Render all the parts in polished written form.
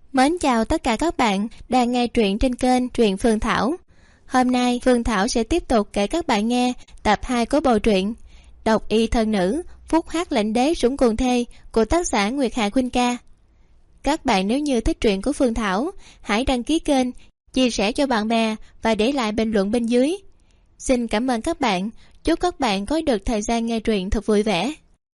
Mến chào tất cả các bạn đang nghe truyện trên kênh Truyện Phương Thảo. Hôm nay Phương Thảo sẽ tiếp tục kể các bạn nghe tập 2 của bộ truyện Độc Y Thân Nữ Phúc Hắc Lệnh Đế Sủng Cuồng Thê của tác giả Nguyệt Hà Khuynh Ca. Các bạn nếu như thích truyện của Phương Thảo, hãy đăng ký kênh, chia sẻ cho bạn bè và để lại bình luận bên dưới. Xin cảm ơn các bạn. Chúc các bạn có được thời gian nghe truyện thật vui vẻ.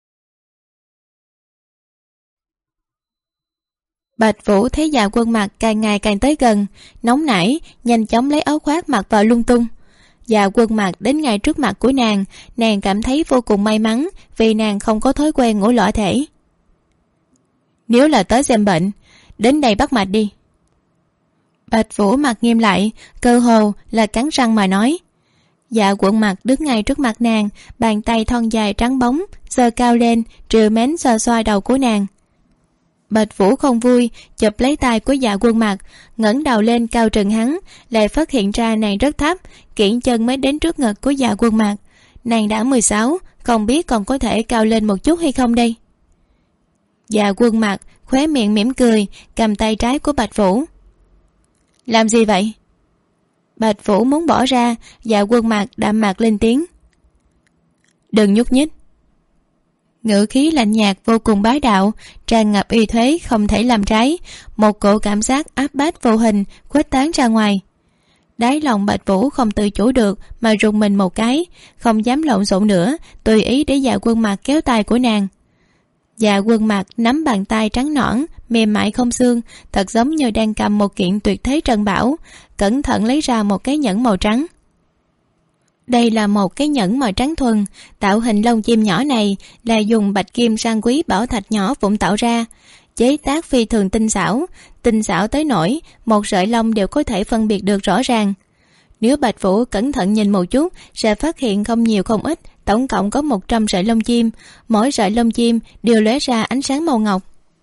Bạch Vũ thấy Dạ Quân Mặc càng ngày càng tới gần, nóng nảy, nhanh chóng lấy áo khoác mặc vào lung tung. Dạ Quân Mặc đến ngay trước mặt của nàng cảm thấy vô cùng may mắn vì nàng không có thói quen ngủ lõa thể. Nếu là tới xem bệnh, đến đây bắt mạch đi. Bạch Vũ mặt nghiêm lại, cơ hồ là cắn răng mà nói. Dạ Quân Mặc đứng ngay trước mặt nàng, bàn tay thon dài trắng bóng giơ cao lên, trìu mến xoa xoa đầu của nàng. Bạch Vũ không vui, chụp lấy tay của Dạ Quân Mặc, ngẩng đầu lên cao trừng hắn, lại phát hiện ra nàng rất thấp, kiễng chân mới đến trước ngực của Dạ Quân Mặc. Nàng đã 16, không biết còn có thể cao lên một chút hay không đây. Dạ Quân Mặc khóe miệng mỉm cười, cầm tay trái của Bạch Vũ. Làm gì vậy? Bạch Vũ muốn bỏ ra, Dạ Quân Mặc đạm mạc lên tiếng. Đừng nhúc nhích. Ngữ khí lạnh nhạt vô cùng bá đạo, tràn ngập uy thế không thể làm trái, một cổ cảm giác áp bách vô hình khuếch tán ra ngoài. Đáy lòng Bạch Vũ không tự chủ được mà rùng mình một cái, không dám lộn xộn nữa, tùy ý để Dạ Quân Mặc kéo tay của nàng. Dạ Quân Mặc nắm bàn tay trắng nõn mềm mại không xương, thật giống như đang cầm một kiện tuyệt thế trân bảo, cẩn thận lấy ra một cái nhẫn màu trắng. Đây là một cái nhẫn màu trắng thuần, tạo hình lông chim nhỏ này là dùng bạch kim sang quý bảo thạch nhỏ vụn tạo ra, chế tác phi thường tinh xảo tới nỗi một sợi lông đều có thể phân biệt được rõ ràng. Nếu Bạch Vũ cẩn thận nhìn một chút sẽ phát hiện không nhiều không ít, tổng cộng có 100 sợi lông chim, mỗi sợi lông chim đều lóe ra ánh sáng màu ngọc.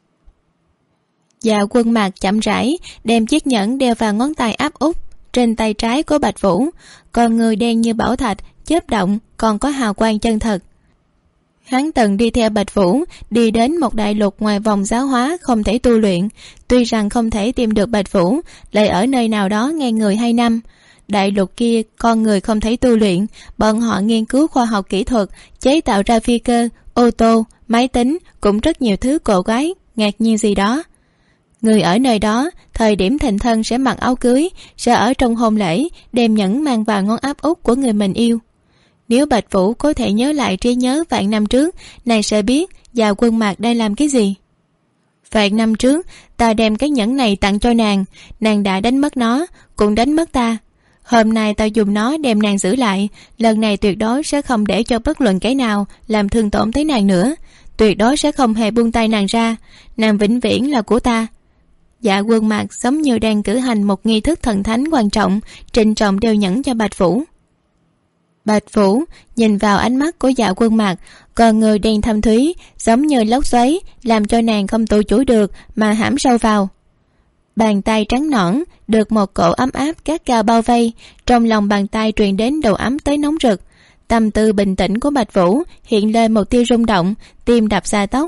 Dạ Quân Mặc chậm rãi đem chiếc nhẫn đeo vào ngón tay áp út trên tay trái của Bạch Vũ, con người đen như bảo thạch chớp động, còn có hào quang chân thật. Hắn từng đi theo Bạch Vũ đi đến một đại lục ngoài vòng giáo hóa không thể tu luyện, tuy rằng không thể tìm được Bạch Vũ, lại ở nơi nào đó ngay người 2 năm. Đại lục kia con người không thể tu luyện, bọn họ nghiên cứu khoa học kỹ thuật, chế tạo ra phi cơ, ô tô, máy tính, cũng rất nhiều thứ cổ quái, ngạc nhiên gì đó. Người ở nơi đó thời điểm thành thân sẽ mặc áo cưới, sẽ ở trong hôn lễ đem nhẫn mang vào ngón áp út của người mình yêu. Nếu Bạch Vũ có thể nhớ lại trí nhớ vạn năm trước, nàng sẽ biết Dạ Quân Mặc đang làm cái gì. Vạn năm trước ta đem cái nhẫn này tặng cho nàng đã đánh mất nó, cũng đánh mất ta. Hôm nay ta dùng nó đem nàng giữ lại, lần này tuyệt đối sẽ không để cho bất luận kẻ nào làm thương tổn tới nàng nữa, tuyệt đối sẽ không hề buông tay nàng ra, nàng vĩnh viễn là của ta. Dạ Quân Mặc giống như đang cử hành một nghi thức thần thánh quan trọng, trịnh trọng đeo nhẫn cho Bạch Vũ. Bạch Vũ nhìn vào ánh mắt của Dạ Quân Mặc, còn người đen thâm thúy giống như lốc xoáy, làm cho nàng không tự chủ được mà hãm sâu vào. Bàn tay trắng nõn được một cổ ấm áp gắt gao bao vây, trong lòng bàn tay truyền đến độ ấm tới nóng rực. Tâm tư bình tĩnh của Bạch Vũ hiện lên một tia rung động, tim đập xa tóc.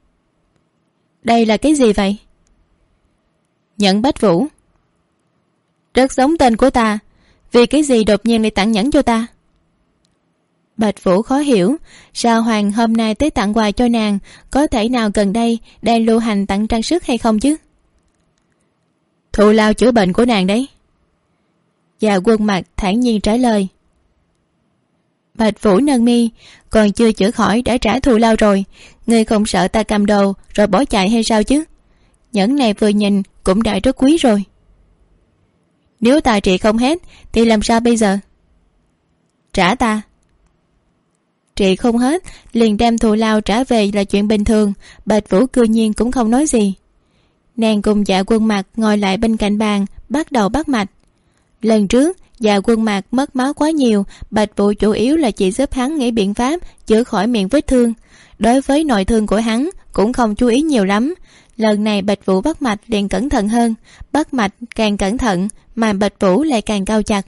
Đây là cái gì vậy? Nhẫn Bạch Vũ. Rất giống tên của ta, vì cái gì đột nhiên lại tặng nhẫn cho ta? Bạch Vũ khó hiểu, sao Hoàng hôm nay tới tặng quà cho nàng, có thể nào gần đây đang lưu hành tặng trang sức hay không chứ? Thù lao chữa bệnh của nàng đấy. Dạ Quân Mặc thản nhiên trả lời. Bạch Vũ nâng mi, còn chưa chữa khỏi đã trả thù lao rồi, ngươi không sợ ta cầm đồ rồi bỏ chạy hay sao chứ? Nhẫn này vừa nhìn cũng đã rất quý rồi. Nếu ta trị không hết thì làm sao bây giờ? Trả ta. Trị không hết liền đem thù lao trả về là chuyện bình thường. Bạch Vũ cư nhiên cũng không nói gì. Nàng cùng Dạ Quân Mặc ngồi lại bên cạnh bàn, bắt đầu bắt mạch. Lần trước Dạ Quân Mặc mất máu quá nhiều, Bạch Vũ chủ yếu là chỉ giúp hắn nghĩ biện pháp chữa khỏi miệng vết thương. Đối với nội thương của hắn cũng không chú ý nhiều lắm. Lần này Bạch Vũ bắt mạch liền cẩn thận hơn, bắt mạch càng cẩn thận mà Bạch Vũ lại càng cau chặt.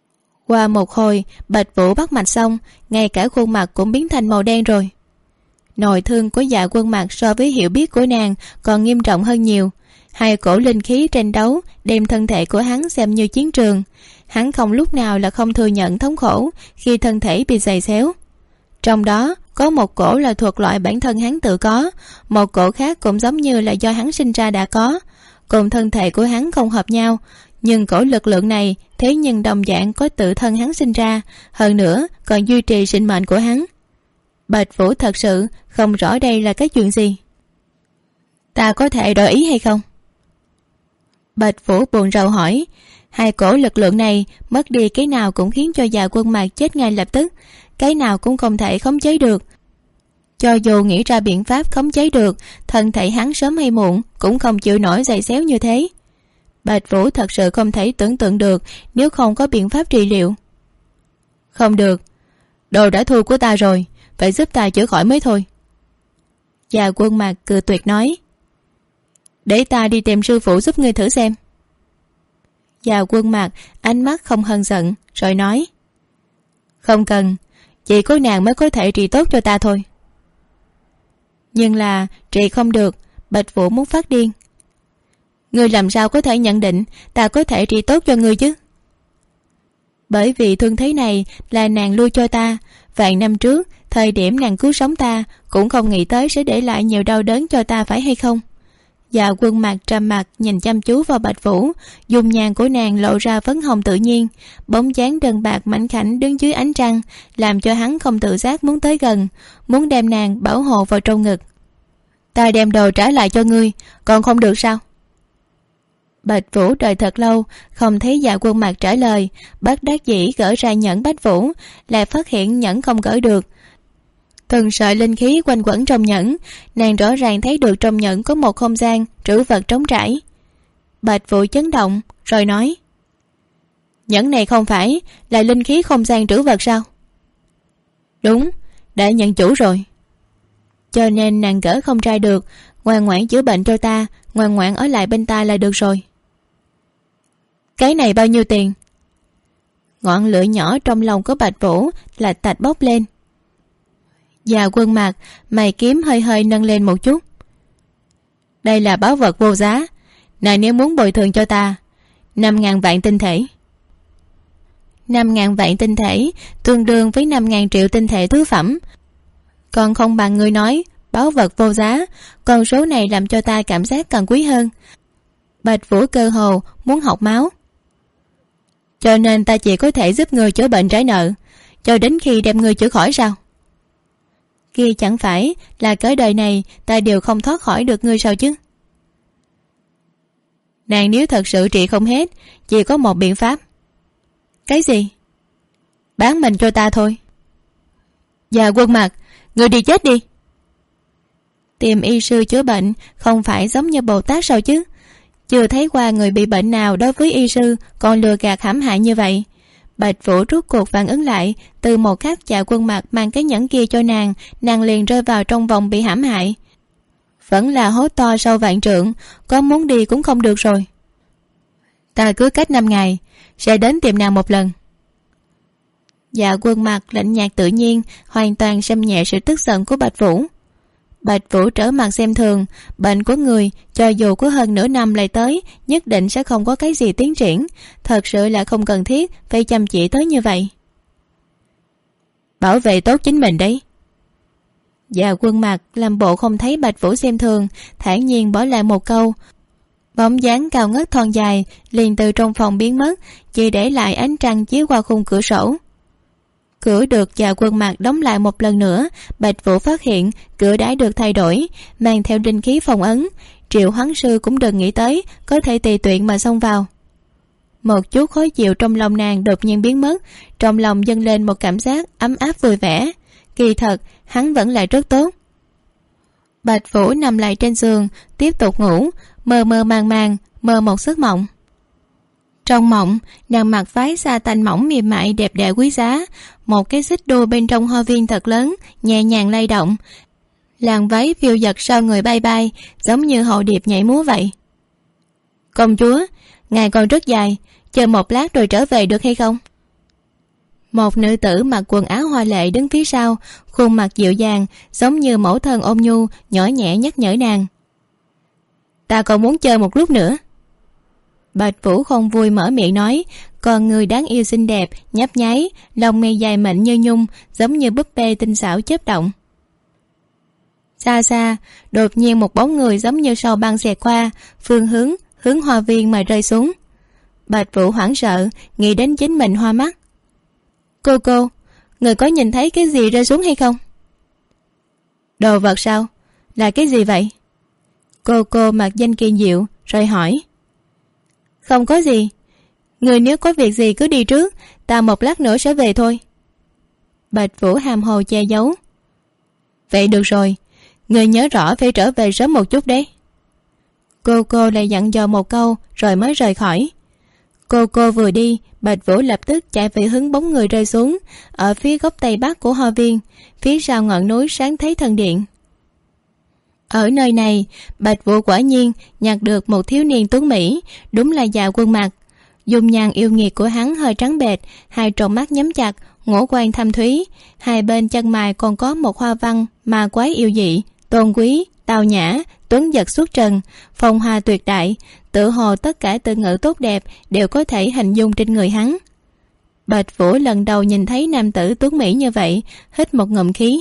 Qua một hồi Bạch Vũ bắt mạch xong, ngay cả khuôn mặt cũng biến thành màu đen rồi. Nội thương của Dạ Quân Mặc so với hiểu biết của nàng còn nghiêm trọng hơn nhiều. Hai cổ linh khí tranh đấu đem thân thể của hắn xem như chiến trường. Hắn không lúc nào là không thừa nhận thống khổ khi thân thể bị giày xéo. Trong đó có một cổ là thuộc loại bản thân hắn tự có, một cổ khác cũng giống như là do hắn sinh ra đã có, cùng thân thể của hắn không hợp nhau. Nhưng cổ lực lượng này thế nhưng đồng dạng có tự thân hắn sinh ra, hơn nữa còn duy trì sinh mệnh của hắn. Bạch Vũ thật sự không rõ đây là cái chuyện gì. Ta có thể đổi ý hay không? Bạch Vũ buồn rầu hỏi. Hai cổ lực lượng này mất đi cái nào cũng khiến cho Dạ Quân Mặc chết ngay lập tức, cái nào cũng không thể khống chế được. Cho dù nghĩ ra biện pháp khống chế được, thân thể hắn sớm hay muộn cũng không chịu nổi giày xéo như thế. Bạch Vũ thật sự không thể tưởng tượng được nếu không có biện pháp trị liệu. Không được, đồ đã thu của ta rồi, phải giúp ta chữa khỏi mới thôi. Dạ Quân Mặc cười tuyệt nói. Để ta đi tìm sư phụ giúp ngươi thử xem. Dạ Quân Mặc ánh mắt không hờn giận rồi nói. Không cần, chỉ có nàng mới có thể trị tốt cho ta thôi. Nhưng là trị không được. Bạch Vũ muốn phát điên. Ngươi làm sao có thể nhận định ta có thể trị tốt cho ngươi chứ? Bởi vì thương thế này là nàng lui cho ta. Vạn năm trước thời điểm nàng cứu sống ta cũng không nghĩ tới sẽ để lại nhiều đau đớn cho ta, phải hay không? Dạ Quân Mặc trầm mặt nhìn chăm chú vào Bạch Vũ, dung nhan của nàng lộ ra phấn hồng tự nhiên, bóng dáng đơn bạc mảnh khảnh đứng dưới ánh trăng làm cho hắn không tự giác muốn tới gần, muốn đem nàng bảo hộ vào trong ngực. Ta đem đồ trả lại cho ngươi, còn không được sao? Bạch Vũ đợi thật lâu không thấy Dạ Quân Mặc trả lời, bất đắc dĩ gỡ ra nhẫn Bạch Vũ, lại phát hiện nhẫn không gỡ được. Từng sợi linh khí quanh quẩn trong nhẫn, nàng rõ ràng thấy được trong nhẫn có một không gian trữ vật trống trải. Bạch Vũ chấn động rồi nói. Nhẫn này không phải là linh khí không gian trữ vật sao? Đúng, đã nhận chủ rồi. Cho nên nàng gỡ không ra được, ngoan ngoãn chữa bệnh cho ta, ngoan ngoãn ở lại bên ta là được rồi. Cái này bao nhiêu tiền? Ngọn lửa nhỏ trong lòng của Bạch Vũ là tạch bốc lên. Dạ Quân Mặc mày kiếm hơi hơi nâng lên một chút. Đây là báu vật vô giá, nàng nếu muốn bồi thường cho ta 5.000 vạn tinh thể. 5.000 vạn tinh thể tương đương với 5.000 triệu tinh thể thứ phẩm, còn không bằng người nói báu vật vô giá. Con số này làm cho ta cảm giác càng quý hơn. Bạch Vũ cơ hồ muốn học máu. Cho nên ta chỉ có thể giúp người chữa bệnh trả nợ cho đến khi đem người chữa khỏi sao? Kia chẳng phải là cõi đời này ta đều không thoát khỏi được ngươi sao chứ? Nàng nếu thật sự trị không hết, chỉ có một biện pháp. Cái gì? Bán mình cho ta thôi. Dạ Quân Mặc, ngươi đi chết đi. Tìm y sư chữa bệnh không phải giống như Bồ Tát sao chứ? Chưa thấy qua người bị bệnh nào đối với y sư còn lừa gạt hãm hại như vậy. Bạch Vũ rút cuộc phản ứng lại, từ một khắc Dạ Quân Mặc mang cái nhẫn kia cho nàng liền rơi vào trong vòng bị hãm hại. Vẫn là hố to sâu vạn trượng, có muốn đi cũng không được rồi. Ta cứ cách 5 ngày sẽ đến tìm nàng một lần. Dạ Quân Mặc lạnh nhạt tự nhiên, hoàn toàn xem nhẹ sự tức giận của Bạch Vũ. Bạch Vũ trở mặt xem thường, bệnh của người cho dù có hơn nửa năm lại tới nhất định sẽ không có cái gì tiến triển, thật sự là không cần thiết phải chăm chỉ tới như vậy. Bảo vệ tốt chính mình đấy. Dạ Quân Mặc làm bộ không thấy Bạch Vũ xem thường, thản nhiên bỏ lại một câu. Bóng dáng cao ngất thon dài liền từ trong phòng biến mất, chỉ để lại ánh trăng chiếu qua khung cửa sổ. Cửa được Dạ Quân Mặc đóng lại một lần nữa. Bạch Vũ phát hiện cửa đã được thay đổi, mang theo linh khí phong ấn. Triệu Hoán Sư cũng đừng nghĩ tới có thể tùy tiện mà xông vào. Một chút khó chịu trong lòng nàng đột nhiên biến mất, trong lòng dâng lên một cảm giác ấm áp vui vẻ. Kỳ thật hắn vẫn là rất tốt. Bạch Vũ nằm lại trên giường tiếp tục ngủ, mơ mơ màng màng mơ một giấc mộng. Trong mộng, nàng mặc váy sa tanh mỏng mềm mại đẹp đẽ quý giá, một cái xích đu bên trong hoa viên thật lớn nhẹ nhàng lay động, làn váy phiêu dật sau người bay bay, giống như hồ điệp nhảy múa vậy. Công chúa, ngài còn rất dài, chờ một lát rồi trở về được hay không? Một nữ tử mặc quần áo hoa lệ đứng phía sau, khuôn mặt dịu dàng giống như mẫu thân ôn nhu, nhỏ nhẹ nhắc nhở nàng. Ta còn muốn chơi một lúc nữa. Bạch Vũ không vui mở miệng nói, còn người đáng yêu xinh đẹp nhấp nháy, lông mi dài mịn như nhung, giống như búp bê tinh xảo chớp động. Xa xa đột nhiên một bóng người giống như sao băng xẹt qua, phương hướng hoa viên mà rơi xuống. Bạch Vũ hoảng sợ, nghĩ đến chính mình hoa mắt. Cô, người có nhìn thấy cái gì rơi xuống hay không? Đồ vật sao? Là cái gì vậy? Cô mặc danh kỳ diệu rồi hỏi. Không có gì. Người nếu có việc gì cứ đi trước, ta một lát nữa sẽ về thôi. Bạch Vũ hàm hồ che giấu. Vậy được rồi, người nhớ rõ phải trở về sớm một chút đấy. Cô lại dặn dò một câu rồi mới rời khỏi. Cô vừa đi, Bạch Vũ lập tức chạy về hướng bóng người rơi xuống, ở phía góc tây bắc của hoa viên, phía sau ngọn núi sáng thấy thần điện. Ở nơi này, Bạch Vũ quả nhiên nhặt được một thiếu niên tuấn mỹ, đúng là Dạ Quân Mặc. Dung nhan yêu nghiệt của hắn hơi trắng bệch, hai tròng mắt nhắm chặt, ngũ quan thâm thúy, hai bên chân mày còn có một hoa văn mà quái yêu dị, tôn quý, tao nhã, tuấn giật xuất trần, phong hoa tuyệt đại, tự hồ tất cả từ ngữ tốt đẹp đều có thể hình dung trên người hắn. Bạch Vũ lần đầu nhìn thấy nam tử tuấn mỹ như vậy, hít một ngụm khí.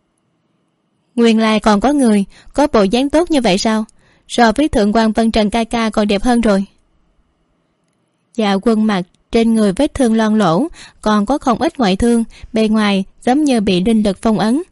Nguyên lai còn có người có bộ dáng tốt như vậy sao? So với Thượng quan Vân Trần ca ca còn đẹp hơn rồi. Dạ Quân Mặc trên người vết thương loang lỗ, còn có không ít ngoại thương, bề ngoài giống như bị linh lực phong ấn.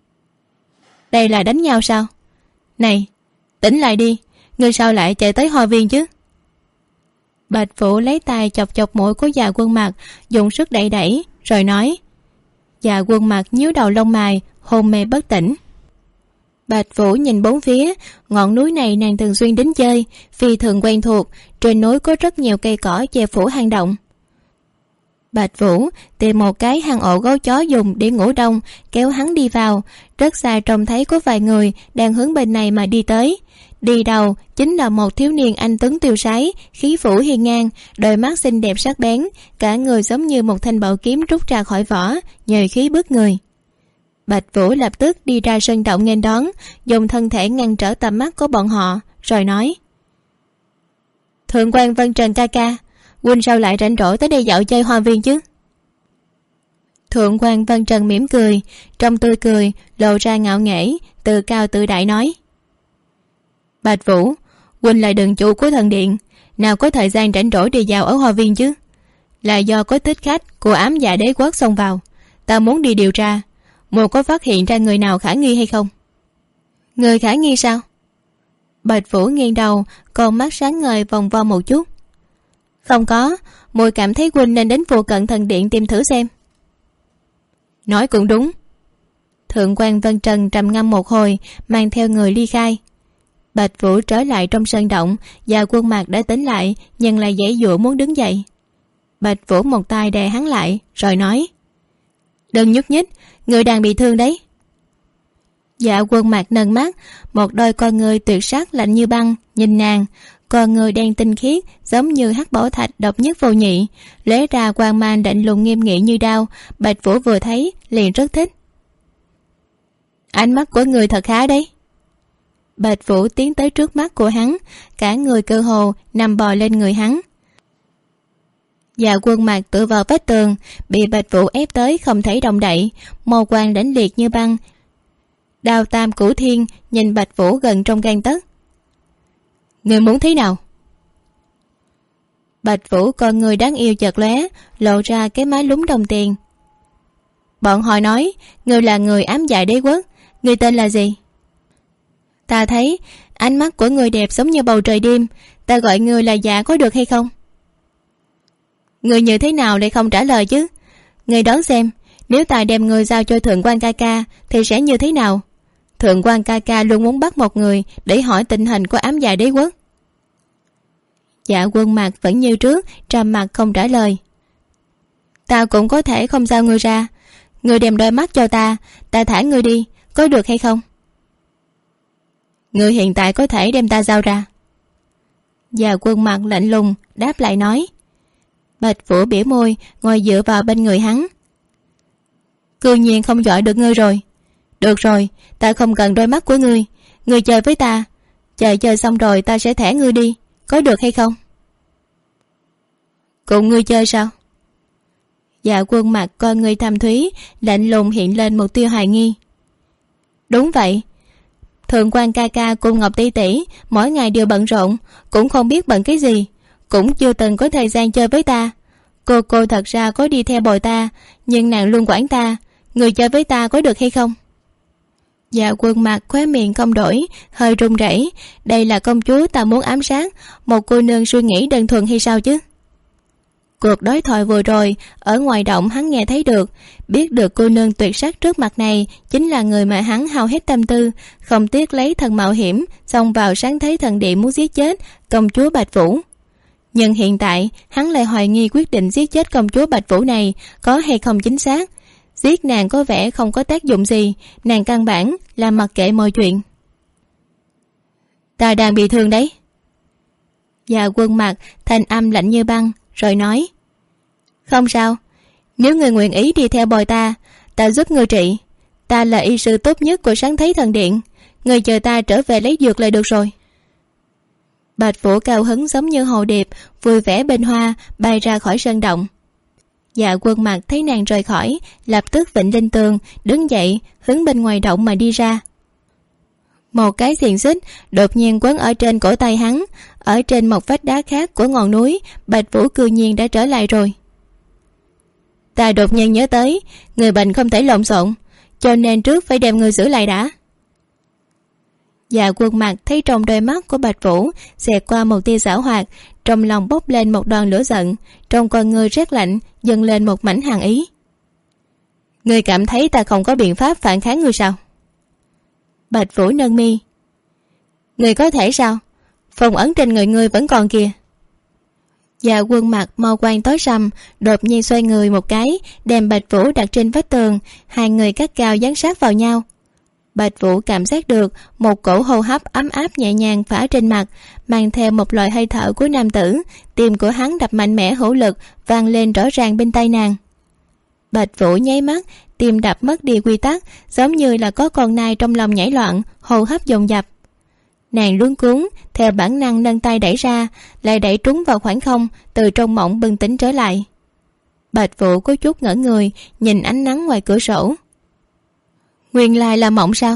Đây là đánh nhau sao? Này, tỉnh lại đi, người sao lại chạy tới hoa viên chứ? Bạch Vũ lấy tay chọc chọc mũi của Dạ Quân Mặc, dùng sức đẩy đẩy rồi nói. Dạ Quân Mặc nhíu đầu lông mày, hôn mê bất tỉnh. Bạch Vũ nhìn bốn phía, ngọn núi này nàng thường xuyên đến chơi, phi thường quen thuộc, trên núi có rất nhiều cây cỏ che phủ hang động. Bạch Vũ tìm một cái hang ổ gấu chó dùng để ngủ đông, kéo hắn đi vào, rất xa trông thấy có vài người đang hướng bên này mà đi tới. Đi đầu chính là một thiếu niên anh tuấn tiêu sái, khí phũ hiên ngang, đôi mắt xinh đẹp sắc bén, cả người giống như một thanh bảo kiếm rút ra khỏi vỏ, nhời khí bước người. Bạch Vũ lập tức đi ra sân động nghênh đón, dùng thân thể ngăn trở tầm mắt của bọn họ, rồi nói. Thượng quan Vân Trần ca ca, huynh sao lại rảnh rỗi tới đây dạo chơi hoa viên chứ? Thượng quan Vân Trần mỉm cười, trong tươi cười lộ ra ngạo nghễ, tự cao tự đại nói. Bạch Vũ, huynh là đường chủ của thần điện, nào có thời gian rảnh rỗi đi dạo ở hoa viên chứ? Là do có thích khách của ám dạ đế quốc xông vào, ta muốn đi điều tra, mùa có phát hiện ra người nào khả nghi hay không? Người khả nghi sao? Bạch Vũ nghiêng đầu, con mắt sáng ngời vòng vo một chút. Không có, mùi cảm thấy huynh nên đến phụ cận thần điện tìm thử xem. Nói cũng đúng. Thượng quan Vân Trần trầm ngâm một hồi, mang theo người ly khai. Bạch Vũ trở lại trong sân động, và Quân Mặc đã tỉnh lại, nhưng lại giãy giụa muốn đứng dậy. Bạch Vũ một tay đè hắn lại, rồi nói. Đừng nhúc nhích, người đang bị thương đấy. Dạ Quân Mặc nâng mắt, một đôi con người tuyệt sắc lạnh như băng nhìn nàng, con người đen tinh khiết giống như hắc bảo thạch độc nhất vô nhị, lóe ra quang mang lạnh lùng nghiêm nghị như đao. Bạch Vũ vừa thấy liền rất thích. Ánh mắt của người thật khá đấy. Bạch Vũ tiến tới trước mắt của hắn, cả người cơ hồ nằm bò lên người hắn. Dạ Quân Mặc tựa vào vách tường, bị Bạch Vũ ép tới không thể động đậy, màu quang đánh liệt như băng. Đao tam cửu thiên nhìn Bạch Vũ gần trong gang tấc. Người muốn thế nào? Bạch Vũ con người đáng yêu chợt lóe, lộ ra cái má lúm đồng tiền. Bọn họ nói người là người ám dạ đế quốc, người tên là gì? Ta thấy ánh mắt của người đẹp giống như bầu trời đêm, ta gọi người là Dạ có được hay không? Người như thế nào lại không trả lời chứ? Người đoán xem, nếu ta đem người giao cho Thượng quan ca ca thì sẽ như thế nào? Thượng quan ca ca luôn muốn bắt một người để hỏi tình hình của ám dạ đế quốc. Dạ Quân Mặc vẫn như trước, trầm mặc không trả lời. Ta cũng có thể không giao người ra, người đem đôi mắt cho ta thả người đi, có được hay không? Người hiện tại có thể đem ta giao ra. Dạ Quân Mặc lạnh lùng đáp lại nói. Bạch Vũ bĩu môi ngồi dựa vào bên người hắn, Cư nhiên không dọa được ngươi rồi. Được rồi, ta không cần đôi mắt của ngươi. Ngươi chơi với ta, chơi xong rồi ta sẽ thả ngươi đi, có được hay không? Cùng ngươi chơi sao? Dạ Quân mặt con người thâm thúy lạnh lùng hiện lên một tia hoài nghi. Đúng vậy, Thượng quan ca ca cùng Ngọc tỷ tỷ mỗi ngày đều bận rộn, cũng không biết bận cái gì, cũng chưa từng có thời gian chơi với ta. Cô thật ra có đi theo bồi ta, nhưng nàng luôn quản ta. Người chơi với ta có được hay không? Dạ Quân mặt khóe miệng không đổi, hơi run rẩy. Đây là công chúa ta muốn ám sát, một cô nương suy nghĩ đơn thuần hay sao chứ? Cuộc đối thoại vừa rồi ở ngoài động hắn nghe thấy được, biết được cô nương tuyệt sắc trước mặt này chính là người mà hắn hao hết tâm tư, không tiếc lấy thân mạo hiểm xông vào sáng thế thần điện muốn giết chết công chúa Bạch Vũ. Nhưng hiện tại hắn lại hoài nghi quyết định giết chết công chúa Bạch Vũ này có hay không chính xác. Giết nàng có vẻ không có tác dụng gì, nàng căn bản là mặc kệ mọi chuyện. Ta đang bị thương đấy. Dạ Quân mặt thanh âm lạnh như băng rồi nói, không sao, nếu người nguyện ý đi theo bồi ta, ta giúp người trị. Ta là y sư tốt nhất của sáng thế thần điện, người chờ ta trở về lấy dược là được rồi. Bạch Vũ cao hứng giống như hồ điệp vui vẻ bên hoa bay ra khỏi sân động. Dạ Quân mặt thấy nàng rời khỏi, lập tức vịnh lên tường đứng dậy hướng bên ngoài động mà đi ra. Một cái xiềng xích đột nhiên quấn ở trên cổ tay hắn. Ở trên một vách đá khác của ngọn núi, Bạch Vũ cư nhiên đã trở lại rồi. Ta đột nhiên nhớ tới, người bệnh không thể lộn xộn, cho nên trước phải đem người giữ lại đã. Dạ Quân mặt thấy trong đôi mắt của Bạch Vũ xẹt qua một tia giảo hoạt, trong lòng bốc lên một đoàn lửa giận, trong con người rét lạnh dâng lên một mảnh hàn ý. Ngươi cảm thấy ta không có biện pháp phản kháng ngươi sao? Bạch Vũ nâng mi. Ngươi có thể sao? Phong ấn trên người ngươi vẫn còn kìa. Dạ Quân mặt mau quang tối sầm đột nhiên xoay người một cái, đem Bạch Vũ đặt trên vách tường, hai người cắt cao dán sát vào nhau. Bạch Vũ cảm giác được một cổ hô hấp ấm áp nhẹ nhàng phả trên mặt, mang theo một loại hơi thở của nam tử. Tim của hắn đập mạnh mẽ hữu lực vang lên rõ ràng bên tai nàng. Bạch Vũ nháy mắt, tim đập mất đi quy tắc, giống như là có con nai trong lòng nhảy loạn, hô hấp dồn dập. Nàng luống cuống theo bản năng nâng tay đẩy ra, lại đẩy trúng vào khoảng không, từ trong mộng bừng tỉnh trở lại. Bạch Vũ có chút ngỡ người nhìn ánh nắng ngoài cửa sổ. Nguyên lai là mộng sao?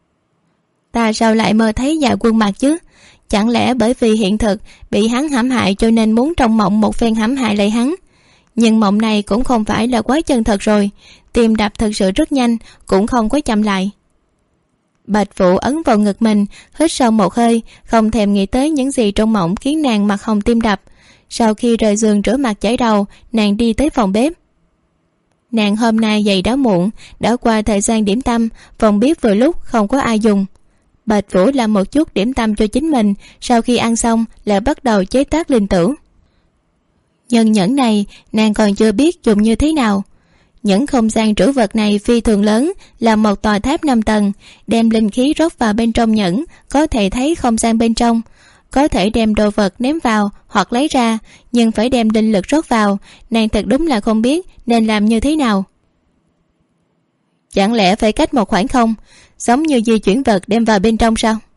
Ta sao lại mơ thấy Dạ Quân mặt chứ? Chẳng lẽ bởi vì hiện thực bị hắn hãm hại cho nên muốn trong mộng một phen hãm hại lại hắn? Nhưng mộng này cũng không phải là quá chân thật rồi, tim đập thật sự rất nhanh, cũng không có chậm lại. Bạch Vũ ấn vào ngực mình, hít sâu một hơi, không thèm nghĩ tới những gì trong mộng khiến nàng mặt hồng tim đập. Sau khi rời giường rửa mặt chải đầu, nàng đi tới phòng bếp. Nàng hôm nay dậy đã muộn, đã qua thời gian điểm tâm, phòng bếp vừa lúc không có ai dùng. Bạch Vũ làm một chút điểm tâm cho chính mình, sau khi ăn xong lại bắt đầu chế tác linh tửu. Nhân nhẫn này nàng còn chưa biết dùng như thế nào. Những không gian trữ vật này phi thường lớn, là một tòa tháp 5 tầng, đem linh khí rót vào bên trong nhẫn, có thể thấy không gian bên trong. Có thể đem đồ vật ném vào hoặc lấy ra, nhưng phải đem linh lực rót vào, nàng thật đúng là không biết nên làm như thế nào. Chẳng lẽ phải cách một khoảng không, giống như di chuyển vật đem vào bên trong sao?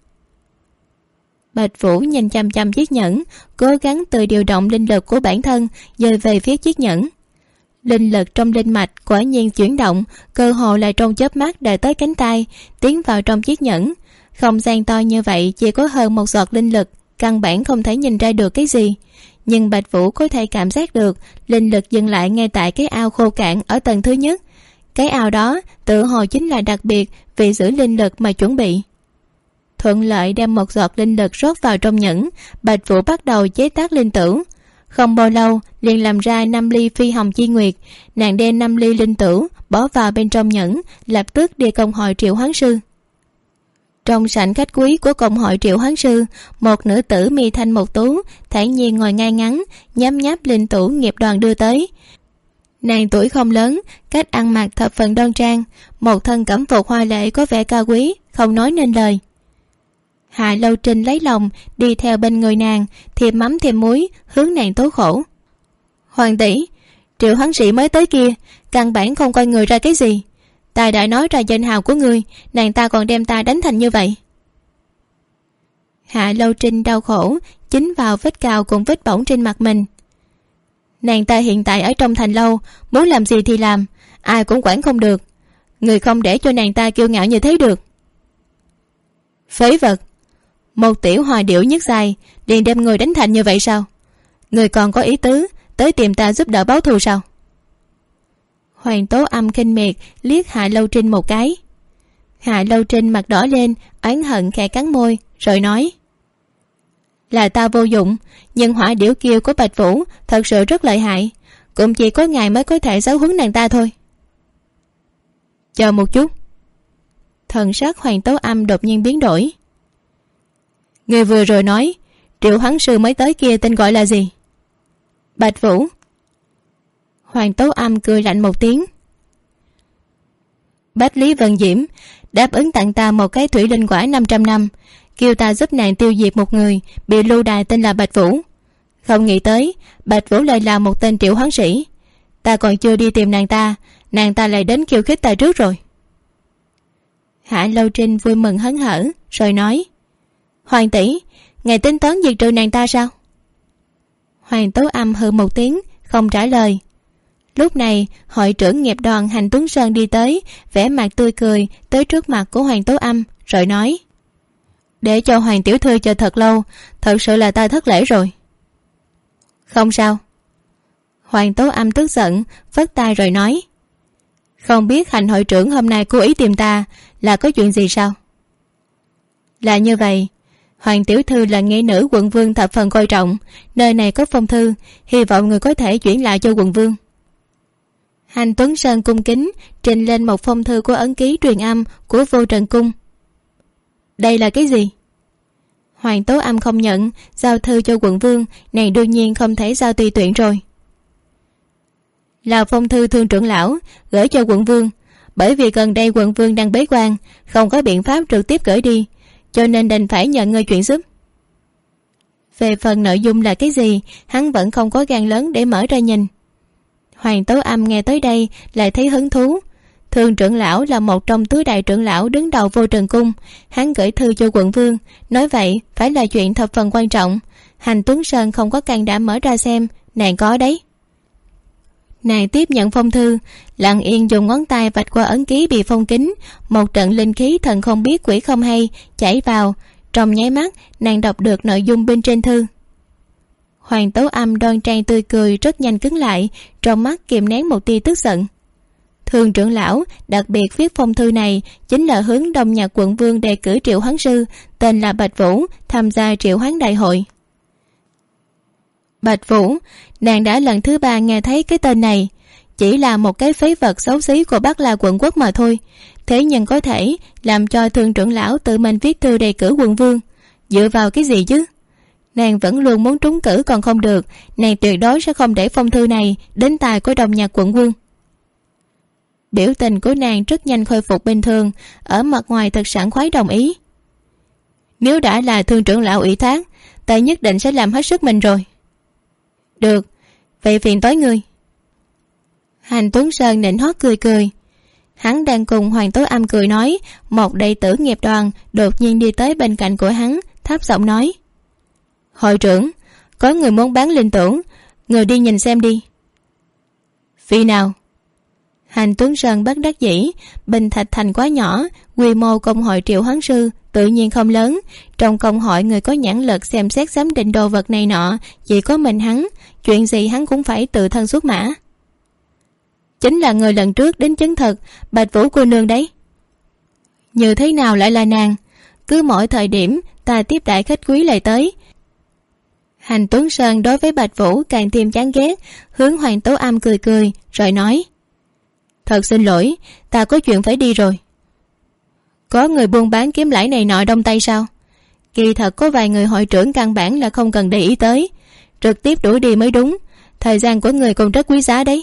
Bạch Vũ nhìn chăm chăm chiếc nhẫn, cố gắng tự điều động linh lực của bản thân dời về phía chiếc nhẫn. Linh lực trong linh mạch quả nhiên chuyển động, cơ hồ là trong chớp mắt đã tới cánh tay, tiến vào trong chiếc nhẫn. Không gian to như vậy chỉ có hơn một giọt linh lực, căn bản không thể nhìn ra được cái gì. Nhưng Bạch Vũ có thể cảm giác được linh lực dừng lại ngay tại cái ao khô cạn ở tầng thứ nhất. Cái ao đó tự hồ chính là đặc biệt vì giữ linh lực mà chuẩn bị. Thuận lợi đem một giọt linh lực rót vào trong nhẫn, Bạch Vũ bắt đầu chế tác linh tửu. Không bao lâu liền làm ra 5 ly phi hồng chi nguyệt. Nàng đem 5 ly linh tửu bỏ vào bên trong nhẫn, lập tức đi công hội triệu hoán sư. Trong sảnh khách quý của công hội triệu hoán sư, một nữ tử mi thanh mục tú thản nhiên ngồi ngay ngắn, nhấm nháp linh tửu nghiệp đoàn đưa tới. Nàng tuổi không lớn, cách ăn mặc thập phần đoan trang, một thân cẩm phục hoa lệ có vẻ cao quý, không nói nên lời. Hạ Lâu Trinh lấy lòng đi theo bên người nàng, thêm mắm thêm muối hướng nàng tố khổ. Hoàng tỷ, triệu hoán sĩ mới tới kia căn bản không coi người ra cái gì, Ta đã nói ra danh hào của ngươi, nàng ta còn đem ta đánh thành như vậy. Hạ Lâu Trinh đau khổ chính vào vết cào cùng vết bỏng trên mặt mình. Nàng ta hiện tại ở trong thành lâu, muốn làm gì thì làm, ai cũng quản không được. Người không để cho nàng ta kiêu ngạo như thế được. Phế vật, một tiểu hòa điệu nhất dài liền đem người đánh thành như vậy sao? Người còn có ý tứ tới tìm ta giúp đỡ báo thù sao? Hoàng Tố Âm khinh miệt liếc Hạ Lâu Trinh một cái. Hạ Lâu Trinh mặt đỏ lên, oán hận khẽ cắn môi rồi nói: Là ta vô dụng, nhưng hỏa điểu kia của Bạch Vũ thật sự rất lợi hại, cũng chỉ có ngài mới có thể giáo huấn nàng ta thôi. Chờ một chút. Thần sắc Hoàng Tố Âm đột nhiên biến đổi. Người vừa rồi nói Triệu Hoán Sư mới tới kia tên gọi là gì? Bạch Vũ. Hoàng Tố Âm cười lạnh một tiếng. Bách Lý Vân Diễm đáp ứng tặng ta một cái thủy linh quả 500 năm, kêu ta giúp nàng tiêu diệt một người bị lưu đày tên là Bạch Vũ. Không nghĩ tới Bạch Vũ lại là một tên triệu hoán sĩ. Ta còn chưa đi tìm nàng ta lại đến khiêu khích ta trước rồi. Hạ Lâu Trinh vui mừng hớn hở rồi nói: Hoàng tỷ, ngài tính toán diệt trừ nàng ta sao? Hoàng Tố Âm hừ một tiếng không trả lời. Lúc này hội trưởng nghiệp đoàn Hành Tuấn Sơn đi tới, vẻ mặt tươi cười tới trước mặt của Hoàng Tố Âm rồi nói: Để cho Hoàng tiểu thư chờ thật lâu, thật sự là ta thất lễ rồi. Không sao. Hoàng Tố Âm tức giận phất tay rồi nói: Không biết Hành hội trưởng hôm nay cố ý tìm ta là có chuyện gì sao? Là như vậy, Hoàng tiểu thư là nghĩa nữ quận vương thập phần coi trọng, nơi này có phong thư, hy vọng người có thể chuyển lại cho quận vương. Hành Tuấn Sơn cung kính trình lên một phong thư của ấn ký truyền âm của Vô Trần Cung. Đây là cái gì? Hoàng Tố Âm không nhận, giao thư cho quận vương, nàng đương nhiên không thể giao tùy tiện rồi. Là phong thư thương trưởng lão gửi cho quận vương, bởi vì gần đây quận vương đang bế quan, không có biện pháp trực tiếp gửi đi, cho nên đành phải nhờ ngươi chuyển giúp. Về phần nội dung là cái gì, hắn vẫn không có gan lớn để mở ra nhìn. Hoàng Tố Âm nghe tới đây lại thấy hứng thú. Thương trưởng lão là một trong tứ đại trưởng lão đứng đầu Vô Trần Cung, hắn gửi thư cho quận vương, nói vậy phải là chuyện thập phần quan trọng. Hành Tuấn Sơn không có can đảm mở ra xem, nàng có đấy. Nàng tiếp nhận phong thư, lặng yên dùng ngón tay vạch qua ấn ký bị phong kín, một trận linh khí thần không biết quỷ không hay chảy vào. Trong nháy mắt nàng đọc được nội dung bên trên thư. Hoàng Tố Âm đoan trang tươi cười rất nhanh cứng lại, trong mắt kìm nén một tia tức giận. Thương trưởng lão đặc biệt viết phong thư này chính là hướng Đông Nhạc quận vương đề cử triệu hoán sư tên là Bạch Vũ tham gia triệu hoán đại hội. Bạch Vũ, nàng đã lần thứ 3 nghe thấy cái tên này. Chỉ là một cái phế vật xấu xí của Bắc La quận quốc mà thôi, thế nhưng có thể làm cho thương trưởng lão tự mình viết thư đề cử quận vương, dựa vào cái gì chứ? Nàng vẫn luôn muốn trúng cử còn không được, nàng tuyệt đối sẽ không để phong thư này đến tai của Đông Nhạc quận vương. Biểu tình của nàng rất nhanh khôi phục bình thường, ở mặt ngoài thật sảng khoái đồng ý. Nếu đã là thương trưởng lão ủy thác, ta nhất định sẽ làm hết sức mình rồi. Được, vậy phiền tối ngươi. Hành Tuấn Sơn nịnh hót cười cười. Hắn đang cùng Hoàng Tố Âm cười nói, một đệ tử nghiệp đoàn đột nhiên đi tới bên cạnh của hắn, thấp giọng nói: Hội trưởng, có người muốn bán linh tưởng, người đi nhìn xem đi. Phi nào? Hành Tuấn Sơn bất đắc dĩ, Bình Thạch thành quá nhỏ, quy mô công hội triệu hoán sư tự nhiên không lớn, trong công hội người có nhãn lực xem xét giám định đồ vật này nọ chỉ có mình hắn, chuyện gì hắn cũng phải tự thân xuất mã. Chính là người lần trước đến chứng thực Bạch Vũ cô nương đấy. Như thế nào lại là nàng? Cứ mỗi thời điểm ta tiếp đại khách quý lại tới. Hành Tuấn Sơn đối với Bạch Vũ càng thêm chán ghét, hướng Hoàng Tố Âm cười cười rồi nói: Thật xin lỗi, ta có chuyện phải đi rồi. Có người buôn bán kiếm lãi này nọ đông tay sao? Kỳ thật có vài người hội trưởng căn bản là không cần để ý tới, trực tiếp đuổi đi mới đúng, thời gian của người còn rất quý giá đấy.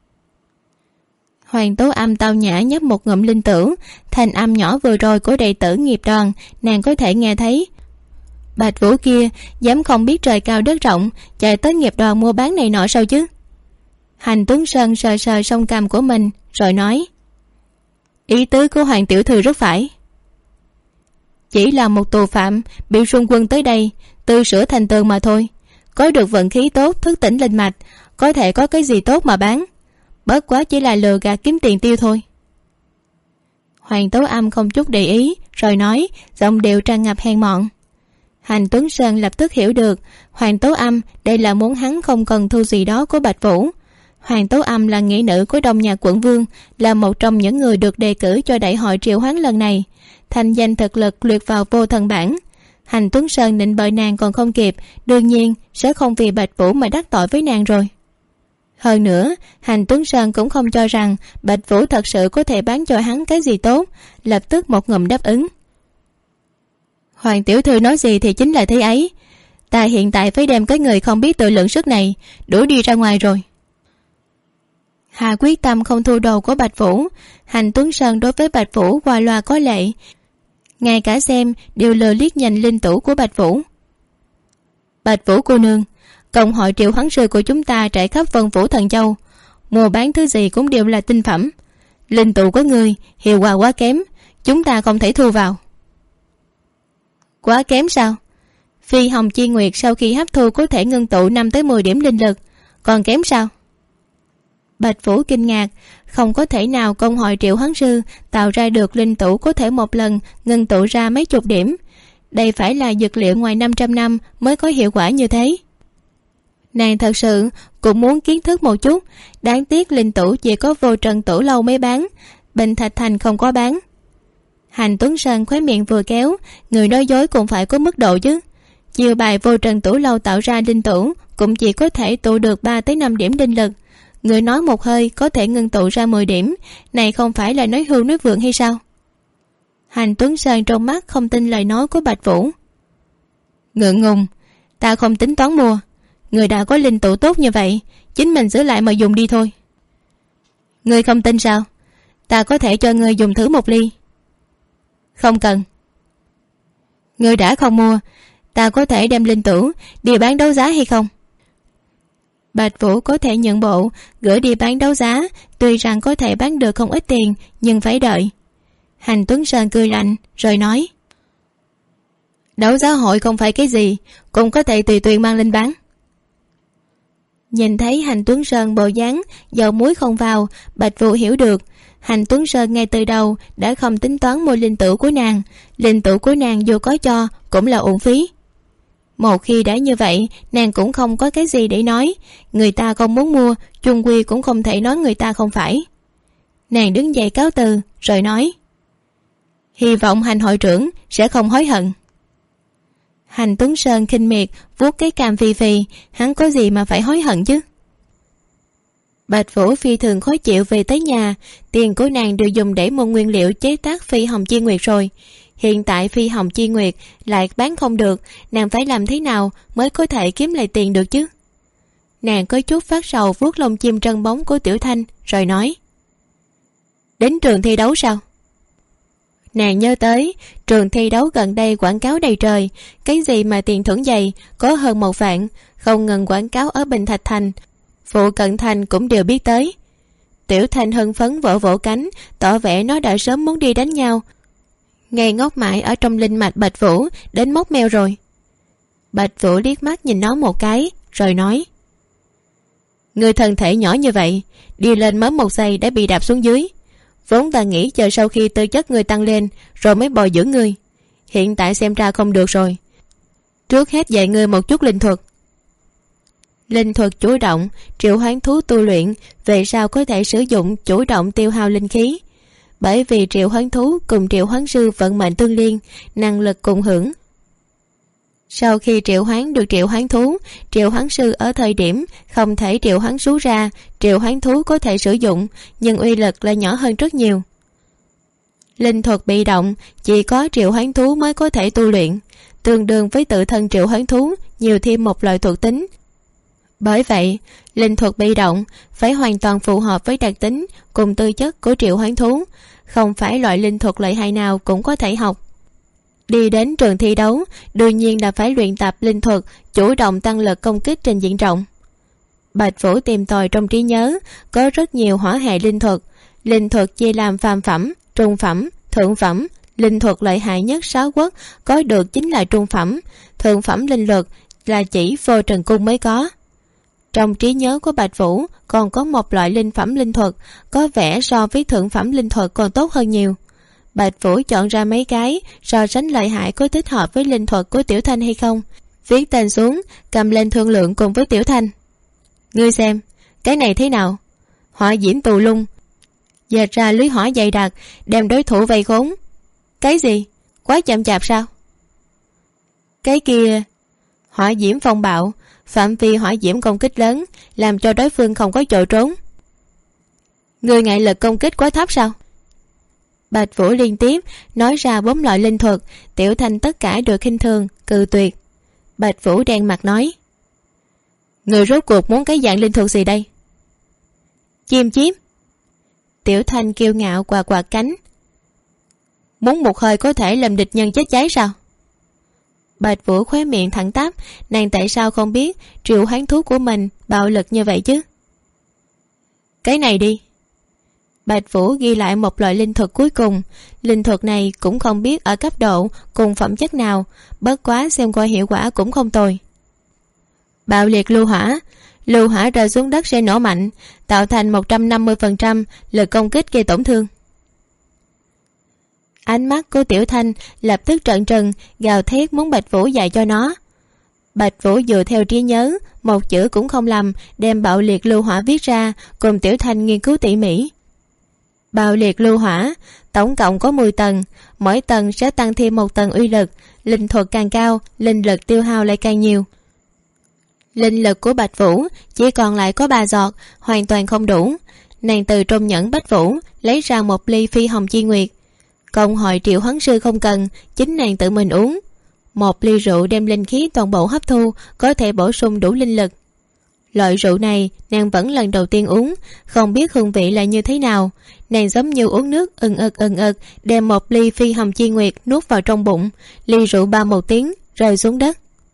Hoàng Tố Âm tao nhã nhấp một ngụm linh tử, thanh âm nhỏ vừa rồi của đệ tử nghiệp đoàn nàng có thể nghe thấy. Bạch Vũ kia dám không biết trời cao đất rộng chạy tới nghiệp đoàn mua bán này nọ sao chứ? Hành Tuấn Sơn sờ sờ song cằm của mình rồi nói: Ý tứ của Hoàng tiểu thư rất phải. Chỉ là một tù phạm bị xung quân tới đây tự sửa thành tường mà thôi. Có được vận khí tốt, thức tỉnh linh mạch, có thể có cái gì tốt mà bán. Bất quá chỉ là lừa gạt kiếm tiền tiêu thôi. Hoàng Tố Âm không chút để ý, rồi nói, giọng điệu tràn ngập hèn mọn. Hành Tuấn Sơn lập tức hiểu được Hoàng Tố Âm đây là muốn hắn không cần thu gì đó của Bạch Vũ. Hoàng Tố Âm là nghĩa nữ của Đông Nhạc quận vương, là một trong những người được đề cử cho đại hội triệu hoán lần này, thành danh thực lực luyện vào vô thần bảng. Hành Tuấn Sơn định bợ nàng còn không kịp, đương nhiên sẽ không vì Bạch Vũ mà đắc tội với nàng rồi. Hơn nữa, Hành Tuấn Sơn cũng không cho rằng Bạch Vũ thật sự có thể bán cho hắn cái gì tốt, lập tức một ngụm đáp ứng. Hoàng tiểu thư nói gì thì chính là thế ấy. Ta hiện tại phải đem cái người không biết tự lượng sức này đuổi đi ra ngoài rồi. Hà quyết tâm không thu đồ của Bạch Vũ. Hành Tuấn Sơn đối với Bạch Vũ qua loa có lệ, ngay cả xem đều lờ liếc nhìn linh tủ của Bạch Vũ. Bạch Vũ cô nương, công hội triệu hoán sư của chúng ta trải khắp Vân Vũ Thần Châu, mua bán thứ gì cũng đều là tinh phẩm. Linh tụ của ngươi hiệu quả quá kém, chúng ta không thể thu vào. Quá kém sao? Phi Hồng Chi Nguyệt sau khi hấp thu có thể ngưng tụ 5 tới 10 điểm linh lực, còn kém sao? Bạch Vũ kinh ngạc, không có thể nào công hội triệu hoán sư tạo ra được linh tụ có thể một lần ngưng tụ ra mấy chục điểm. Đây phải là dược liệu ngoài 500 năm mới có hiệu quả như thế. Nàng thật sự cũng muốn kiến thức một chút, đáng tiếc linh tủ chỉ có Vô Trần Tủ Lâu mới bán, Bình Thạch Thành không có bán. Hành Tuấn Sơn khóe miệng vừa kéo, người nói dối cũng phải có mức độ chứ. Chiều bài Vô Trần Tủ Lâu tạo ra linh tủ cũng chỉ có thể tụ được 3 tới 5 điểm linh lực. Người nói một hơi có thể ngưng tụ ra 10 điểm, này không phải là nói hưu nói vượng hay sao? Hành Tuấn Sơn trong mắt không tin lời nói của Bạch Vũ. Ngượng ngùng, ta không tính toán mua. Người đã có linh tụ tốt như vậy, chính mình giữ lại mà dùng đi thôi. Người không tin sao? Ta có thể cho người dùng thử một ly. Không cần. Người đã không mua, ta có thể đem linh tủ đi bán đấu giá hay không? Bạch Vũ có thể nhận bộ gửi đi bán đấu giá, tuy rằng có thể bán được không ít tiền, nhưng phải đợi. Hành Tuấn Sơn cười lạnh rồi nói, đấu giá hội không phải cái gì cũng có thể tùy tiện mang lên bán. Nhìn thấy Hành Tuấn Sơn bộ dáng dầu muối không vào, Bạch Vũ hiểu được Hành Tuấn Sơn ngay từ đầu đã không tính toán mua linh tủ của nàng. Linh tủ của nàng dù có cho cũng là uổng phí. Một khi đã như vậy, nàng cũng không có cái gì để nói. Người ta không muốn mua, chung quy cũng không thể nói người ta không phải. Nàng đứng dậy cáo từ rồi nói, hy vọng Hành hội trưởng sẽ không hối hận. Hành Tuấn Sơn khinh miệt vuốt cái cằm phì phì, hắn có gì mà phải hối hận chứ? Bạch Vũ phi thường khó chịu về tới nhà, tiền của nàng đều dùng để mua nguyên liệu chế tác Phi Hồng Chi Nguyệt rồi. Hiện tại Phi Hồng Chi Nguyệt lại bán không được, nàng phải làm thế nào mới có thể kiếm lại tiền được chứ? Nàng có chút phát sầu vuốt lông chim trân bóng của Tiểu Thanh rồi nói, đến trường thi đấu sao? Nàng nhớ tới trường thi đấu gần đây quảng cáo đầy trời, cái gì mà tiền thưởng dày có hơn 1 vạn, không ngừng quảng cáo ở Bình Thạch Thành, phụ cận thành cũng đều biết tới. Tiểu Thanh hưng phấn vỗ vỗ cánh, tỏ vẻ nó đã sớm muốn đi đánh nhau, ngây ngốc mãi ở trong linh mạch Bạch Vũ đến móc meo rồi. Bạch Vũ liếc mắt nhìn nó một cái rồi nói, người thân thể nhỏ như vậy, đi lên mới 1 giây đã bị đạp xuống dưới. Vốn ta nghĩ chờ sau khi tư chất người tăng lên rồi mới bồi dưỡng người, hiện tại xem ra không được rồi. Trước hết dạy ngươi một chút linh thuật. Linh thuật chủ động triệu hoán thú tu luyện, về sau có thể sử dụng chủ động tiêu hao linh khí. Bởi vì triệu hoán thú cùng triệu hoán sư vận mệnh tương liên, năng lực cùng hưởng. Sau khi triệu hoán được triệu hoán thú, triệu hoán sư ở thời điểm không thể triệu hoán sú ra, triệu hoán thú có thể sử dụng, nhưng uy lực lại nhỏ hơn rất nhiều. Linh thuật bị động chỉ có triệu hoán thú mới có thể tu luyện, tương đương với tự thân triệu hoán thú nhiều thêm một loại thuộc tính. Bởi vậy, linh thuật bị động phải hoàn toàn phù hợp với đặc tính cùng tư chất của triệu hoán thú, không phải loại linh thuật lợi hại nào cũng có thể học. Đi đến trường thi đấu, đương nhiên là phải luyện tập linh thuật, chủ động tăng lực công kích trên diện rộng. Bạch Vũ tìm tòi trong trí nhớ, có rất nhiều hỏa hệ linh thuật chia làm phàm phẩm, trung phẩm, thượng phẩm. Linh thuật lợi hại nhất 6 quốc có được chính là trung phẩm, thượng phẩm linh lực là chỉ Vô Trần Cung mới có. Trong trí nhớ của Bạch Vũ còn có một loại linh phẩm linh thuật có vẻ so với thượng phẩm linh thuật còn tốt hơn nhiều. Bạch Vũ chọn ra mấy cái so sánh lợi hại có thích hợp với linh thuật của Tiểu Thanh hay không, viết tên xuống, cầm lên thương lượng cùng với Tiểu Thanh. Ngươi xem, cái này thế nào? Hỏa diễm tù lung, dệt ra lưới hỏa dày đặc, đem đối thủ vây khốn. Cái gì? Quá chậm chạp sao? Cái kia, hỏa diễm phong bạo, phạm vi hỏa diễm công kích lớn, làm cho đối phương không có chỗ trốn. Ngươi ngại lực công kích quá thấp sao? Bạch Vũ liên tiếp nói ra 4 loại linh thuật. Tiểu Thanh tất cả đều khinh thường, cự tuyệt. Bạch Vũ đen mặt nói: Người rốt cuộc muốn cái dạng linh thuật gì đây? Chim chiếp. Tiểu Thanh kiêu ngạo quạt quạt cánh. Muốn một hơi có thể làm địch nhân chết cháy sao? Bạch Vũ khóe miệng thẳng tắp, nàng tại sao không biết triệu hoán thú của mình bạo lực như vậy chứ? Cái này đi. Bạch Vũ ghi lại một loại linh thuật cuối cùng. Linh thuật này cũng không biết ở cấp độ cùng phẩm chất nào, bất quá xem coi hiệu quả cũng không tồi. Bạo liệt lưu hỏa. Lưu hỏa rơi xuống đất sẽ nổ mạnh, tạo thành 150% lực công kích gây tổn thương. Ánh mắt của Tiểu Thanh lập tức trợn trừng, gào thét muốn Bạch Vũ dạy cho nó. Bạch Vũ dựa theo trí nhớ, một chữ cũng không lầm, đem bạo liệt lưu hỏa viết ra, cùng Tiểu Thanh nghiên cứu tỉ mỉ. Bạo liệt lưu hỏa tổng cộng có 10 tầng, mỗi tầng sẽ tăng thêm 1 tầng uy lực, linh thuật càng cao, linh lực tiêu hao lại càng nhiều. Linh lực của Bạch Vũ chỉ còn lại có 3 giọt, hoàn toàn không đủ. Nàng từ trong nhẫn Bạch Vũ lấy ra 1 ly phi hồng chi nguyệt. Công hội triệu hoán sư không cần, chính nàng tự mình uống. 1 ly rượu đem linh khí toàn bộ hấp thu, có thể bổ sung đủ linh lực. Loại rượu này nàng vẫn lần đầu tiên uống, không biết hương vị là như thế nào. Nàng giống như uống nước ừng ực, đem 1 ly phi hồng chi nguyệt nuốt vào trong bụng. Ly rượu ba một tiếng rơi xuống đất.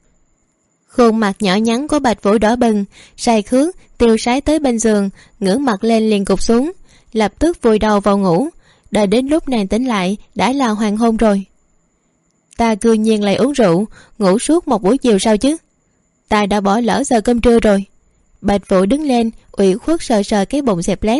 Khuôn mặt nhỏ nhắn của Bạch Vũ đỏ bừng, say khước tiêu sái tới bên giường, ngửa mặt lên liền gục xuống, lập tức vùi đầu vào ngủ. Đợi đến lúc nàng tỉnh lại đã là hoàng hôn rồi. Ta cư nhiên lại uống rượu, ngủ suốt một buổi chiều sao chứ? Ta đã bỏ lỡ giờ cơm trưa rồi. Bạch Vũ đứng lên, ủy khuất sờ sờ cái bụng xẹp lép.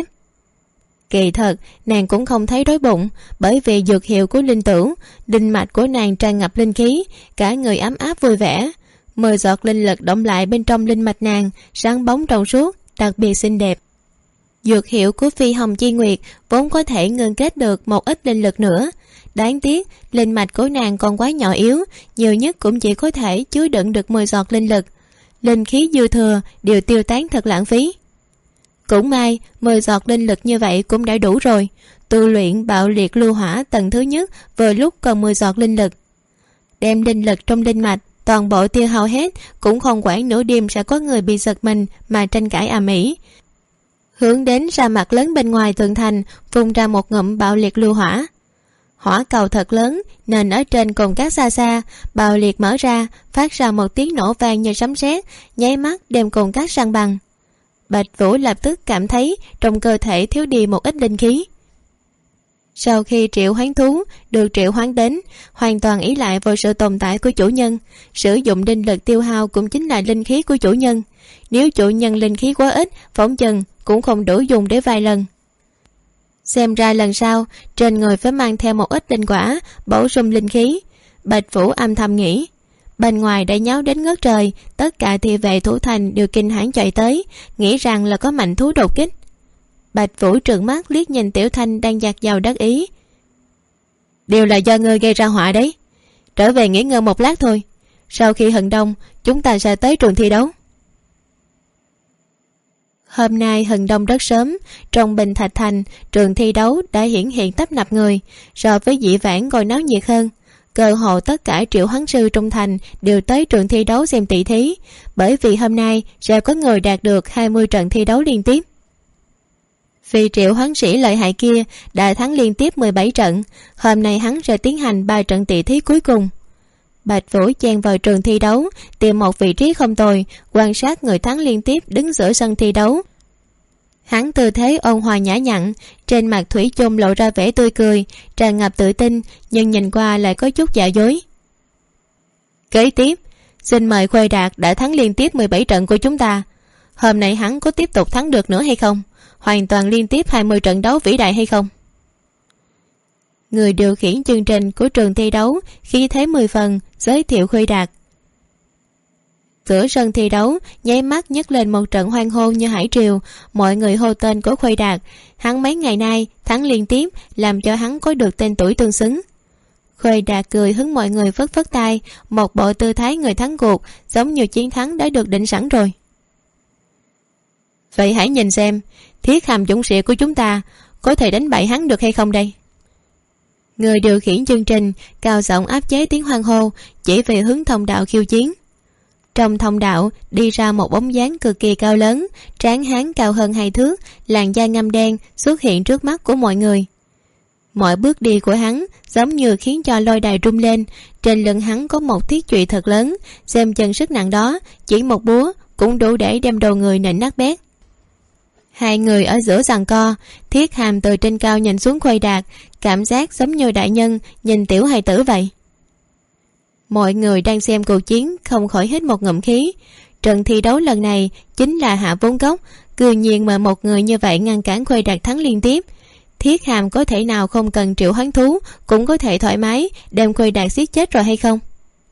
Kỳ thật nàng cũng không thấy đói bụng, bởi vì dược hiệu của linh tửu, linh mạch của nàng tràn ngập linh khí, cả người ấm áp vui vẻ. 10 giọt linh lực động lại bên trong linh mạch nàng, sáng bóng trong suốt, đặc biệt xinh đẹp. Dược hiệu của phi hồng chi nguyệt vốn có thể ngưng kết được một ít linh lực nữa. Đáng tiếc linh mạch của nàng còn quá nhỏ yếu, nhiều nhất cũng chỉ có thể chứa đựng được 10 giọt linh lực. Linh khí dư thừa đều tiêu tán thật lãng phí. Cũng may 10 giọt linh lực như vậy cũng đã đủ rồi. Tu luyện bạo liệt lưu hỏa tầng thứ nhất vừa lúc còn 10 giọt linh lực. Đem linh lực trong linh mạch toàn bộ tiêu hao hết, cũng không quản nửa đêm sẽ có người bị giật mình mà tranh cãi ầm ĩ. Hướng đến sa mạc lớn bên ngoài tường thành, phun ra một ngụm bạo liệt lưu hỏa. Hỏa cầu thật lớn nên ở trên cồn cát xa xa, bạo liệt mở ra, phát ra một tiếng nổ vang như sấm sét, nháy mắt đem cồn cát san bằng. Bạch Vũ lập tức cảm thấy trong cơ thể thiếu đi một ít linh khí. Sau khi triệu hoán thú được triệu hoán đến, hoàn toàn ý lại vào sự tồn tại của chủ nhân. Sử dụng linh lực tiêu hao cũng chính là linh khí của chủ nhân. Nếu chủ nhân linh khí quá ít, phỏng chừng cũng không đủ dùng để vài lần. Xem ra lần sau trên người phải mang theo một ít linh quả bổ sung linh khí. Bạch Vũ âm thầm nghĩ. Bên ngoài đã nháo đến ngất trời, tất cả thị vệ thủ thành đều kinh hãi chạy tới, nghĩ rằng là có mạnh thú đột kích. Bạch Vũ trợn mắt liếc nhìn Tiểu Thanh đang dạt dào đắc ý. Đều là do ngươi gây ra họa đấy. Trở về nghỉ ngơi một lát thôi, sau khi hừng đông chúng ta sẽ tới trường thi đấu. Hôm nay hừng đông rất sớm, trong Bình Thạch Thành, trường thi đấu đã hiển hiện tấp nập người, so với dĩ vãng còn náo nhiệt hơn. Cơ hồ tất cả triệu hoán sư trong thành đều tới trường thi đấu xem tỷ thí, bởi vì hôm nay sẽ có người đạt được 20 trận thi đấu liên tiếp. Vì triệu hoán sĩ lợi hại kia đã thắng liên tiếp 17 trận, hôm nay hắn sẽ tiến hành 3 trận tỷ thí cuối cùng. Bạch Vũ chen vào trường thi đấu, tìm một vị trí không tồi, quan sát người thắng liên tiếp đứng giữa sân thi đấu. Hắn tư thế ôn hòa nhã nhặn, trên mặt thủy chung lộ ra vẻ tươi cười tràn ngập tự tin, nhưng nhìn qua lại có chút giả dối. Kế tiếp, xin mời Khuê Đạt đã thắng liên tiếp 17 trận của chúng ta. Hôm nay hắn có tiếp tục thắng được nữa hay không? Hoàn toàn liên tiếp 20 trận đấu vĩ đại hay không? Người điều khiển chương trình của trường thi đấu khí thế 10 phần giới thiệu Khuê Đạt. Giữa sân thi đấu nháy mắt nhấc lên một trận hoan hô như hải triều, mọi người hô tên của Khuê Đạt. Hắn mấy ngày nay thắng liên tiếp làm cho hắn có được tên tuổi tương xứng. Khuê Đạt cười hứng mọi người phất phất tay, một bộ tư thái người thắng cuộc, giống như chiến thắng đã được định sẵn rồi. Vậy hãy nhìn xem Thiết Hàm dũng sĩ của chúng ta có thể đánh bại hắn được hay không đây. Người điều khiển chương trình cao giọng áp chế tiếng hoan hô, chỉ về hướng thông đạo khiêu chiến. Trong thông đạo đi ra một bóng dáng cực kỳ cao lớn, trán hán cao hơn 2 thước, làn da ngăm đen xuất hiện trước mắt của mọi người. Mọi bước đi của hắn giống như khiến cho lôi đài rung lên. Trên lưng hắn có một thiết chùy thật lớn, xem chân sức nặng đó, chỉ một búa cũng đủ để đem đầu người nện nát bét. Hai người ở giữa giằng co, Thiết Hàm từ trên cao nhìn xuống Khuê Đạt, cảm giác giống như đại nhân nhìn tiểu hài tử vậy. Mọi người đang xem cuộc chiến không khỏi hít một ngụm khí. Trận thi đấu lần này chính là hạ vốn gốc, cư nhiên mà một người như vậy ngăn cản Khuê Đạt thắng liên tiếp. Thiết Hàm có thể nào không cần triệu hoán thú cũng có thể thoải mái đem Khuê Đạt giết chết rồi hay không?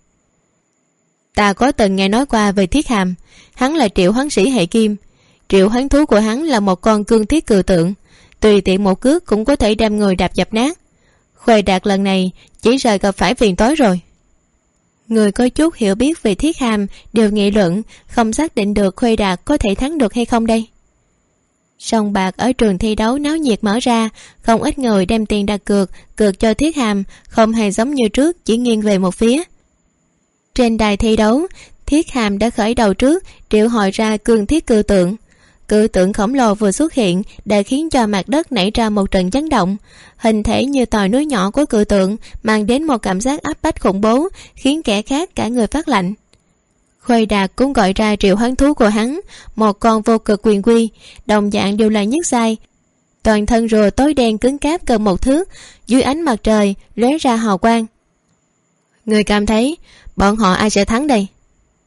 Ta có từng nghe nói qua về Thiết Hàm, hắn là triệu hoán sĩ hệ kim. Triệu hoán thú của hắn là một con cương thiết cự tượng, tùy tiện một cước cũng có thể đem người đạp dập nát. Khuê Đạt lần này chỉ sợ gặp phải phiền toái rồi. Người có chút hiểu biết về Thiết Hàm đều nghị luận, không xác định được Khuê Đạt có thể thắng được hay không đây. Sòng bạc ở trường thi đấu náo nhiệt mở ra, không ít người đem tiền đặt cược cho Thiết Hàm, không hề giống như trước chỉ nghiêng về một phía. Trên đài thi đấu, Thiết Hàm đã khởi đầu trước, triệu hồi ra cương thiết cự tượng. Cự tượng khổng lồ vừa xuất hiện đã khiến cho mặt đất nảy ra một trận chấn động. Hình thể như tòa núi nhỏ của cự tượng mang đến một cảm giác áp bách khủng bố, khiến kẻ khác cả người phát lạnh. Khuê Đạt cũng gọi ra triệu hoán thú của hắn, một con vô cực quyền quy, đồng dạng đều là nhất giai, toàn thân rùa tối đen cứng cáp gần 1 thước, dưới ánh mặt trời lóe ra hào quang. Người cảm thấy bọn họ ai sẽ thắng đây?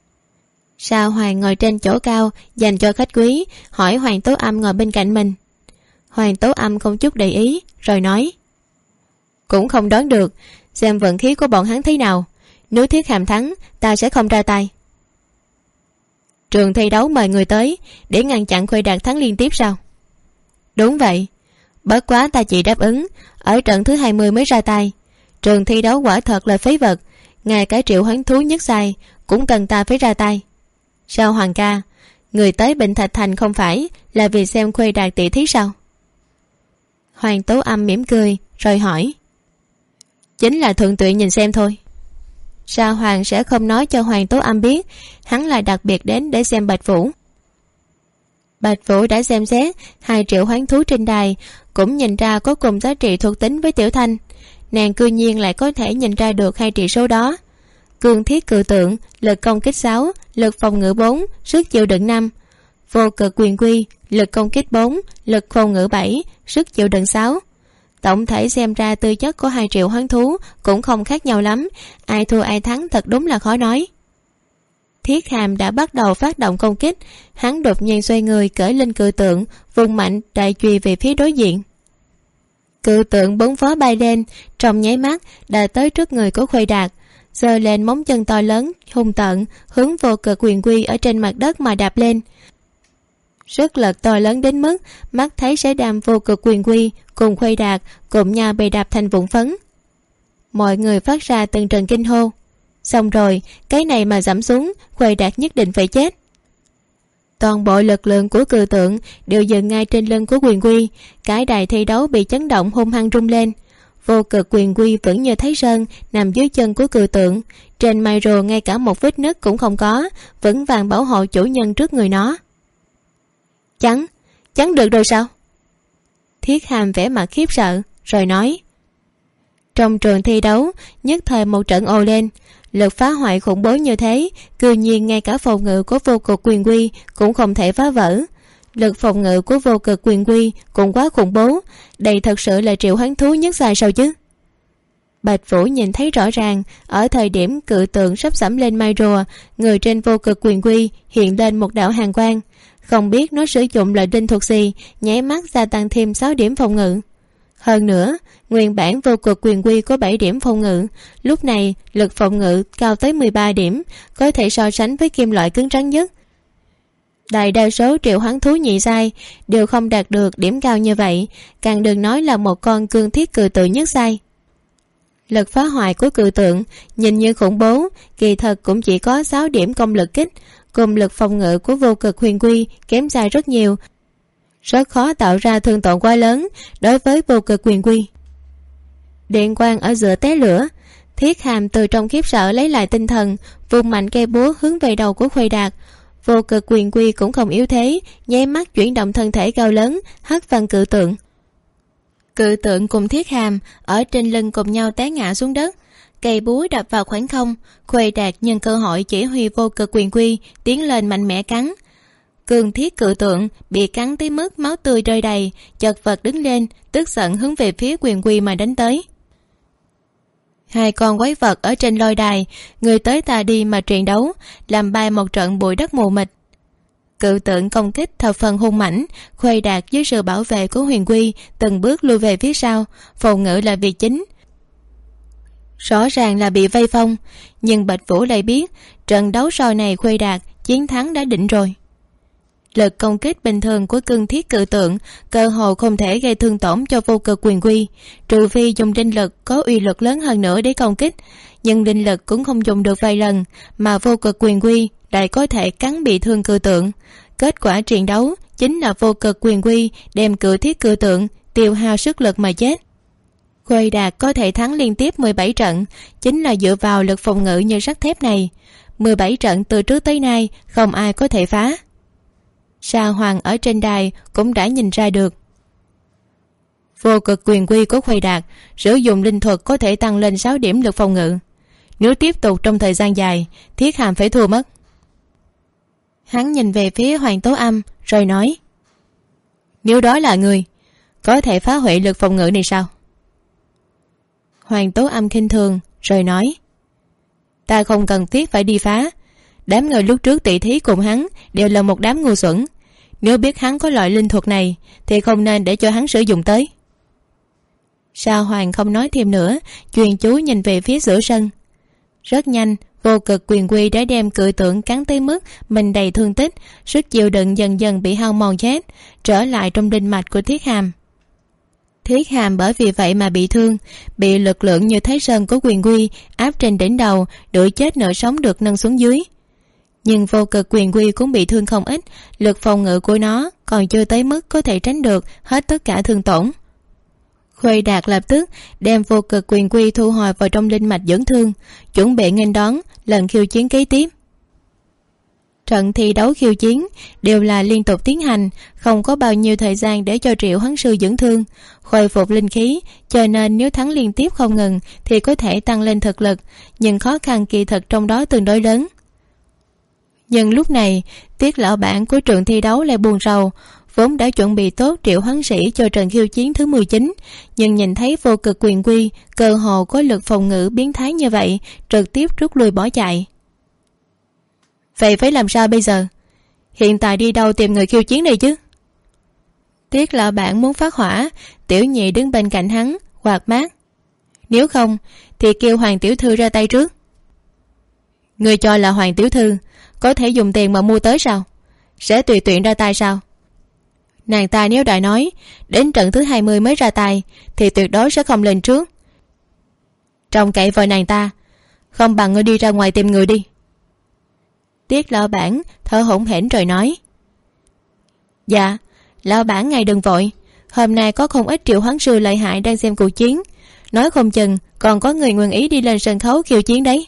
Sa Hoàng ngồi trên chỗ cao dành cho khách quý, hỏi Hoàng Tố Âm ngồi bên cạnh mình. Hoàng Tố Âm không chút để ý rồi nói: Cũng không đoán được, xem vận khí của bọn hắn thế nào. Nếu Thiết Hàm thắng, ta sẽ không ra tay. Trường thi đấu mời người tới để ngăn chặn Khuê Đạt thắng liên tiếp sao? Đúng vậy, bất quá ta chỉ đáp ứng ở trận thứ 20 mới ra tay. Trường thi đấu quả thật là phế vật, ngay cả triệu hoán thú nhất giai cũng cần ta phải ra tay. Sao Hoàng ca, người tới Bình Thạch Thành không phải là vì xem Khuê Đạt tỷ thí sao? Hoàng Tố Âm mỉm cười rồi hỏi: Chính là thuận tiện nhìn xem thôi. Sa Hoàng sẽ không nói cho Hoàng Tố Âm biết hắn là đặc biệt đến để xem Bạch Vũ. Bạch Vũ đã xem xét 2 triệu hoán thú trên đài, cũng nhìn ra có cùng giá trị thuộc tính với Tiểu Thanh. Nàng cư nhiên lại có thể nhìn ra được 2 trị số đó. Cương thiết cự tượng, lực công kích 6, lực phòng ngự 4, sức chịu đựng 5. Vô cực quyền quy, lực công kích 4, lực phòng ngự 7, sức chịu đựng 6. Tổng thể xem ra tư chất của 2 triệu hoán thú cũng không khác nhau lắm, ai thua ai thắng thật đúng là khó nói. Thiết Hàm đã bắt đầu phát động công kích, hắn đột nhiên xoay người cởi lên cự tượng, vùng mạnh đại chùy về phía đối diện. Cự tượng bốn vó bay lên, trong nháy mắt đã tới trước người của Khuê Đạt, giơ lên móng chân to lớn hung tợn hướng vô cực quyền quy ở trên mặt đất mà đạp lên. Sức lực to lớn đến mức mắt thấy sẽ đàm vô cực quyền quy cùng Khuê Đạt cùng nhau bị đạp thành vụn phấn. Mọi người phát ra từng trận kinh hô. Xong rồi, cái này mà giảm xuống, Khuê Đạt nhất định phải chết. Toàn bộ lực lượng của cự tượng đều dừng ngay trên lưng của quyền quy, cái đài thi đấu bị chấn động hung hăng rung lên. Vô cực quyền quy vẫn như thái sơn nằm dưới chân của cự tượng, trên mai rùa ngay cả một vết nứt cũng không có, vững vàng bảo hộ chủ nhân trước người nó. Chắn được rồi sao? Thiết Hàm vẻ mặt khiếp sợ rồi nói. Trong trường thi đấu nhất thời một trận ồ lên, lực phá hoại khủng bố như thế, cư nhiên ngay cả phòng ngự của vô cực quyền quy cũng không thể phá vỡ. Lực phòng ngự của vô cực quyền quy cũng quá khủng bố. Đây thật sự là triệu hoán thú nhất giai sao chứ? Bạch Vũ nhìn thấy rõ ràng, ở thời điểm cự tượng sắp sẫm lên mai rùa, người trên vô cực quyền quy hiện lên một đạo hàn quang. Không biết nó sử dụng loại linh thuật gì, nháy mắt gia tăng thêm 6 điểm phòng ngự. Hơn nữa, nguyên bản vô cực quyền quy có 7 điểm phòng ngự, lúc này lực phòng ngự cao tới 13 điểm, có thể so sánh với kim loại cứng rắn nhất. Đại đa số triệu hoán thú nhị giai đều không đạt được điểm cao như vậy, càng đừng nói là một con cương thiết cự tượng nhất giai. Lực phá hoại của cự tượng nhìn như khủng bố, kỳ thật cũng chỉ có 6 điểm công lực kích, cùng lực phòng ngự của vô cực huyền quy kém xa rất nhiều, rất khó tạo ra thương tổn quá lớn đối với vô cực huyền quy. Điện quang ở giữa té lửa, Thiết Hàm từ trong khiếp sợ lấy lại tinh thần, vung mạnh cây búa hướng về đầu của Khuê Đạt. Vô cực quyền quy cũng không yếu thế, nháy mắt chuyển động thân thể cao lớn hất văng cự tượng. Cự tượng cùng Thiết Hàm ở trên lưng cùng nhau té ngã xuống đất, cây búa đập vào khoảng không. Khuê Đạt nhân cơ hội chỉ huy vô cực quyền quy tiến lên mạnh mẽ cắn. Cường thiết cự tượng bị cắn tới mức máu tươi rơi đầy, chật vật đứng lên, tức giận hướng về phía quyền quy mà đánh tới. Hai con quái vật ở trên lôi đài, người tới ta đi mà truyền đấu, làm bay một trận bụi đất mù mịt. Cự tượng công kích thập phần hung mãnh, Khuê Đạt dưới sự bảo vệ của huyền quy từng bước lui về phía sau, phòng ngự là việc chính. Rõ ràng là bị vây phong, nhưng Bạch Vũ lại biết trận đấu sau này Khuê Đạt chiến thắng đã định rồi. Lực công kích bình thường của cương thiết cự tượng cơ hồ không thể gây thương tổn cho vô cực quyền quy, trừ phi dùng linh lực có uy lực lớn hơn nữa để công kích, nhưng linh lực cũng không dùng được vài lần, mà vô cực quyền quy lại có thể cắn bị thương cự tượng. Kết quả chiến đấu chính là vô cực quyền quy đem cự thiết cự tượng tiêu hao sức lực mà chết. Khuê Đạt có thể thắng liên tiếp 17 trận chính là dựa vào lực phòng ngự như sắt thép này. 17 trận từ trước tới nay không ai có thể phá. Sa Hoàng ở trên đài cũng đã nhìn ra được. Vô cực quyền quy của Khuê Đạt sử dụng linh thuật có thể tăng lên 6 điểm lực phòng ngự. Nếu tiếp tục trong thời gian dài, Thiết Hàm phải thua mất. Hắn nhìn về phía Hoàng Tố Âm rồi nói: Nếu đó là người, có thể phá hủy lực phòng ngự này sao? Hoàng Tố Âm khinh thường rồi nói: Ta không cần thiết phải đi phá. Đám người lúc trước tỷ thí cùng hắn đều là một đám ngu xuẩn. Nếu biết hắn có loại linh thuật này thì không nên để cho hắn sử dụng tới. Sa Hoàng không nói thêm nữa, chuyên chú nhìn về phía giữa sân. Rất nhanh, vô cực quyền quy đã đem cự tượng cắn tới mức mình đầy thương tích, sức chịu đựng dần dần bị hao mòn chết, trở lại trong linh mạch của Thiết Hàm. Thiết Hàm bởi vì vậy mà bị thương, bị lực lượng như Thái Sơn của quyền quy áp trên đỉnh đầu, đuổi chết nửa sống được nâng xuống dưới. Nhưng vô cực quyền quy cũng bị thương không ít, lực phòng ngự của nó còn chưa tới mức có thể tránh được hết tất cả thương tổn. Khuê Đạt lập tức đem vô cực quyền quy thu hồi vào trong linh mạch dưỡng thương, chuẩn bị nghênh đón lần khiêu chiến kế tiếp. Trận thi đấu khiêu chiến đều là liên tục tiến hành, không có bao nhiêu thời gian để cho triệu hoán sư dưỡng thương, khôi phục linh khí, cho nên nếu thắng liên tiếp không ngừng thì có thể tăng lên thực lực, nhưng khó khăn kỳ thực trong đó tương đối lớn. Nhưng lúc này, Tiết lão bản của trường thi đấu lại buồn rầu, vốn đã chuẩn bị tốt triệu hoán sĩ cho trận khiêu chiến thứ 19, nhưng nhìn thấy vô cực quyền quy cơ hồ có lực phòng ngự biến thái như vậy, trực tiếp rút lui bỏ chạy. Vậy phải làm sao bây giờ? Hiện tại đi đâu tìm người khiêu chiến này chứ? Tiết lão bản muốn phát hỏa, Tiểu Nhị đứng bên cạnh hắn quạt mát: Nếu không thì kêu Hoàng tiểu thư ra tay trước. Người cho là Hoàng tiểu thư có thể dùng tiền mà mua tới sao? Sẽ tùy tiện ra tay sao? Nàng ta nếu đã nói đến trận thứ 20 mới ra tay thì tuyệt đối sẽ không lên trước. Trông cậy vào nàng ta, không bằng ngươi đi ra ngoài tìm người đi. Tiết lão bản thở hổn hển rồi nói: Dạ, lão bản ngài đừng vội, hôm nay có không ít triệu hoán sư lợi hại đang xem cuộc chiến, nói không chừng còn có người nguyện ý đi lên sân khấu khiêu chiến đấy.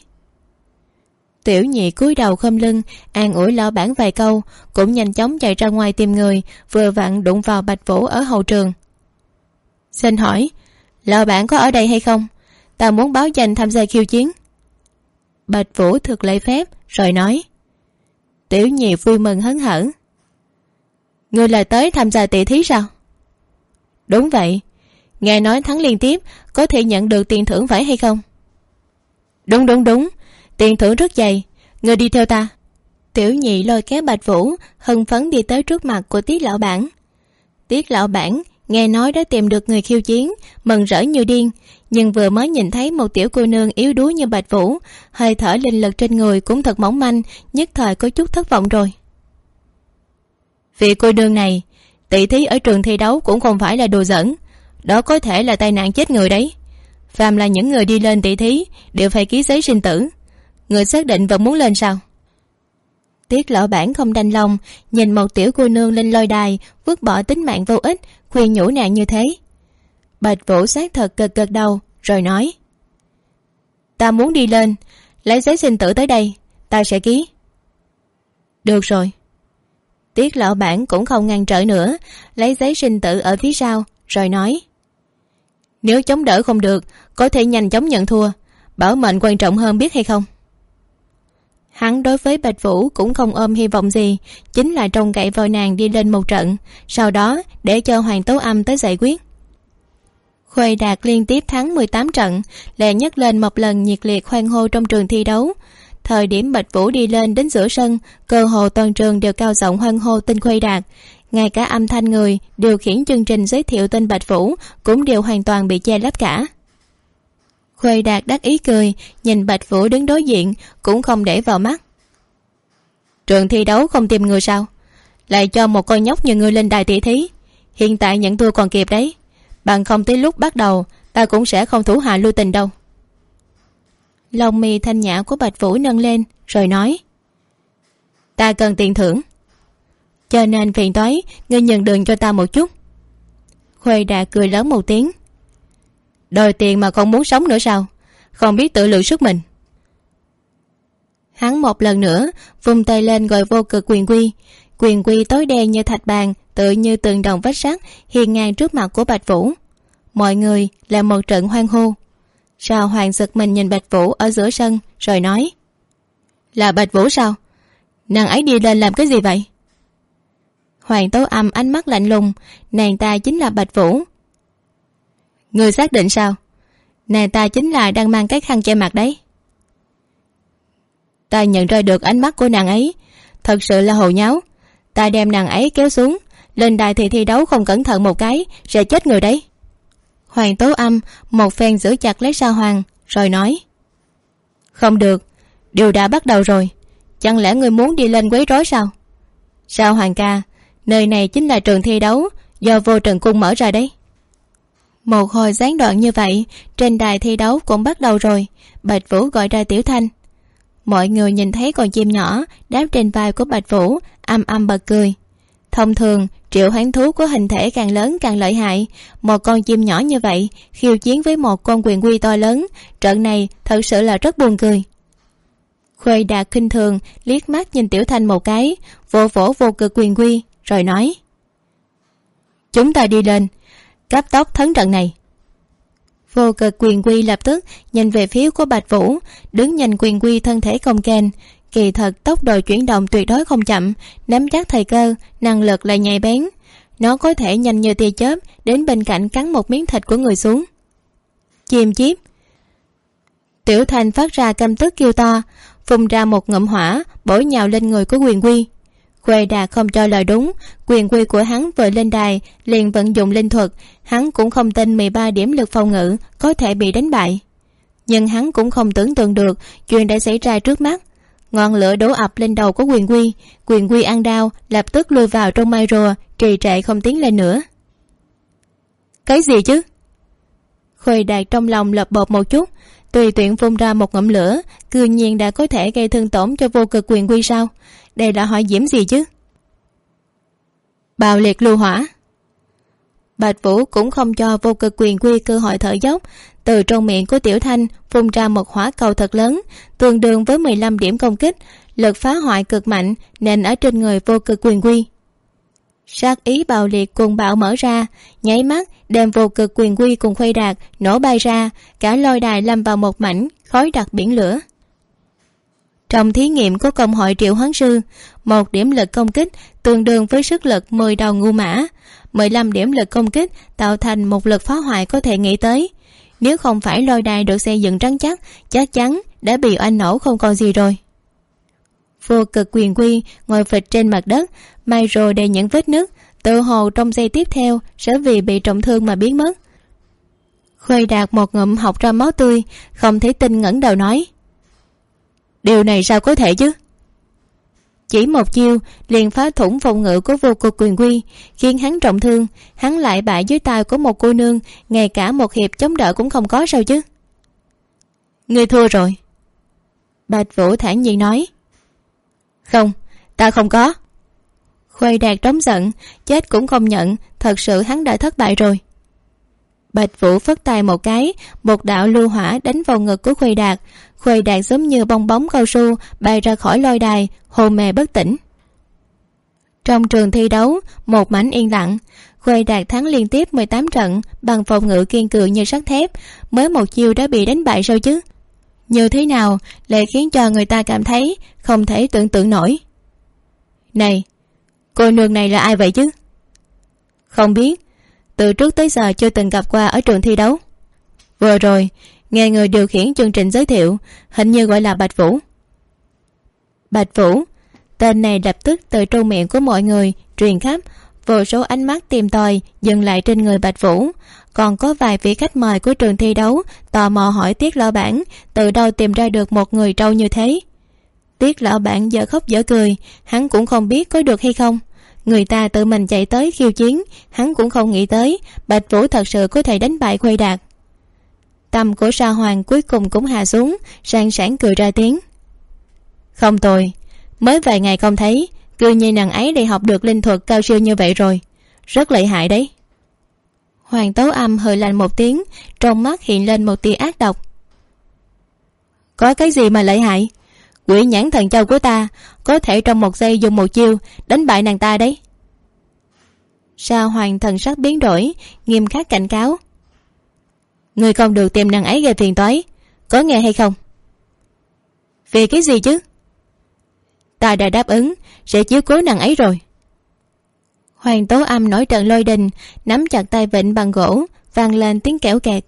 Tiểu Nhị cúi đầu khom lưng an ủi lão bản vài câu, cũng nhanh chóng chạy ra ngoài tìm người, vừa vặn đụng vào Bạch Vũ ở hậu trường. Xin hỏi lão bản có ở đây hay không? Ta muốn báo danh tham gia khiêu chiến. Bạch Vũ thực lễ phép rồi nói. Tiểu Nhị vui mừng hớn hở: Ngươi là tới tham gia tỷ thí sao? Đúng vậy. Nghe nói thắng liên tiếp có thể nhận được tiền thưởng phải hay không? Đúng, tiền thưởng rất dày. Ngươi đi theo ta. Tiểu nhị lôi kéo Bạch Vũ hưng phấn đi tới trước mặt của Tiết lão bản. Tiết lão bản nghe nói đã tìm được người khiêu chiến, mừng rỡ như điên, nhưng vừa mới nhìn thấy một tiểu cô nương yếu đuối như Bạch Vũ, hơi thở linh lực trên người cũng thật mỏng manh, nhất thời có chút thất vọng rồi. Vị cô nương này, tỷ thí ở trường thi đấu cũng không phải là đùa giỡn, đó có thể là tai nạn chết người đấy. Phàm là những người đi lên tỷ thí đều phải ký giấy sinh tử. Người xác định vẫn muốn lên sao? Tiết lão bản không đành lòng nhìn một tiểu cô nương lên lôi đài vứt bỏ tính mạng vô ích, khuyên nhủ nàng như thế. Bạch Vũ xác thật gật đầu rồi nói: Ta muốn đi lên, lấy giấy sinh tử tới đây, ta sẽ ký. Được rồi. Tiết lão bản cũng không ngăn trở nữa, lấy giấy sinh tử ở phía sau rồi nói: Nếu chống đỡ không được, có thể nhanh chóng nhận thua, bảo mệnh quan trọng hơn biết hay không? Hắn đối với Bạch Vũ cũng không ôm hy vọng gì, chính là trông cậy vào nàng đi lên một trận, sau đó để cho Hoàng Tố Âm tới giải quyết. Khuê Đạt liên tiếp thắng 18 trận, lại nhấc lên một lần nhiệt liệt hoan hô trong trường thi đấu. Thời điểm Bạch Vũ đi lên đến giữa sân, cơ hồ toàn trường đều cao giọng hoan hô tên Khuê Đạt, ngay cả âm thanh người điều khiển chương trình giới thiệu tên Bạch Vũ cũng đều hoàn toàn bị che lấp cả. Khuê Đạt đắc ý cười, nhìn Bạch Vũ đứng đối diện cũng không để vào mắt. Trường thi đấu không tìm người sao? Lại cho một con nhóc như ngươi lên đài tỷ thí, hiện tại nhận thua còn kịp đấy, bằng không tới lúc bắt đầu ta cũng sẽ không thủ hạ lưu tình đâu. Lông mi thanh nhã của Bạch Vũ nâng lên rồi nói: Ta cần tiền thưởng, cho nên phiền toái ngươi nhường đường cho ta một chút. Khuê Đạt cười lớn một tiếng: Đòi tiền mà không muốn sống nữa sao? Không biết tự lượng sức mình. Hắn một lần nữa vung tay lên gọi vô cực quyền quy tối đen như thạch bàn, tựa như tường đồng vách sắt hiên ngang trước mặt của Bạch Vũ. Mọi người là một trận hoan hô. Sao Hoàng giật mình nhìn Bạch Vũ ở giữa sân rồi nói: Là Bạch Vũ sao? Nàng ấy đi lên làm cái gì vậy? Hoàng Tố Âm ánh mắt lạnh lùng, nàng ta chính là Bạch Vũ. Người xác định sao? Nàng ta chính là đang mang cái khăn che mặt đấy. Ta nhận ra được ánh mắt của nàng ấy, thật sự là hồ nháo. Ta đem nàng ấy kéo xuống, lên đài thì thi đấu không cẩn thận một cái sẽ chết người đấy. Hoàng Tố Âm một phen giữ chặt lấy Sa Hoàng rồi nói: Không được, điều đã bắt đầu rồi, chẳng lẽ người muốn đi lên quấy rối sao? Sa Hoàng ca, nơi này chính là trường thi đấu do Vô Trần Cung mở ra đấy. Một hồi gián đoạn như vậy, trên đài thi đấu cũng bắt đầu rồi. Bạch Vũ gọi ra Tiểu Thanh. Mọi người nhìn thấy con chim nhỏ đáp trên vai của Bạch Vũ, âm bật cười. Thông thường triệu hoán thú có hình thể càng lớn càng lợi hại, một con chim nhỏ như vậy khiêu chiến với một con quyền quy to lớn, trận này thật sự là rất buồn cười. Khuê Đạt khinh thường liếc mắt nhìn Tiểu Thanh một cái, vỗ vô cực quyền quy rồi nói: Chúng ta đi lên, cấp tốc thắng trận này. Vô cực quyền quy lập tức nhìn về phía của Bạch Vũ, đứng nhìn quyền quy thân thể cồng kềnh, kỳ thật tốc độ chuyển động tuyệt đối không chậm, nắm chắc thời cơ, năng lực lại nhạy bén. Nó có thể nhanh như tia chớp đến bên cạnh cắn một miếng thịt của người xuống. Chim chíp. Tiểu Thanh phát ra căm tức kêu to, phun ra một ngụm hỏa bổ nhào lên người của quyền quy. Khuê Đạt không cho lời đúng, quyền quy của hắn vừa lên đài liền vận dụng linh thuật, hắn cũng không tin 13 điểm lực phòng ngự có thể bị đánh bại. Nhưng hắn cũng không tưởng tượng được chuyện đã xảy ra trước mắt. Ngọn lửa đổ ập lên đầu của quyền quy ăn đau lập tức lùi vào trong mai rùa, trì trệ không tiến lên nữa. Cái gì chứ? Khuê Đạt trong lòng lợp bột một chút, tùy tiện phun ra một ngụm lửa cư nhiên đã có thể gây thương tổn cho vô cực quyền quy sao? Đây là hỏa diễm gì chứ? Bạo liệt lưu hỏa. Bạch Vũ cũng không cho vô cực quyền quy cơ hội thở dốc, từ trong miệng của Tiểu Thanh phun ra một hỏa cầu thật lớn, tương đương với 15 điểm công kích, lực phá hoại cực mạnh nên ở trên người vô cực quyền quy. Sát ý bạo liệt cuồng bạo mở ra, nháy mắt đem vô cực quyền quy cùng Khuê Đạt nổ bay ra, cả lôi đài lâm vào một mảnh khói đặc biển lửa. Trong thí nghiệm của công hội triệu hoán sư, 1 điểm lực công kích tương đương với sức lực 10 đầu ngưu mã, 15 điểm lực công kích tạo thành một lực phá hoại có thể nghĩ tới. Nếu không phải lôi đài được xây dựng rắn chắc, chắc chắn đã bị oanh nổ không còn gì rồi. Vô cực quyền quy ngồi phịch trên mặt đất, may rồi đầy những vết nứt, tự hồ trong giây tiếp theo sẽ vì bị trọng thương mà biến mất. Khuê Đạt một ngụm học ra máu tươi, không thể tin ngẩng đầu nói: điều này sao có thể chứ? Chỉ một chiêu liền phá thủng phòng ngự của vô cực quyền quy, khiến hắn trọng thương. Hắn lại bại dưới tay của một cô nương, ngay cả một hiệp chống đỡ cũng không có sao chứ? Ngươi thua rồi. Bạch Vũ thản nhiên nói. Không, ta không có. Khuê Đạt trống giận, chết cũng không nhận, thật sự hắn đã thất bại rồi. Bạch Vũ phất tay một cái, một đạo lưu hỏa đánh vào ngực của Khuê Đạt. Khuê Đạt giống như bong bóng cao su bay ra khỏi lôi đài, hôn mê bất tỉnh. Trong trường thi đấu, một mảnh yên lặng. Khuê Đạt thắng liên tiếp 18 trận bằng phòng ngự kiên cường như sắt thép, mới một chiêu đã bị đánh bại sao chứ? Như thế nào lại khiến cho người ta cảm thấy không thể tưởng tượng nổi. Này, cô nương này là ai vậy chứ? Không biết, từ trước tới giờ chưa từng gặp qua ở trường thi đấu. Vừa rồi nghe người điều khiển chương trình giới thiệu, hình như gọi là Bạch Vũ. Bạch Vũ, tên này lập tức từ trong miệng của mọi người truyền khắp. Vô số ánh mắt tìm tòi dừng lại trên người Bạch Vũ. Còn có vài vị khách mời của trường thi đấu tò mò hỏi Tiết lão bản từ đâu tìm ra được một người trâu như thế. Tiết lão bản dở khóc dở cười, hắn cũng không biết có được hay không. Người ta tự mình chạy tới khiêu chiến, hắn cũng không nghĩ tới Bạch Vũ thật sự có thể đánh bại Khuê Đạt. Tâm của Sa Hoàng cuối cùng cũng hạ xuống, sang sảng cười ra tiếng. Không tồi, mới vài ngày không thấy, cư nhiên nàng ấy lại học được linh thuật cao siêu như vậy rồi, rất lợi hại đấy. Hoàng Tấu Âm hừ lạnh một tiếng, trong mắt hiện lên một tia ác độc. Có cái gì mà lợi hại? Quỷ nhãn thần châu của ta có thể trong một giây dùng một chiêu đánh bại nàng ta đấy. Sa Hoàng thần sắc biến đổi, nghiêm khắc cảnh cáo. Người không được tìm nàng ấy gây phiền toái, có nghe hay không? Vì cái gì chứ? Ta đã đáp ứng sẽ chiếu cố nàng ấy rồi. Hoàng Tố Âm nổi trận lôi đình, nắm chặt tay vịn bằng gỗ, vang lên tiếng kẽo kẹt.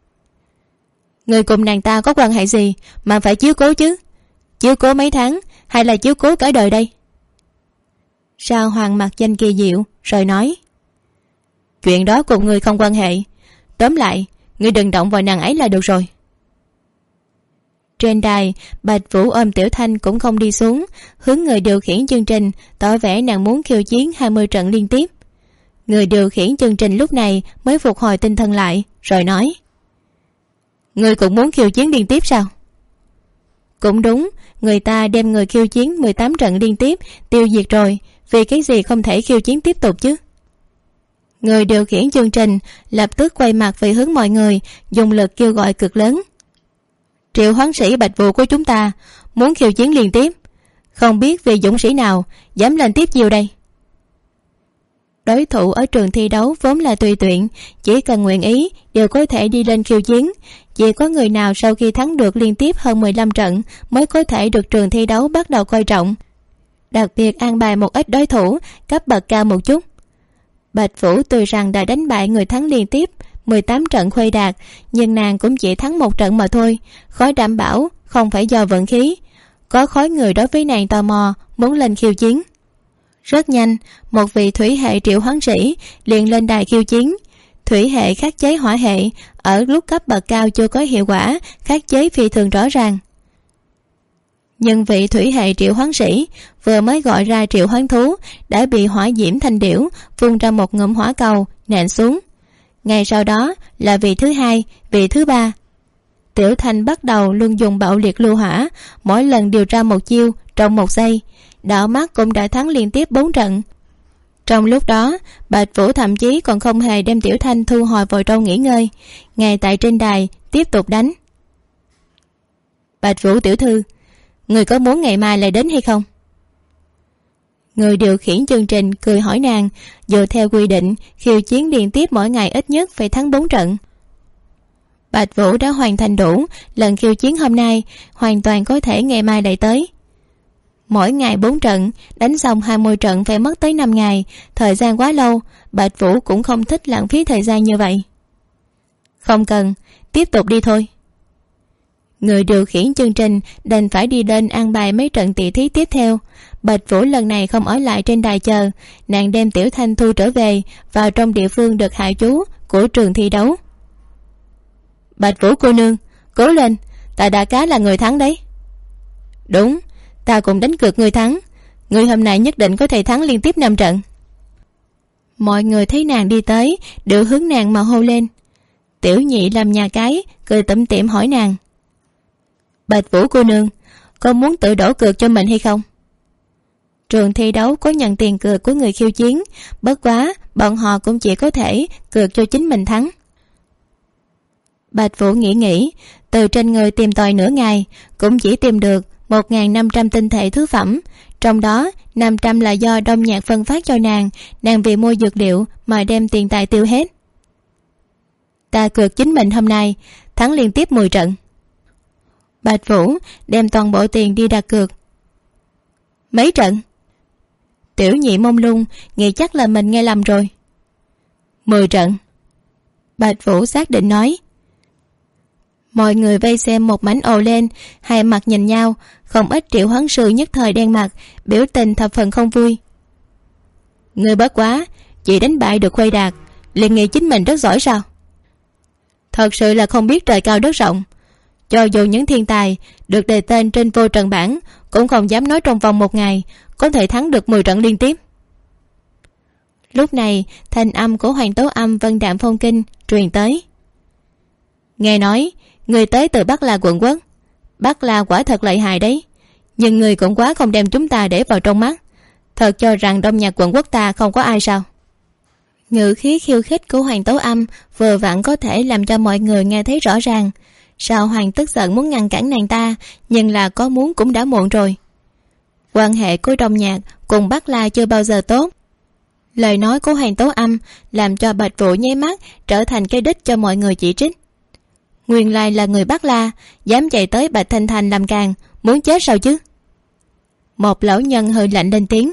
Người cùng nàng ta có quan hệ gì mà phải chiếu cố chứ? Chiếu cố mấy tháng hay là chiếu cố cả đời đây? Sa Hoàng mặt danh kỳ diệu rồi nói. Chuyện đó cùng người không quan hệ. Tóm lại, người đừng động vào nàng ấy là được rồi. Trên đài, Bạch Vũ ôm Tiểu Thanh cũng không đi xuống, hướng người điều khiển chương trình tỏ vẻ nàng muốn khiêu chiến 20 trận liên tiếp. Người điều khiển chương trình lúc này mới phục hồi tinh thần lại rồi nói. Người cũng muốn khiêu chiến liên tiếp sao? Cũng đúng, người ta đem người khiêu chiến 18 trận liên tiếp tiêu diệt rồi, vì cái gì không thể khiêu chiến tiếp tục chứ? Người điều khiển chương trình lập tức quay mặt về hướng mọi người, dùng lực kêu gọi cực lớn. Triệu hoán sĩ Bạch Vũ của chúng ta muốn khiêu chiến liên tiếp, không biết vị dũng sĩ nào dám lên tiếp chiêu đây. Đối thủ ở trường thi đấu vốn là tùy tiện, chỉ cần nguyện ý đều có thể đi lên khiêu chiến. Chỉ có người nào sau khi thắng được liên tiếp hơn 15 trận mới có thể được trường thi đấu bắt đầu coi trọng, đặc biệt an bài một ít đối thủ cấp bậc cao một chút. Bạch Vũ tuy rằng đã đánh bại người thắng liên tiếp 18 trận Khuê Đạt, nhưng nàng cũng chỉ thắng một trận mà thôi, khó đảm bảo không phải do vận khí. Có khối người đối với nàng tò mò muốn lên khiêu chiến. Rất nhanh, một vị thủy hệ triệu hoán sĩ liền lên đài khiêu chiến. Thủy hệ khắc chế hỏa hệ, ở lúc cấp bậc cao chưa có hiệu quả, khắc chế phi thường rõ ràng. Nhưng vị thủy hệ triệu hoán sĩ vừa mới gọi ra triệu hoán thú đã bị hỏa diễm thanh điểu phun ra một ngụm hỏa cầu nện xuống. Ngay sau đó là vị thứ hai, vị thứ ba. Tiểu Thanh bắt đầu luôn dùng bạo liệt lưu hỏa, mỗi lần điều ra một chiêu trong một giây. Đảo mắt cũng đã thắng liên tiếp 4 trận. Trong lúc đó, Bạch Vũ thậm chí còn không hề đem Tiểu Thanh thu hồi vào trong nghỉ ngơi, ngay tại trên đài tiếp tục đánh. Bạch Vũ tiểu thư, người có muốn ngày mai lại đến hay không? Người điều khiển chương trình cười hỏi nàng. Dựa theo quy định, khiêu chiến liên tiếp mỗi ngày ít nhất phải thắng 4 trận. Bạch Vũ đã hoàn thành đủ lần khiêu chiến hôm nay, hoàn toàn có thể ngày mai lại tới, Mỗi ngày 4 trận, đánh xong 20 trận phải mất tới 5 ngày, thời gian quá lâu. Bạch Vũ cũng không thích lãng phí thời gian như vậy. Không cần, tiếp tục đi thôi. Người điều khiển chương trình đành phải đi đến an bài mấy trận tỷ thí tiếp theo. Bạch Vũ lần này không ở lại trên đài chờ, nàng đem Tiểu Thanh thu trở về, vào trong địa phương được hạ chú của trường thi đấu. Bạch Vũ cô nương, cố lên, ta đã cá là người thắng đấy. Đúng, ta cũng đánh cược người thắng. Người hôm nay nhất định có thể thắng liên tiếp 5 trận. Mọi người thấy nàng đi tới đều hướng nàng mà hô lên. Tiểu Nhị làm nhà cái cười tủm tỉm hỏi nàng: Bạch Vũ cô nương, có muốn tự đổ cược cho mình hay không? Trường thi đấu có nhận tiền cược của người khiêu chiến, bất quá bọn họ cũng chỉ có thể cược cho chính mình thắng. Bạch Vũ nghĩ, từ trên người tìm tòi nửa ngày cũng chỉ tìm được 1.500 tinh thể thứ phẩm, trong đó 500 là do Đông Nhạc phân phát cho nàng vì mua dược liệu mà đem tiền tài tiêu hết. Ta cược chính mình hôm nay thắng liên tiếp 10 trận. Bạch Vũ đem toàn bộ tiền đi đặt cược. Mấy trận? Tiểu Nhị mông lung, nghĩ chắc là mình nghe lầm rồi. 10 trận. Bạch Vũ xác định nói. Mọi người vây xem một mảnh ồ lên, hai mặt nhìn nhau, không ít Triệu Hoán Sư nhất thời đen mặt, biểu tình thập phần không vui. Người bất quá, chỉ đánh bại được Khuê Đạt, liền nghĩ chính mình rất giỏi sao? Thật sự là không biết trời cao đất rộng. Cho dù những thiên tài được đề tên trên vô trần bảng cũng không dám nói trong vòng 1 ngày có thể thắng được 10 trận liên tiếp. Lúc này thanh âm của Hoàng Tấu Âm vân đạm phong kinh truyền tới. Nghe nói người tới từ Bắc La quận quốc. Bắc La quả thật lợi hại đấy, nhưng người cũng quá không đem chúng ta để vào trong mắt. Thật cho rằng Đông Nhạc quận quốc ta không có ai sao? Ngữ khí khiêu khích của Hoàng Tấu Âm vừa vặn có thể làm cho mọi người nghe thấy rõ ràng. Sao Hoàng tức giận muốn ngăn cản nàng ta, nhưng là có muốn cũng đã muộn rồi. Quan hệ của Đông Nhạc cùng Bắc La chưa bao giờ tốt. Lời nói của Hoàng Tấu Âm làm cho Bạch Vũ nháy mắt trở thành cái đích cho mọi người chỉ trích. Nguyên lai là người Bắc La, dám chạy tới Bạch Thanh Thành làm càng, muốn chết sao chứ? Một lão nhân hơi lạnh lên tiếng.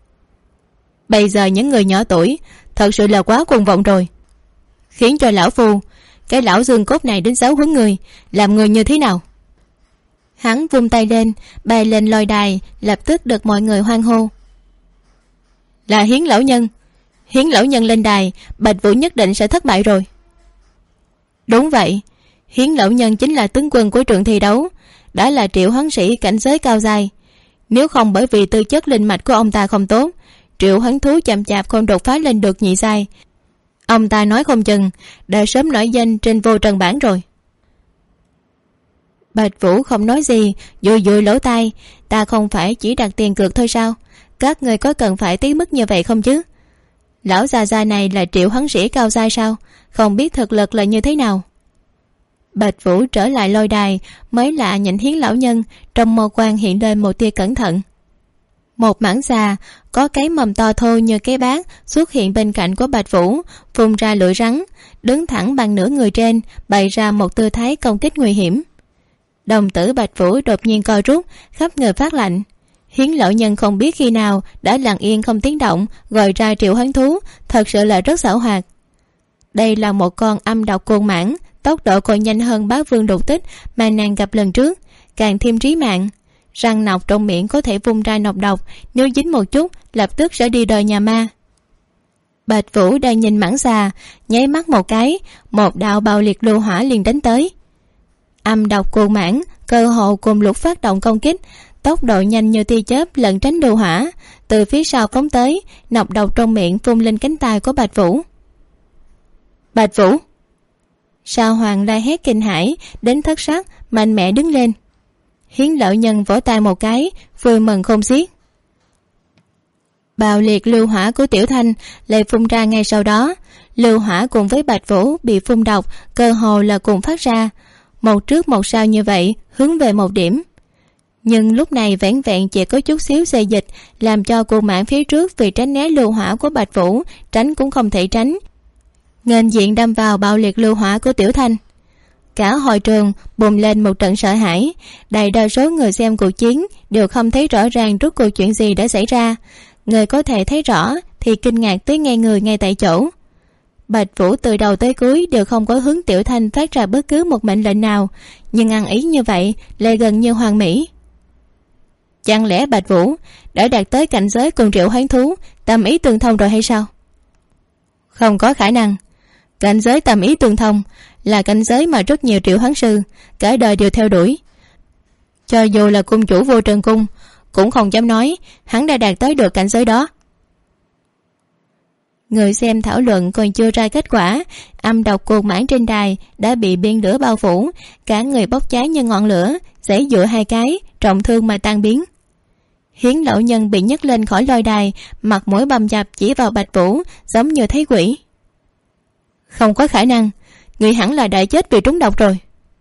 Bây giờ những người nhỏ tuổi thật sự là quá cuồng vọng rồi, khiến cho lão phu, cái lão dương cốt này đến giáo huấn người, làm người như thế nào? Hắn vung tay lên, bay lên lôi đài, lập tức được mọi người hoan hô. Là Hiến lão nhân. Hiến lão nhân lên đài, Bạch Vũ nhất định sẽ thất bại rồi. Đúng vậy, Hiến lão nhân chính là tướng quân của trường thi đấu, đã là Triệu Hoán Sĩ cảnh giới cao dài. Nếu không bởi vì tư chất linh mạch của ông ta không tốt, Triệu Hoán Thú chậm chạp không đột phá lên được nhị giai, ông ta nói không chừng đã sớm nổi danh trên vô trần bảng rồi. Bạch Vũ không nói gì, dụi lỗ tai. Ta không phải chỉ đặt tiền cược thôi sao? Các người có cần phải tí mức như vậy không chứ? Lão già già này là Triệu Hoán Sĩ cao giai sao? Không biết thực lực là như thế nào? Bạch Vũ trở lại lôi đài, mới lạ nhìn Hiến lão nhân, trong mâu quang hiện lên một tia cẩn thận. Một mảng xà có cái mầm to thô như cái bát xuất hiện bên cạnh của Bạch Vũ, phun ra lưỡi rắn, đứng thẳng bằng nửa người trên, bày ra một tư thái công kích nguy hiểm. Đồng tử Bạch Vũ đột nhiên co rút, khắp người phát lạnh. Hiến lão nhân không biết khi nào đã lặng yên không tiếng động gọi ra Triệu Hoán Thú, thật sự là rất xảo hoạt. Đây là một con âm độc côn mãng, tốc độ còn nhanh hơn Bá Vương Đột Tích mà nàng gặp lần trước, càng thêm trí mạng. Răng nọc trong miệng có thể vung ra nọc độc, nếu dính một chút lập tức sẽ đi đời nhà ma. Bạch Vũ đang nhìn mãng xà, nháy mắt một cái, một đạo bạo liệt lưu hỏa liền đánh tới. Âm độc côn mãng cơ hồ cùng lúc phát động công kích, tốc độ nhanh như tia chớp lẩn tránh lưu hỏa, từ phía sau phóng tới, nọc độc trong miệng phun lên cánh tay của Bạch Vũ. Bạch Vũ! Sao Hoàng la hét kinh hãi đến thất sắc, mạnh mẽ đứng lên. Hiến lão nhân vỗ tay một cái, vui mừng không xiết. Bạo liệt lưu hỏa của Tiểu Thanh lại phun ra ngay sau đó. Lưu hỏa cùng với Bạch Vũ bị phun độc cơ hồ là cùng phát ra, một trước một sau như vậy, hướng về một điểm. Nhưng lúc này vẻn vẹn chỉ có chút xíu xê dịch, làm cho côn mãng phía trước vì tránh né lưu hỏa của Bạch Vũ, tránh cũng không thể tránh, nghênh diện đâm vào bạo liệt lưu hỏa của Tiểu Thanh. Cả hội trường bùng lên một trận sợ hãi. Đại đa số người xem cuộc chiến đều không thấy rõ ràng rốt cuộc chuyện gì đã xảy ra. Người có thể thấy rõ thì kinh ngạc tới ngay người ngay tại chỗ. Bạch Vũ từ đầu tới cuối đều không có hướng Tiểu Thanh phát ra bất cứ một mệnh lệnh nào, nhưng ăn ý như vậy lại gần như hoàn mỹ. Chẳng lẽ Bạch Vũ đã đạt tới cảnh giới cùng Triệu Hoán Thú tâm ý tương thông rồi hay sao? Không có khả năng. Cảnh giới tâm ý tương thông là cảnh giới mà rất nhiều triệu hoán sư cả đời đều theo đuổi. Cho dù là cung chủ Vô Trần Cung cũng không dám nói hắn đã đạt tới được cảnh giới đó. Người xem thảo luận còn chưa ra kết quả, âm độc cuồng mãn trên đài đã bị biển lửa bao phủ, cả người bốc cháy như ngọn lửa, giãy giụa hai cái, trọng thương mà tan biến. Hiến lão nhân bị nhấc lên khỏi lôi đài, mặt mũi bầm dập chỉ vào Bạch Vũ, giống như thấy quỷ. Không có khả năng, người hẳn là đã chết vì trúng độc rồi.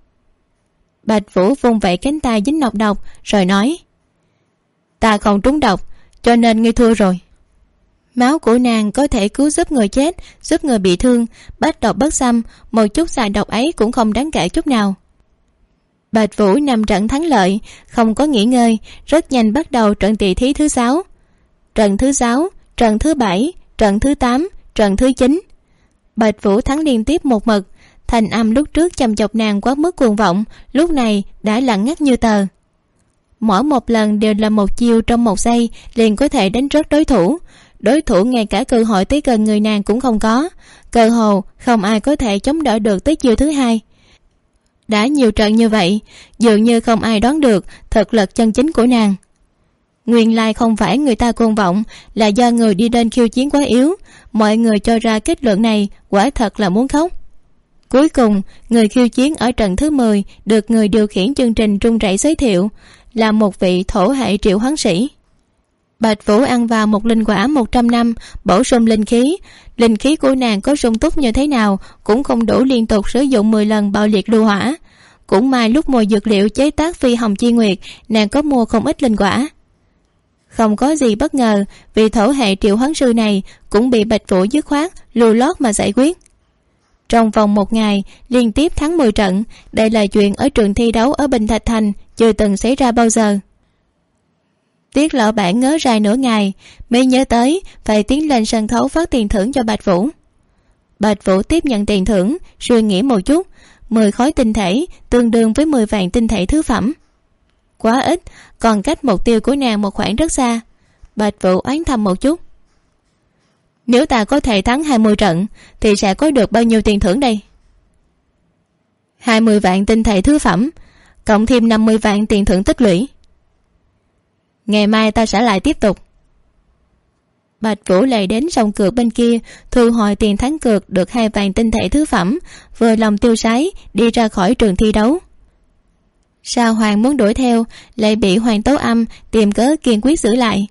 Bạch Vũ vung vẩy cánh tay dính nọc độc rồi nói: Ta không trúng độc, cho nên ngươi thua rồi. Máu của nàng có thể cứu giúp người chết, giúp người bị thương, bách độc bất xâm, một chút xài độc ấy cũng không đáng kể chút nào. Bạch Vũ nằm trận thắng lợi, không có nghỉ ngơi, rất nhanh bắt đầu trận tỷ thí thứ 6. Trận thứ 6, trận thứ 7, trận thứ 8, trận thứ 9. Bạch Vũ thắng liên tiếp một mực, thanh âm lúc trước chăm chọc nàng quá mức cuồng vọng, lúc này đã lặng ngắt như tờ. Mỗi một lần đều là một chiêu trong một giây liền có thể đánh rớt đối thủ. Đối thủ ngay cả cơ hội tới gần người nàng cũng không có, cơ hồ không ai có thể chống đỡ được tới chiêu thứ 2. Đã nhiều trận như vậy, dường như không ai đoán được thực lực chân chính của nàng. Nguyên lai không phải người ta cuồng vọng, là do người đi lên khiêu chiến quá yếu. Mọi người cho ra kết luận này quả thật là muốn khóc. Cuối cùng, người khiêu chiến ở trận thứ 10 được người điều khiển chương trình run rẩy giới thiệu là một vị thổ hệ triệu hoán sĩ. Bạch Vũ ăn vào một linh quả 100 năm, bổ sung linh khí. Linh khí của nàng có sung túc như thế nào cũng không đủ liên tục sử dụng 10 lần bạo liệt lưu hỏa. Cũng may lúc mua dược liệu chế tác phi hồng chi nguyệt, nàng có mua không ít linh quả. Không có gì bất ngờ, vì thổ hệ triệu hoán sư này cũng bị Bạch Vũ dứt khoát lưu lót mà giải quyết. Trong vòng một ngày liên tiếp thắng 10 trận, đây là chuyện ở trường thi đấu ở Bình Thạch Thành chưa từng xảy ra bao giờ. Tiết lão bản ngớ ra nửa ngày mới nhớ tới phải tiến lên sân khấu phát tiền thưởng cho Bạch Vũ. Bạch Vũ tiếp nhận tiền thưởng, suy nghĩ một chút, 10 khối tinh thể tương đương với 10 vạn tinh thể thứ phẩm. Quá ít, còn cách mục tiêu của nàng một khoảng rất xa. Bạch Vũ oán thầm một chút. Nếu ta có thể thắng 20 trận thì sẽ có được bao nhiêu tiền thưởng đây? 20 vạn tinh thể thứ phẩm, cộng thêm 50 vạn tiền thưởng tích lũy. Ngày mai ta sẽ lại tiếp tục. Bạch Vũ lại đến sòng cược bên kia, thu hồi tiền thắng cược được 2 vạn tinh thể thứ phẩm, vừa lòng tiêu sái đi ra khỏi trường thi đấu. Sao Hoàng muốn đuổi theo, lại bị Hoàng Tố Âm tìm cớ kiên quyết giữ lại.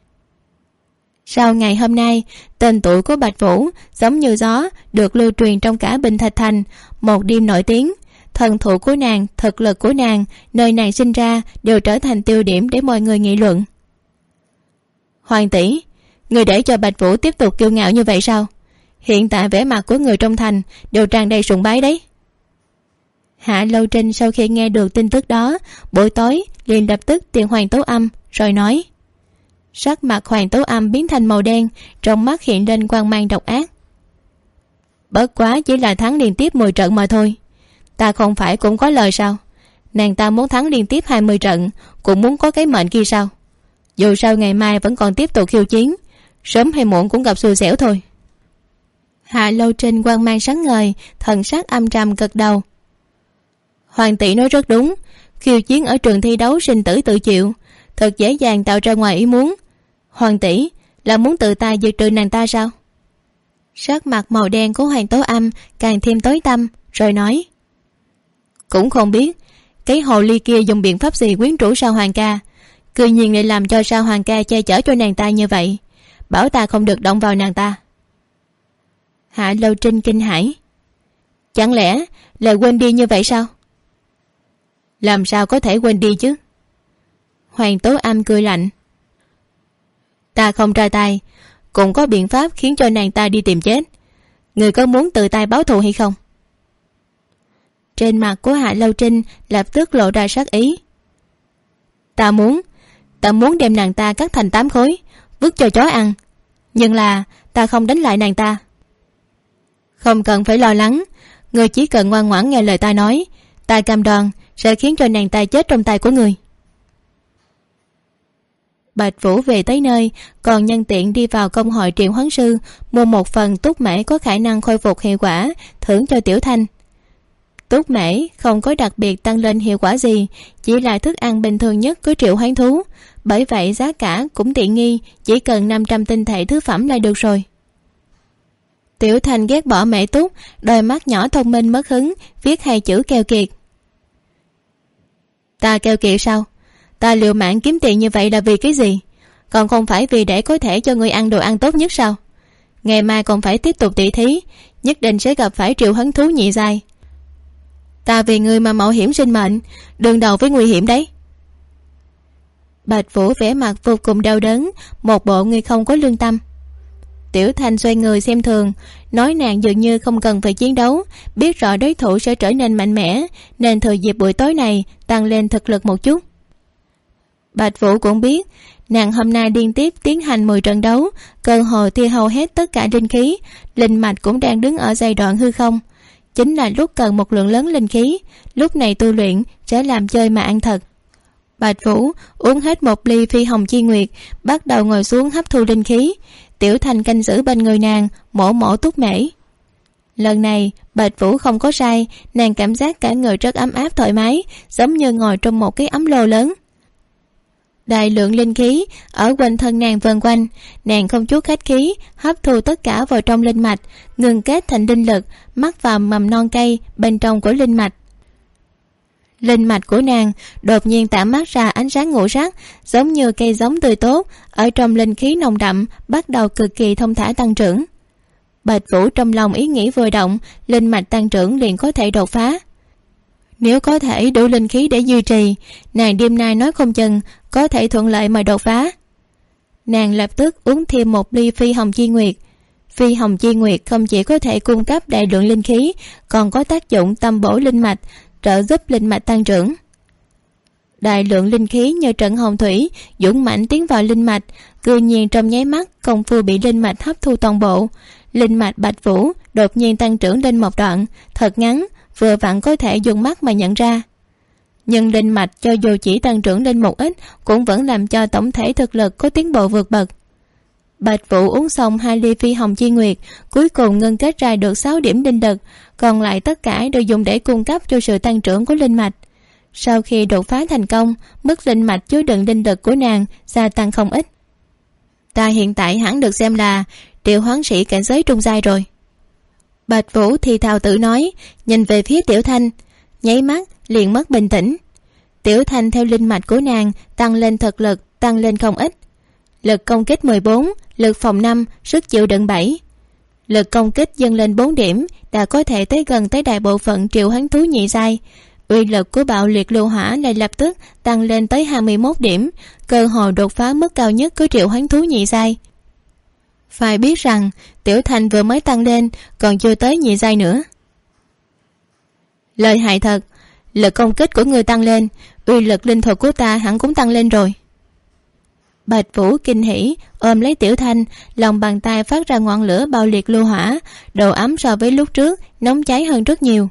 Sau ngày hôm nay, tên tuổi của Bạch Vũ giống như gió, được lưu truyền trong cả Bình Thạch Thành, một đêm nổi tiếng. Thần thụ của nàng, thực lực của nàng, nơi nàng sinh ra đều trở thành tiêu điểm để mọi người nghị luận. Hoàng tỷ, người để cho Bạch Vũ tiếp tục kiêu ngạo như vậy sao? Hiện tại vẻ mặt của người trong thành đều tràn đầy sùng bái đấy. Hạ Lâu Trinh sau khi nghe được tin tức đó, buổi tối liền lập tức tìm Hoàng Tố Âm rồi nói. Sắc mặt Hoàng Tố Âm biến thành màu đen, trong mắt hiện lên quang mang độc ác. Bất quá chỉ là thắng liên tiếp 10 trận mà thôi, ta không phải cũng có lời sao? Nàng ta muốn thắng liên tiếp 20 trận, cũng muốn có cái mệnh kia sao? Dù sao ngày mai vẫn còn tiếp tục khiêu chiến, sớm hay muộn cũng gặp xui xẻo thôi. Hạ Lâu Trinh quang mang sáng ngời, thần sắc âm trầm gật đầu. Hoàng tỷ nói rất đúng, khiêu chiến ở trường thi đấu sinh tử tự chịu, thật dễ dàng tạo ra ngoài ý muốn. Hoàng tỷ là muốn tự tay diệt trừ nàng ta sao? Sắc mặt màu đen của Hoàng Tố Âm càng thêm tối tăm, rồi nói. Cũng không biết cái hồ ly kia dùng biện pháp gì quyến rũ Sao Hoàng ca, cư nhiên lại làm cho Sao Hoàng ca che chở cho nàng ta như vậy, bảo ta không được động vào nàng ta. Hạ Lâu Trinh kinh hãi. Chẳng lẽ lại quên đi như vậy sao? Làm sao có thể quên đi chứ? Hoàng Tố Âm cười lạnh. Ta không ra tay, cũng có biện pháp khiến cho nàng ta đi tìm chết. Người có muốn tự tay báo thù hay không? Trên mặt của Hạ Lâu Trinh lập tức lộ ra sát ý. Ta muốn đem nàng ta cắt thành 8 khối, vứt cho chó ăn. Nhưng là ta không đánh lại nàng ta. Không cần phải lo lắng, người chỉ cần ngoan ngoãn nghe lời ta nói, ta cam đoan sẽ khiến cho nàng ta chết trong tay của người. Bạch Vũ về tới nơi, còn nhân tiện đi vào công hội triệu hoán sư, mua một phần túc mễ có khả năng khôi phục hiệu quả, thưởng cho Tiểu Thanh. Túc mễ không có đặc biệt tăng lên hiệu quả gì, chỉ là thức ăn bình thường nhất của triệu hoán thú, bởi vậy giá cả cũng tiện nghi, chỉ cần 500 tinh thể thứ phẩm là được rồi. Tiểu Thanh ghét bỏ mễ túc, đôi mắt nhỏ thông minh mất hứng, viết 2 chữ keo kiệt. Ta keo kiệt sao? Ta liều mạng kiếm tiền như vậy là vì cái gì? Còn không phải vì để có thể cho người ăn đồ ăn tốt nhất sao? Ngày mai còn phải tiếp tục tỷ thí, nhất định sẽ gặp phải triệu hoán thú nhị giai. Ta vì người mà mạo hiểm sinh mệnh, đương đầu với nguy hiểm đấy. Bạch Vũ vẻ mặt vô cùng đau đớn, một bộ người không có lương tâm. Tiểu Thanh xoay người xem thường, nói nàng dường như không cần phải chiến đấu, biết rõ đối thủ sẽ trở nên mạnh mẽ, nên thừa dịp buổi tối này tăng lên thực lực một chút. Bạch Vũ cũng biết nàng hôm nay liên tiếp tiến hành 10 trận đấu, cơ hồ tiêu hao hết tất cả linh khí, linh mạch cũng đang đứng ở giai đoạn hư không, chính là lúc cần một lượng lớn linh khí. Lúc này tu luyện sẽ làm chơi mà ăn thật. Bạch Vũ uống hết một ly phi hồng chi nguyệt, bắt đầu ngồi xuống hấp thu linh khí. Tiểu Thanh canh giữ bên người nàng, mổ túc mễ. Lần này Bạch Vũ không có sai, nàng cảm giác cả người rất ấm áp thoải mái, giống như ngồi trong một cái ấm lô lớn. Đại lượng linh khí ở quanh thân nàng vần quanh, nàng không chút khách khí hấp thu tất cả vào trong linh mạch, ngừng kết thành linh lực, mắc vào mầm non cây bên trong của linh mạch. Linh mạch của nàng đột nhiên tản mát ra ánh sáng ngũ sắc, giống như cây giống tươi tốt, ở trong linh khí nồng đậm bắt đầu cực kỳ thông thả tăng trưởng. Bạch Vũ trong lòng ý nghĩ vừa động, linh mạch tăng trưởng liền có thể đột phá. Nếu có thể đủ linh khí để duy trì, nàng đêm nay nói không chừng có thể thuận lợi mà đột phá. Nàng lập tức uống thêm một ly phi hồng chi nguyệt. Phi hồng chi nguyệt không chỉ có thể cung cấp đại lượng linh khí, còn có tác dụng tâm bổ linh mạch, trợ giúp linh mạch tăng trưởng. Đại lượng linh khí như trận hồng thủy dũng mãnh tiến vào linh mạch, cư nhiên trong nháy mắt công phu bị linh mạch hấp thu toàn bộ. Linh mạch Bạch Vũ đột nhiên tăng trưởng lên một đoạn thật ngắn, vừa vặn có thể dùng mắt mà nhận ra. Nhưng linh mạch cho dù chỉ tăng trưởng lên một ít, cũng vẫn làm cho tổng thể thực lực có tiến bộ vượt bậc. Bạch Vũ uống xong 2 ly phi hồng chi nguyệt, cuối cùng ngưng kết ra được 6 điểm linh lực, còn lại tất cả đều dùng để cung cấp cho sự tăng trưởng của linh mạch. Sau khi đột phá thành công, mức linh mạch chứa đựng linh lực của nàng gia tăng không ít. Ta hiện tại hẳn được xem là triệu hoán sĩ cảnh giới trung giai rồi. Bạch Vũ thì thào tự nói, nhìn về phía Tiểu Thanh, nháy mắt liền mất bình tĩnh. Tiểu Thanh theo linh mạch của nàng tăng lên thực lực, tăng lên không ít. Lực công kích 14, lực phòng 5, sức chịu đựng 7. Lực công kích dâng lên 4 điểm, đã có thể tới gần tới đại bộ phận triệu hoán thú nhị giai. Uy lực của bạo liệt lưu hỏa lại lập tức tăng lên tới 21 điểm, cơ hội đột phá mức cao nhất của triệu hoán thú nhị giai. Phải biết rằng Tiểu Thanh vừa mới tăng lên, còn chưa tới nhị giai nữa. Lợi hại thật, lực công kích của người tăng lên, uy lực linh thuật của ta hẳn cũng tăng lên rồi. Bạch Vũ kinh hỉ ôm lấy Tiểu Thanh, lòng bàn tay phát ra ngọn lửa bạo liệt lưu hỏa, độ ấm so với lúc trước nóng cháy hơn rất nhiều.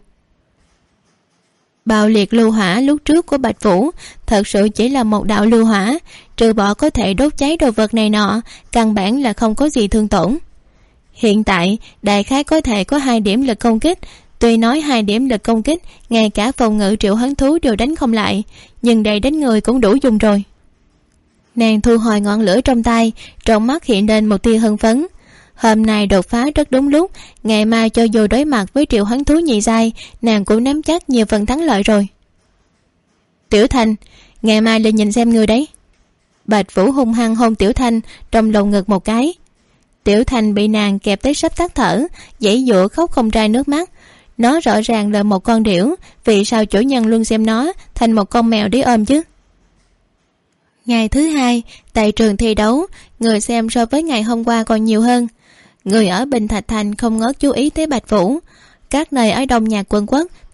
Bạo liệt lưu hỏa lúc trước của Bạch Vũ thật sự chỉ là một đạo lưu hỏa, trừ bỏ có thể đốt cháy đồ vật này nọ, căn bản là không có gì thương tổn. Hiện tại đại khái có thể có 2 điểm lực công kích. Tuy nói 2 điểm lực công kích ngay cả phòng ngự triệu hoán thú đều đánh không lại, nhưng đây đánh người cũng đủ dùng rồi. Nàng thu hồi ngọn lửa trong tay, trong mắt hiện lên một tia hưng phấn. Hôm nay đột phá rất đúng lúc, ngày mai cho dù đối mặt với triệu hoán thú nhị giai, nàng cũng nắm chắc nhiều phần thắng lợi rồi. Tiểu Thanh, ngày mai lên nhìn xem ngươi đấy. Bạch Vũ hung hăng hôn Tiểu Thanh trong lồng ngực một cái. Tiểu Thanh bị nàng kẹp tới sắp tắt thở, giãy giụa khóc không ra nước mắt. Nó rõ ràng là một con điểu, vì sao chủ nhân luôn xem nó thành một con mèo để ôm chứ? Ngày thứ 2, tại trường thi đấu, người xem so với ngày hôm qua còn nhiều hơn. Người ở Bình Thạch Thành không ngớt chú ý tới Bạch Vũ. Các nơi ở Đông Nhạc Quân Quốc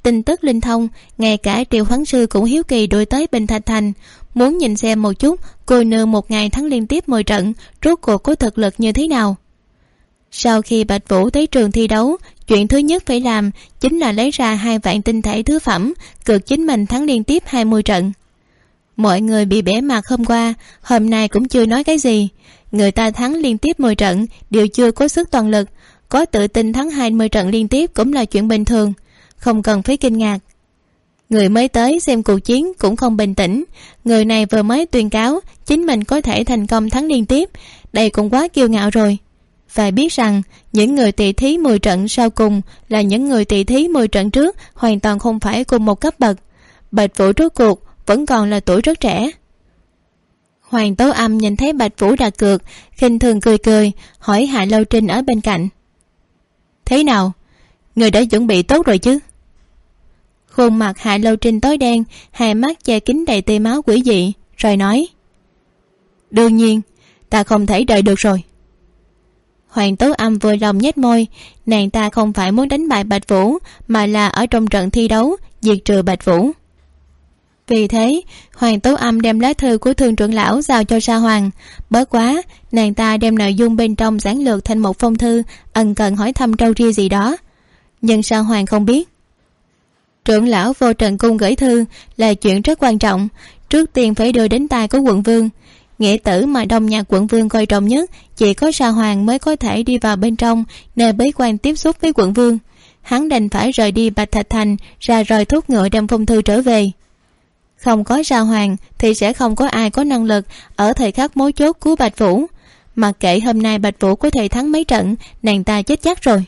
tin tức linh thông, ngay cả Triệu Hoán Sư cũng hiếu kỳ đuổi tới Bình Thạch Thành, muốn nhìn xem một chút cô nương một ngày thắng liên tiếp 10 trận rốt cuộc có thực lực như thế nào. Sau khi Bạch Vũ tới trường thi đấu, chuyện thứ nhất phải làm chính là lấy ra 2 vạn tinh thể thứ phẩm, cược chính mình thắng liên tiếp 20 trận. Mọi người bị bẽ mặt hôm nay cũng chưa nói cái gì. Người ta thắng liên tiếp 10 trận đều chưa có sức toàn lực, có tự tin thắng 20 trận liên tiếp cũng là chuyện bình thường, không cần phải kinh ngạc. Người mới tới xem cuộc chiến cũng không bình tĩnh, người này vừa mới tuyên cáo chính mình có thể thành công thắng liên tiếp, đây cũng quá kiêu ngạo rồi. Phải biết rằng những người tỷ thí 10 trận sau cùng là những người tỷ thí 10 trận trước hoàn toàn không phải cùng một cấp bậc. Bạch Vũ rốt cuộc vẫn còn là tuổi rất trẻ. Hoàng Tố Âm nhìn thấy Bạch Vũ đặt cược, khinh thường cười hỏi Hạ Lâu Trinh ở bên cạnh: thế nào, người đã chuẩn bị tốt rồi chứ? Khuôn mặt Hạ Lâu Trinh tối đen, hai mắt che kín đầy tia máu quỷ dị, rồi nói: đương nhiên, ta không thể đợi được rồi. Hoàng Tố Âm vừa lòng nhếch môi, nàng ta không phải muốn đánh bại Bạch Vũ, mà là ở trong trận thi đấu diệt trừ Bạch Vũ. Vì thế, Hoàng Tố Âm đem lá thư của Thương trưởng lão giao cho Sa Hoàng. Bớt quá, nàng ta đem nội dung bên trong giản lược thành một phong thư, ân cần hỏi thăm trâu ria gì đó. Nhưng Sa Hoàng không biết. Trưởng lão vô Trần Cung gửi thư là chuyện rất quan trọng, trước tiên phải đưa đến tai của quận vương. Nghĩa tử mà Đông Nhạc quận vương coi trọng nhất chỉ có Sa Hoàng mới có thể đi vào bên trong nơi bế quan tiếp xúc với quận vương. Hắn đành phải rời đi Bạch Thạch Thành, ra roi thúc ngựa đem phong thư trở về. Không có Sa Hoàng thì sẽ không có ai có năng lực ở thời khắc mấu chốt cứu Bạch Vũ. Mặc kệ hôm nay Bạch Vũ có thể thắng mấy trận, nàng ta chết chắc rồi.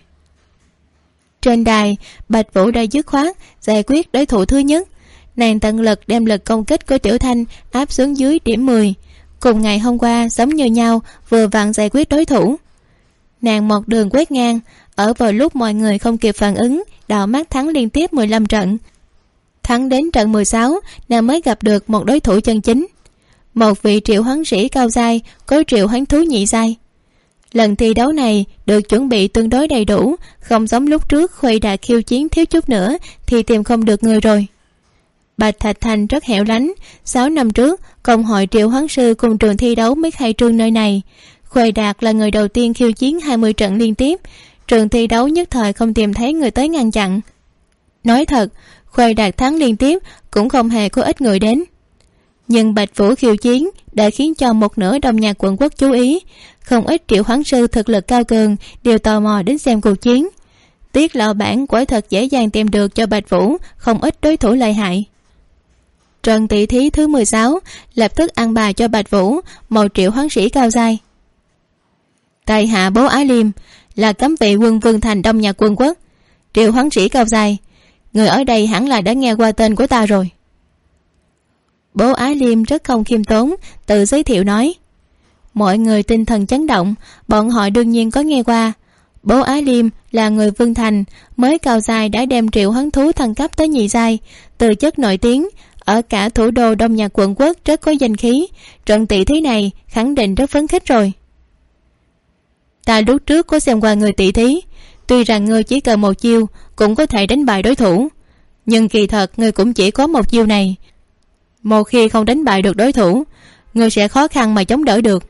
Trên đài, Bạch Vũ đã dứt khoát giải quyết đối thủ thứ nhất. Nàng tận lực đem lực công kích của Tiểu Thanh áp xuống dưới điểm 10. Cùng ngày hôm qua giống như nhau, vừa vặn giải quyết đối thủ. Nàng một đường quét ngang, ở vào lúc mọi người không kịp phản ứng, đảo mắt thắng liên tiếp 15 trận. Thắng đến trận 16, nàng mới gặp được một đối thủ chân chính, một vị triệu hoán sĩ cao giai, có triệu hoán thú nhị giai. Lần thi đấu này được chuẩn bị tương đối đầy đủ, không giống lúc trước Khuê Đạt khiêu chiến thiếu chút nữa thì tìm không được người rồi. Bạch Thạch Thành rất hẻo lánh, 6 năm trước công hội triệu hoán sư cùng trường thi đấu mới khai trương nơi này. Khuê Đạt là người đầu tiên khiêu chiến 20 trận liên tiếp, trường thi đấu nhất thời không tìm thấy người tới ngăn chặn. Nói thật, Khuê Đạt thắng liên tiếp cũng không hề có ít người đến. Nhưng Bạch Vũ khiêu chiến đã khiến cho một nửa Đông Nhạc quận quốc chú ý, không ít triệu hoán sư thực lực cao cường đều tò mò đến xem cuộc chiến. Tiết lão bản quả thật dễ dàng tìm được cho Bạch Vũ không ít đối thủ lợi hại. Trận tỷ thí thứ 16 lập tức ăn bài cho Bạch Vũ một triệu hoán sĩ cao giai. Tại hạ Bố Á Liêm, là cấm vệ quân Vương Thành Đông Nhạc quân quốc, triệu hoán sĩ cao giai. Người ở đây hẳn là đã nghe qua tên của ta rồi. Bố Á Liêm rất không khiêm tốn, tự giới thiệu nói. Mọi người tinh thần chấn động, bọn họ đương nhiên có nghe qua. Bố Á Liêm là người Vương Thành, mới cao giai đã đem triệu hoán thú thăng cấp tới nhị giai, từ chất nổi tiếng, ở cả thủ đô Đông Nhạc quận quốc rất có danh khí. Trận tỷ thí này khẳng định rất phấn khích rồi. Ta lúc trước có xem qua người tỷ thí, tuy rằng ngươi chỉ cần một chiêu cũng có thể đánh bại đối thủ, nhưng kỳ thật ngươi cũng chỉ có một chiêu này. Một khi không đánh bại được đối thủ, ngươi sẽ khó khăn mà chống đỡ được.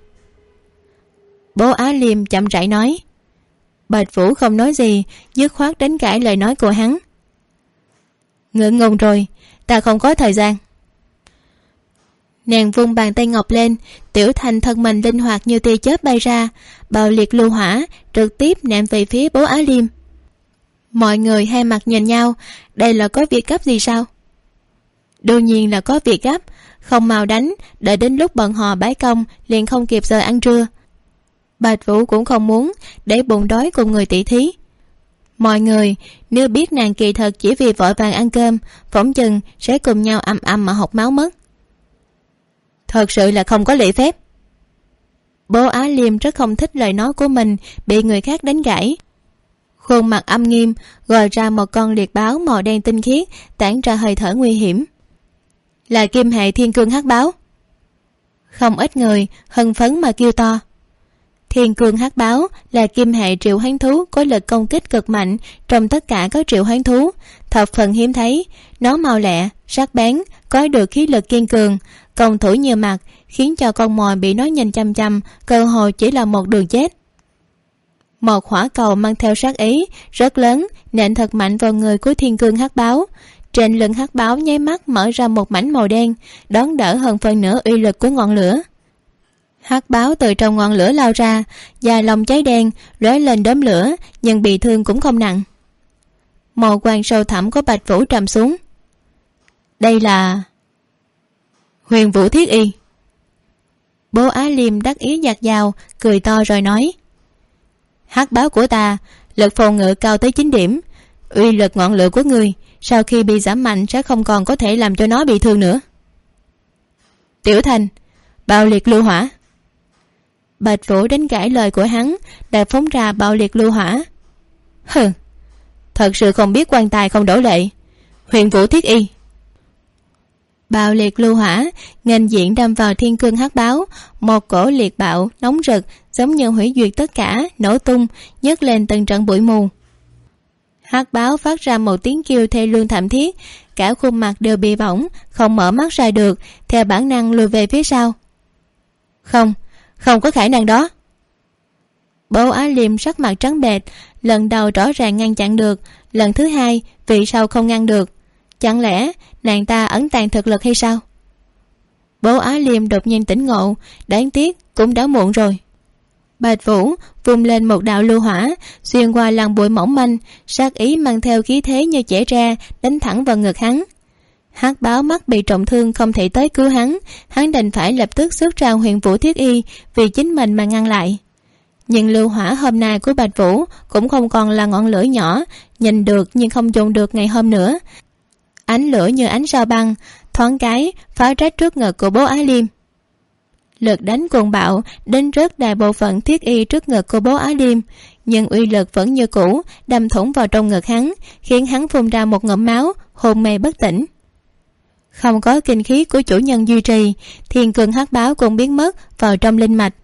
Bố Á Liêm chậm rãi nói. Bạch Vũ không nói gì, dứt khoát đánh cãi lời nói của hắn. Ngượng ngùng rồi, ta không có thời gian. Nàng vung bàn tay ngọc lên, Tiểu Thanh thân mình linh hoạt như tia chớp bay ra, bạo liệt lưu hỏa trực tiếp ném về phía Bố Á Liêm. Mọi người hai mặt nhìn nhau, đây là có việc gấp gì sao? Đương nhiên là có việc gấp, không mau đánh, đợi đến lúc bọn họ bái công liền không kịp giờ ăn trưa. Bạch Vũ cũng không muốn để bụng đói cùng người tỷ thí. Mọi người nếu biết nàng kỳ thật chỉ vì vội vàng ăn cơm, phỏng chừng sẽ cùng nhau ầm mà hộc máu mất. Thật sự là không có lễ phép. Bố Á Liêm rất không thích lời nói của mình bị người khác đánh gãy. Khuôn mặt âm nghiêm, gọi ra một con liệt báo màu đen tinh khiết, tản ra hơi thở nguy hiểm. Là kim hệ thiên cương hắc báo. Không ít người hưng phấn mà kêu to. Thiên cương hắc báo là kim hệ triệu hoán thú có lực công kích cực mạnh trong tất cả các triệu hoán thú, thập phần hiếm thấy. Nó mau lẹ, sắc bén, có được khí lực kiên cường, công thủ nhiều mặt, khiến cho con mồi bị nó nhìn chăm chăm cơ hội chỉ là một đường chết. Một hỏa cầu mang theo sát ý rất lớn nện thật mạnh vào người của thiên cương hắc báo. Trên lưng hắc báo nháy mắt mở ra một mảnh màu đen, đón đỡ hơn phần nửa uy lực của ngọn lửa. Hắc báo từ trong ngọn lửa lao ra, da lông cháy đen lóe lên đốm lửa, nhưng bị thương cũng không nặng. Màu quang sâu thẳm của Bạch Vũ trầm xuống. Đây là Huyền Vũ Thiết Y. Bố Á Liêm đắc ý dạt dào, cười to rồi nói: Hắc báo của ta lực phòng ngự cao tới 9 điểm, uy lực ngọn lửa của ngươi sau khi bị giảm mạnh sẽ không còn có thể làm cho nó bị thương nữa. Tiểu Thành, bạo liệt lưu hỏa. Bạch Vũ đánh gãy lời của hắn, đã phóng ra bạo liệt lưu hỏa. Hừ, thật sự không biết quan tài không đổ lệ. Huyền Vũ Thiết Y. Bạo liệt lưu hỏa nghênh diện đâm vào thiên cương hắc báo, một cổ liệt bạo nóng rực giống như hủy diệt tất cả, nổ tung nhấc lên từng trận bụi mù. Hắc báo phát ra một tiếng kêu thê lương thảm thiết, cả khuôn mặt đều bị bỏng, không mở mắt ra được, theo bản năng lùi về phía sau. Không có khả năng đó. Bố Á Liêm sắc mặt trắng bệch, lần đầu rõ ràng ngăn chặn được, lần thứ hai vì sao không ngăn được? Chẳng lẽ nàng ta ẩn tàng thực lực hay sao? Bố Á Liêm đột nhiên tỉnh ngộ, đáng tiếc cũng đã muộn rồi. Bạch Vũ vung lên một đạo lưu hỏa, xuyên qua làn bụi mỏng manh, sát ý mang theo khí thế như chẻ ra, đánh thẳng vào ngực hắn. Hắc báo mắt bị trọng thương không thể tới cứu hắn đành phải lập tức xuất ra Huyền Vũ Thiết Y vì chính mình mà ngăn lại. Nhưng lưu hỏa hôm nay của Bạch Vũ cũng không còn là ngọn lửa nhỏ, nhìn được nhưng không dùng được ngày hôm nữa. Ánh lửa như ánh sao băng, thoáng cái phá rách trước ngực của bố Á Liêm. Lực đánh cuồng bạo đến rớt đại bộ phận thiết y trước ngực của bố Á Liêm, nhưng uy lực vẫn như cũ, đâm thủng vào trong ngực hắn, khiến hắn phun ra một ngụm máu, hôn mê bất tỉnh. Không có kinh khí của chủ nhân duy trì, thiên cương hắc báo cũng biến mất vào trong linh mạch.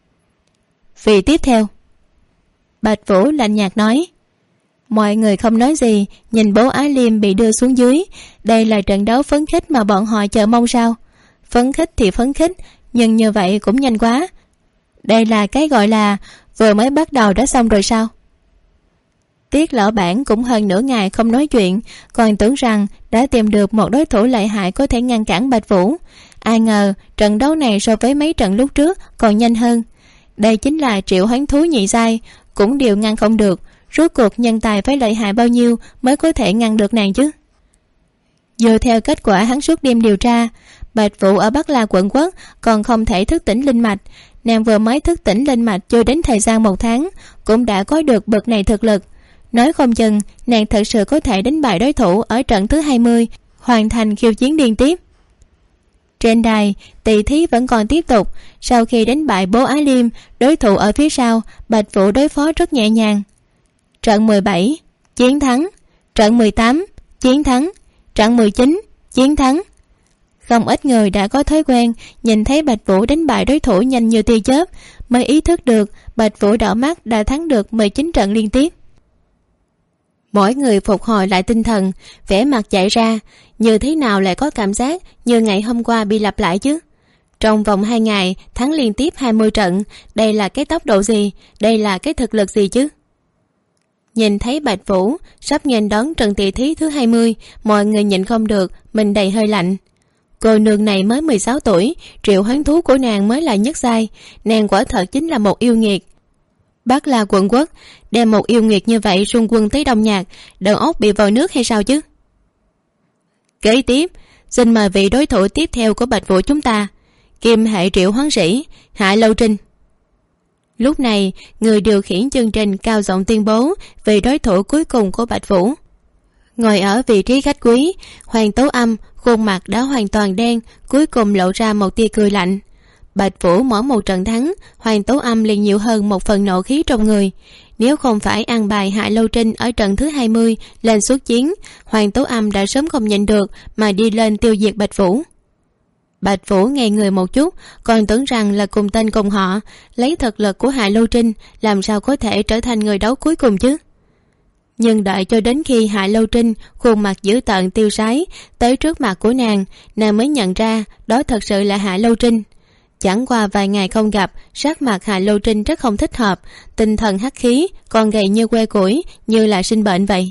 Vì tiếp theo, Bạch Vũ lạnh nhạt nói. Mọi người không nói gì, nhìn bố Á Liêm bị đưa xuống dưới. Đây là trận đấu phấn khích mà bọn họ chờ mong sao? Phấn khích thì phấn khích, nhưng như vậy cũng nhanh quá. Đây là cái gọi là vừa mới bắt đầu đã xong rồi sao? Tiết lão bản cũng hơn nửa ngày không nói chuyện, còn tưởng rằng đã tìm được một đối thủ lợi hại có thể ngăn cản Bạch Vũ. Ai ngờ trận đấu này so với mấy trận lúc trước còn nhanh hơn. Đây chính là triệu hoán thú nhị giai, cũng đều ngăn không được. Rốt cuộc nhân tài phải lợi hại bao nhiêu mới có thể ngăn được nàng chứ? Dựa theo kết quả hắn suốt đêm điều tra, Bạch Vũ ở Bắc La quận quốc còn không thể thức tỉnh linh mạch. Nàng vừa mới thức tỉnh linh mạch chưa đến thời gian 1 tháng cũng đã có được bậc này thực lực. Nói không chừng nàng thật sự có thể đánh bại đối thủ ở trận thứ 20, hoàn thành khiêu chiến liên tiếp. Trên đài, tỷ thí vẫn còn tiếp tục. Sau khi đánh bại bố Á Liêm, đối thủ ở phía sau, Bạch Vũ đối phó rất nhẹ nhàng. Trận 17, chiến thắng. Trận 18, chiến thắng. Trận 19, chiến thắng. Không ít người đã có thói quen nhìn thấy Bạch Vũ đánh bại đối thủ nhanh như tia chớp, mới ý thức được Bạch Vũ đỏ mắt đã thắng được 19 trận liên tiếp. Mỗi người phục hồi lại tinh thần, vẻ mặt chạy ra, như thế nào lại có cảm giác như ngày hôm qua bị lặp lại chứ? Trong vòng 2 ngày thắng liên tiếp 20 trận, đây là cái tốc độ gì? Đây là cái thực lực gì chứ? Nhìn thấy Bạch Vũ sắp nghênh đón trận tỷ thí thứ 20, mọi người nhịn không được, mình đầy hơi lạnh. Cô nương này mới 16 tuổi, triệu hoán thú của nàng mới là nhất giai, nàng quả thật chính là một yêu nghiệt. Bắc La quận quốc đem một yêu nghiệt như vậy xung quân tới Đông Nhạc, đầu óc bị vòi nước hay sao chứ? Kế tiếp, xin mời vị đối thủ tiếp theo của Bạch Vũ chúng ta, kim hệ triệu hoán sĩ Hạ Lâu Trinh. Lúc này, người điều khiển chương trình cao giọng tuyên bố về đối thủ cuối cùng của Bạch Vũ. Ngồi ở vị trí khách quý, Hoàng Tố Âm khuôn mặt đã hoàn toàn đen, cuối cùng lộ ra một tia cười lạnh. Bạch Vũ mỗi một trận thắng, Hoàng Tố Âm liền nhiều hơn một phần nộ khí trong người. Nếu không phải ăn bài Hạ Lâu Trinh ở trận thứ 20 lên xuất chiến, Hoàng Tố Âm đã sớm không nhịn được mà đi lên tiêu diệt Bạch Vũ. Bạch Vũ ngây người một chút, còn tưởng rằng là cùng tên cùng họ. Lấy thực lực của Hạ Lâu Trinh, làm sao có thể trở thành người đấu cuối cùng chứ? Nhưng đợi cho đến khi Hạ Lâu Trinh khuôn mặt dữ tợn tiêu sái tới trước mặt của nàng mới nhận ra đó thật sự là Hạ Lâu Trinh. Chẳng qua vài ngày không gặp, sắc mặt Hạ Lâu Trinh rất không thích hợp, tinh thần hắc khí, còn gầy như que củi, như là sinh bệnh vậy.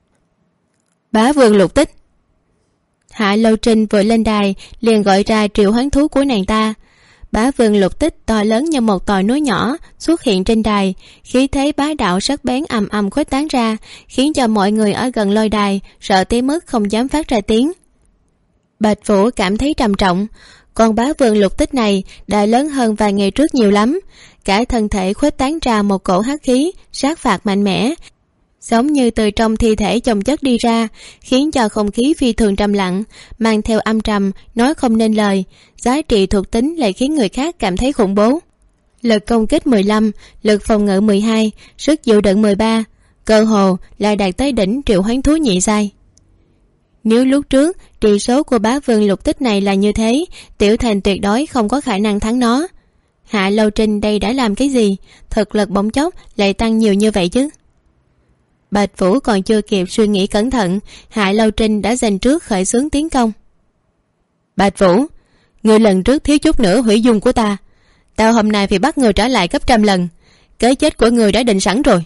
Bá Vương Lục Tích. Hạ Lâu Trinh vừa lên đài liền gọi ra triệu hoán thú của nàng ta. Bá Vương Lục Tích to lớn như một tòa núi nhỏ xuất hiện trên đài, khí thế bá đạo sắc bén ầm ầm khuếch tán ra, khiến cho mọi người ở gần lôi đài sợ tới mức không dám phát ra tiếng. Bạch Vũ cảm thấy trầm trọng, con Bá Vương Lục Tích này đã lớn hơn vài ngày trước nhiều lắm, cả thân thể khuếch tán ra một cổ hắc khí sát phạt mạnh mẽ, giống như từ trong thi thể chồng chất đi ra, khiến cho không khí phi thường trầm lặng, mang theo âm trầm nói không nên lời. Giá trị thuộc tính lại khiến người khác cảm thấy khủng bố. Lực công kích 15, lực phòng ngự 12, sức chịu đựng 13, cơ hồ là đạt tới đỉnh triệu hoán thú nhị giai. Nếu lúc trước trị số của Bá Vương Lục Tích này là như thế, Tiểu Thành tuyệt đối không có khả năng thắng nó. Hạ Lâu Trinh đây đã làm cái gì, thực lực bỗng chốc lại tăng nhiều như vậy chứ? Bạch Vũ còn chưa kịp suy nghĩ cẩn thận, Hạ Lâu Trinh đã giành trước khởi xướng tiến công. Bạch Vũ, người lần trước thiếu chút nữa hủy dung của ta, tao hôm nay phải bắt người trả lại gấp trăm lần. Cái chết của người đã định sẵn rồi.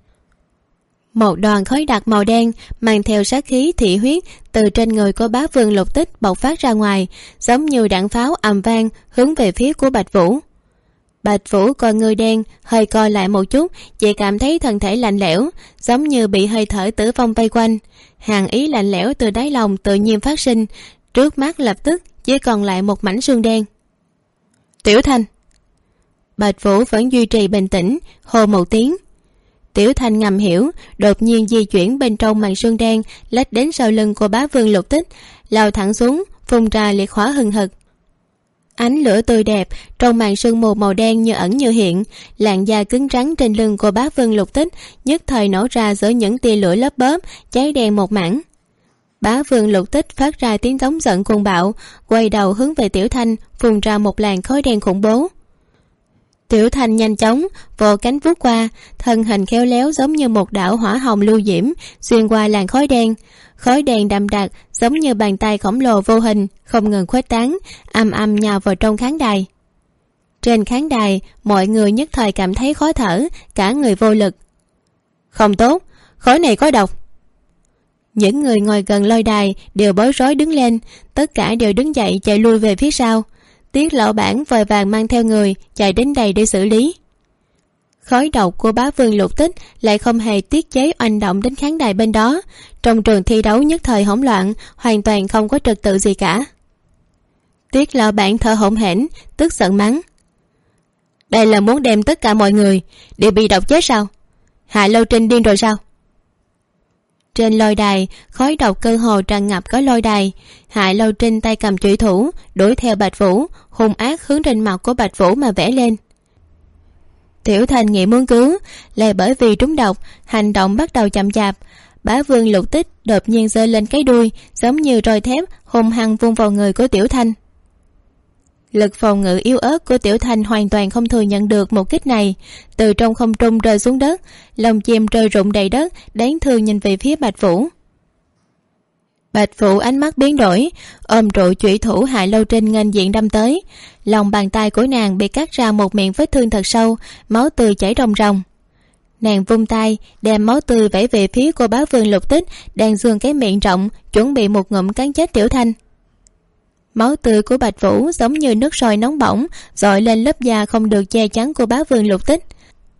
Một đoàn khói đặc màu đen mang theo sát khí thị huyết từ trên người của Bá Vương Lục Tích bộc phát ra ngoài, giống như đạn pháo ầm vang hướng về phía của Bạch Vũ. Bạch Vũ con người đen hơi co lại một chút, chỉ cảm thấy thân thể lạnh lẽo, giống như bị hơi thở tử vong vây quanh. Hàn ý lạnh lẽo từ đáy lòng tự nhiên phát sinh, trước mắt lập tức chỉ còn lại một mảnh xương đen. Tiểu Thanh. Bạch Vũ vẫn duy trì bình tĩnh, hô một tiếng. Tiểu Thanh ngầm hiểu, đột nhiên di chuyển bên trong màn xương đen, lách đến sau lưng của Bá Vương Lục Tích, lao thẳng xuống, phun ra liệt hỏa hừng hực. Ánh lửa tươi đẹp trong màn sương mù màu đen như ẩn như hiện, làn da cứng rắn trên lưng của Bá Vương Lục Tích nhất thời nổ ra giữa những tia lửa lớp bớp, cháy đen một mảng. Bá Vương Lục Tích phát ra tiếng giống giận cuồng bạo, quay đầu hướng về Tiểu Thanh, phun ra một làn khói đen khủng bố. Tiểu Thanh nhanh chóng vỗ cánh vút qua, thân hình khéo léo giống như một đạo hỏa hồng lưu diễm xuyên qua làn khói đen. Khói đen đậm đặc giống như bàn tay khổng lồ vô hình không ngừng khuếch tán, ầm ầm nhào vào trong khán đài. Trên khán đài, mọi người nhất thời cảm thấy khó thở, cả người vô lực. Không tốt, khói này có độc. Những người ngồi gần lôi đài đều bối rối đứng lên, tất cả đều đứng dậy chạy lui về phía sau. Tiết lão bản vội vàng mang theo người chạy đến đây để xử lý. Khói độc của Bá Vương Lục Tích lại không hề tiết chế oanh động đến khán đài bên đó. Trong trường thi đấu nhất thời hỗn loạn, hoàn toàn không có trật tự gì cả. Tiết lão bản thở hổn hển, tức giận mắng. Đây là muốn đem tất cả mọi người đều bị độc chết sao? Hạ Lâu Trinh điên rồi sao? Trên lôi đài, khói độc cơ hồ tràn ngập có lôi đài. Hạ Lâu Trinh tay cầm chủy thủ đuổi theo Bạch Vũ, hung ác hướng trên mặt của Bạch Vũ mà vẽ lên. Tiểu Thanh nghĩ muốn cứu, lại bởi vì trúng độc, hành động bắt đầu chậm chạp. Bá Vương Lục Tích đột nhiên giơ lên cái đuôi, giống như roi thép hung hăng vung vào người của Tiểu Thanh. Lực phòng ngự yếu ớt của Tiểu Thanh hoàn toàn không thừa nhận được một kích này, từ trong không trung rơi xuống đất, lồng chim rơi rụng đầy đất, đáng thương nhìn về phía Bạch Vũ. Bạch Vũ ánh mắt biến đổi, ôm trụ chủy thủ Hạ Lâu Trinh nghênh diện đâm tới. Lòng bàn tay của nàng bị cắt ra một miệng vết thương thật sâu, máu tươi chảy ròng ròng. Nàng vung tay đem máu tươi vẩy về phía cô Bá Vương Lục Tích đang giương cái miệng rộng chuẩn bị một ngụm cắn chết Tiểu Thanh. Máu tươi của Bạch Vũ giống như nước sôi nóng bỏng dội lên lớp da không được che chắn của Bá Vương Lục Tích.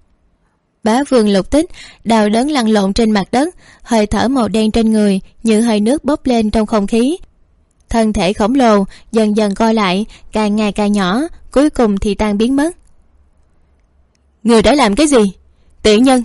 Bá Vương Lục Tích đau đớn lăn lộn trên mặt đất, hơi thở màu đen trên người như hơi nước bốc lên trong không khí. Thân thể khổng lồ dần dần co lại, càng ngày càng nhỏ, cuối cùng thì tan biến mất. Người đã làm cái gì? Tiện nhân!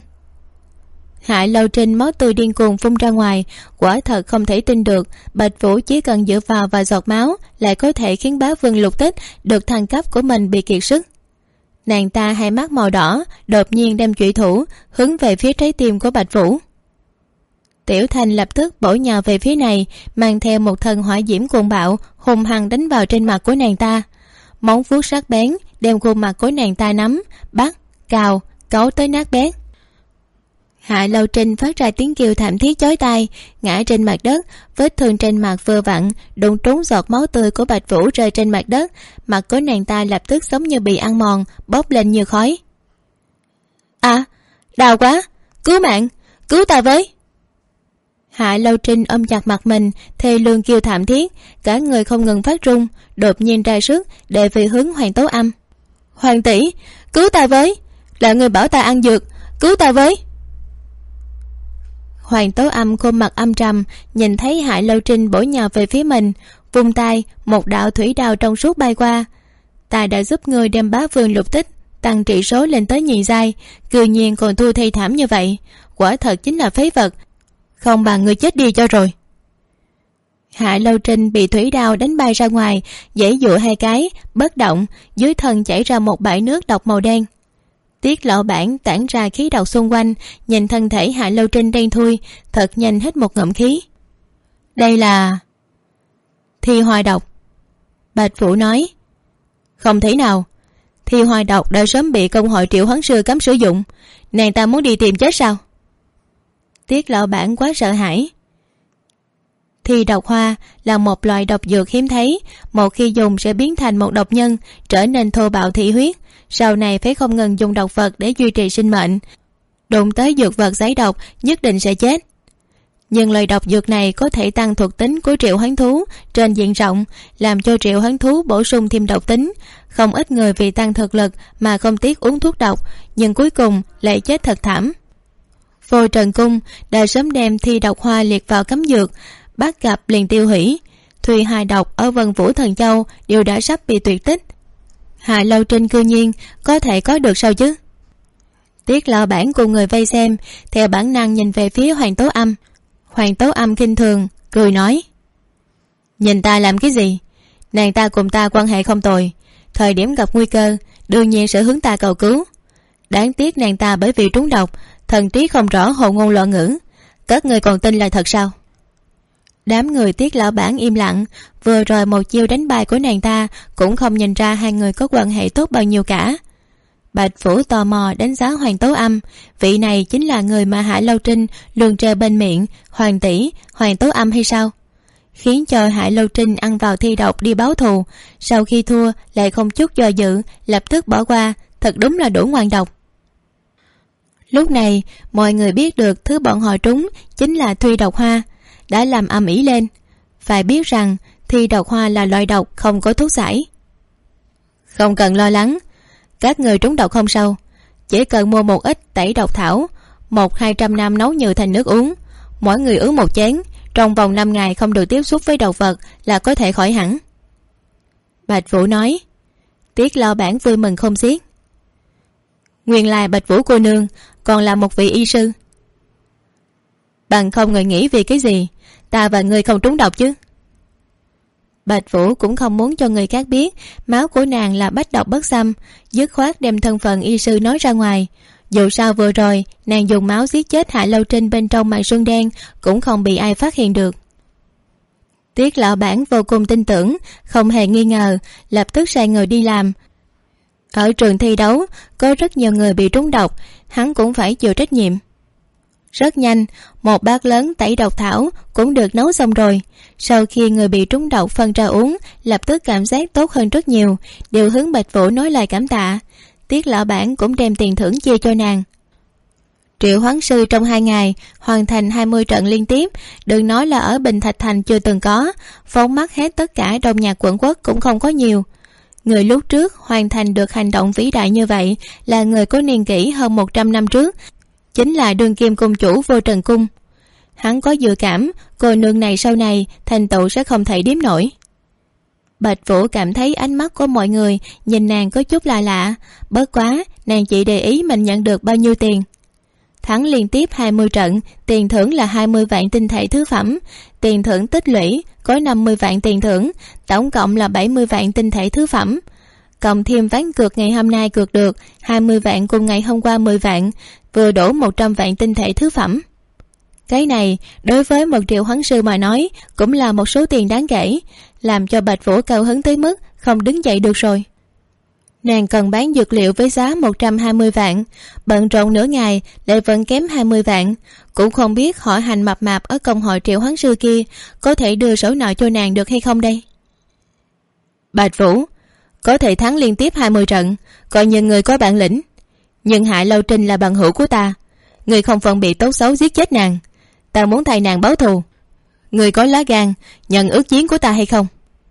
Hạ Lâu Trinh máu tươi điên cuồng phun ra ngoài, quả thật không thể tin được Bạch Vũ chỉ cần dựa vào vài giọt máu lại có thể khiến Bá Vương Lục Tích được thăng cấp của mình bị kiệt sức. Nàng ta hai mắt màu đỏ, đột nhiên đem chủy thủ hướng về phía trái tim của Bạch Vũ. Tiểu Thanh lập tức bổ nhào về phía này, mang theo một thân hỏa diễm cuồng bạo, hung hăng đánh vào trên mặt của nàng ta. Móng vuốt sắc bén đem khuôn mặt của nàng ta nắm, bắt, cào, cấu tới nát bét. Hạ Lâu Trinh phát ra tiếng kêu thảm thiết chói tai, ngã trên mặt đất, vết thương trên mặt vừa vặn đụng trúng giọt máu tươi của Bạch Vũ rơi trên mặt đất. Mặt của nàng ta lập tức giống như bị ăn mòn, bốc lên như khói. À, đau quá, cứu mạng, cứu ta với. Hạ Lâu Trinh ôm chặt mặt mình, thê lương kêu thảm thiết, cả người không ngừng phát run, đột nhiên ra sức để về hướng Hoàng Tố Âm. Hoàng tỷ, cứu ta với, là người bảo ta ăn dược, cứu ta với. Hoàng Tố Âm khuôn mặt âm trầm, nhìn thấy Hạ Lâu Trinh bổ nhào về phía mình, vung tay, một đạo thủy đao trong suốt bay qua. Ta đã giúp ngươi đem Bá Vương lục tích tăng trị số lên tới nhị giai, cư nhiên còn thua thê thảm như vậy, quả thật chính là phế vật, không bằng người chết đi cho rồi. Hạ Lâu Trinh bị thủy đao đánh bay ra ngoài, giãy giụa hai cái, bất động, dưới thân chảy ra một bãi nước độc màu đen. Tiết Lão Bản tản ra khí độc xung quanh, nhìn thân thể Hạ Lâu Trinh đen thui, thật nhanh hít một ngụm khí. Đây là thi hoa độc. Bạch Vũ nói. Không thể nào, thi hoa độc đã sớm bị công hội Triệu Hoán Sư cấm sử dụng, nàng ta muốn đi tìm chết sao? Tiết Lão Bản quá sợ hãi. Thi độc hoa là một loại độc dược hiếm thấy, một khi dùng sẽ biến thành một độc nhân, trở nên thô bạo thị huyết, sau này phải không ngừng dùng độc vật để duy trì sinh mệnh. Đụng tới dược vật giấy độc nhất định sẽ chết. Nhưng loại độc dược này có thể tăng thuộc tính của triệu hoán thú trên diện rộng, làm cho triệu hoán thú bổ sung thêm độc tính. Không ít người vì tăng thực lực mà không tiếc uống thuốc độc, nhưng cuối cùng lại chết thật thảm. Vô Trần Cung đã sớm đem thi độc hoa liệt vào cấm dược, bắt gặp liền tiêu hủy. Thùy hài độc ở Vân Vũ Thần Châu đều đã sắp bị tuyệt tích, Hạ Lâu Trinh cư nhiên có thể có được sao chứ? Tiết Lão Bản cùng người vây xem theo bản năng nhìn về phía Hoàng Tố Âm. Hoàng Tố Âm khinh thường cười nói, nhìn ta làm cái gì? Nàng ta cùng ta quan hệ không tồi, thời điểm gặp nguy cơ đương nhiên sẽ hướng ta cầu cứu. Đáng tiếc nàng ta bởi vì trúng độc, thần trí không rõ, hồ ngôn loạn ngữ. Các người còn tin là thật sao? Đám người Tiết Lão Bản im lặng, vừa rồi một chiêu đánh bài của nàng ta cũng không nhìn ra hai người có quan hệ tốt bao nhiêu cả. Bạch Vũ tò mò đánh giá Hoàng Tố Âm, vị này chính là người mà Hạ Lâu Trinh luôn treo bên miệng, Hoàng tỷ, Hoàng Tố Âm hay sao? Khiến cho Hạ Lâu Trinh ăn vào thi độc đi báo thù, sau khi thua lại không chút do dự, lập tức bỏ qua, thật đúng là đủ ngoan độc. Lúc này mọi người biết được thứ bọn họ trúng chính là thi độc hoa, đã làm ầm ĩ lên. Phải biết rằng thi độc hoa là loại độc không có thuốc giải. Không cần lo lắng, các người trúng độc không sâu, chỉ cần mua một ít tẩy độc thảo, 100-200 năm nấu như thành nước uống, mỗi người uống một chén, trong vòng 5 ngày không được tiếp xúc với độc vật là có thể khỏi hẳn. Bạch Vũ nói. Tiết Lão Bản vui mừng không xiết. Nguyên lai Bạch Vũ cô nương còn là một vị y sư. Bằng không người nghĩ vì cái gì ta và người không trúng độc chứ? Bạch Vũ cũng không muốn cho người khác biết máu của nàng là bách độc bất xâm, dứt khoát đem thân phận y sư nói ra ngoài. Dù sao vừa rồi nàng dùng máu giết chết Hạ Lâu Trinh bên trong màn sương đen cũng không bị ai phát hiện được. Tiết Lão Bản vô cùng tin tưởng, không hề nghi ngờ, lập tức sai người đi làm. Ở trường thi đấu có rất nhiều người bị trúng độc, hắn cũng phải chịu trách nhiệm. Rất nhanh, một bát lớn tẩy độc thảo cũng được nấu xong rồi. Sau khi người bị trúng độc phân ra uống, lập tức cảm giác tốt hơn rất nhiều, đều hướng Bạch Vũ nói lời cảm tạ. Tiết Lão Bản cũng đem tiền thưởng chia cho nàng. Triệu Hoán Sư trong 2 ngày hoàn thành 20 trận liên tiếp, đừng nói là ở Bình Thạch Thành chưa từng có, phóng mắt hết tất cả Đông Nhạc quận quốc cũng không có nhiều. Người lúc trước hoàn thành được hành động vĩ đại như vậy là người có niên kỷ hơn 100 năm trước, chính là đương kim cung chủ Vô Trần Cung. Hắn có dự cảm cô nương này sau này thành tựu sẽ không thể đếm nổi. Bạch Vũ cảm thấy ánh mắt của mọi người nhìn nàng có chút lạ lạ, bất quá nàng chỉ để ý mình nhận được bao nhiêu tiền. Thắng liên tiếp 20 trận, tiền thưởng là 20 vạn tinh thể thứ phẩm, tiền thưởng tích lũy có 50 vạn tiền thưởng, tổng cộng là 70 vạn tinh thể thứ phẩm. Cộng thêm ván cược ngày hôm nay cược được 20 vạn cùng ngày hôm qua 10 vạn, vừa đổ 100 vạn tinh thể thứ phẩm. Cái này đối với một triệu hoán sư mà nói cũng là một số tiền đáng kể, làm cho Bạch Vũ cao hứng tới mức không đứng dậy được rồi. Nàng cần bán dược liệu với giá 120 vạn, bận rộn nửa ngày lại vẫn kém 20 vạn, cũng không biết hỏi hành mập mạp ở công hội triệu hoán sư kia có thể đưa sổ nợ cho nàng được hay không đây. Bạch Vũ, có thể thắng liên tiếp 20 trận, coi như người có bản lĩnh, nhưng Hạ Lâu Trinh là bằng hữu của ta, người không phân biệt tốt xấu giết chết nàng, ta muốn thay nàng báo thù, người có lá gan nhận ước chiến của ta hay không?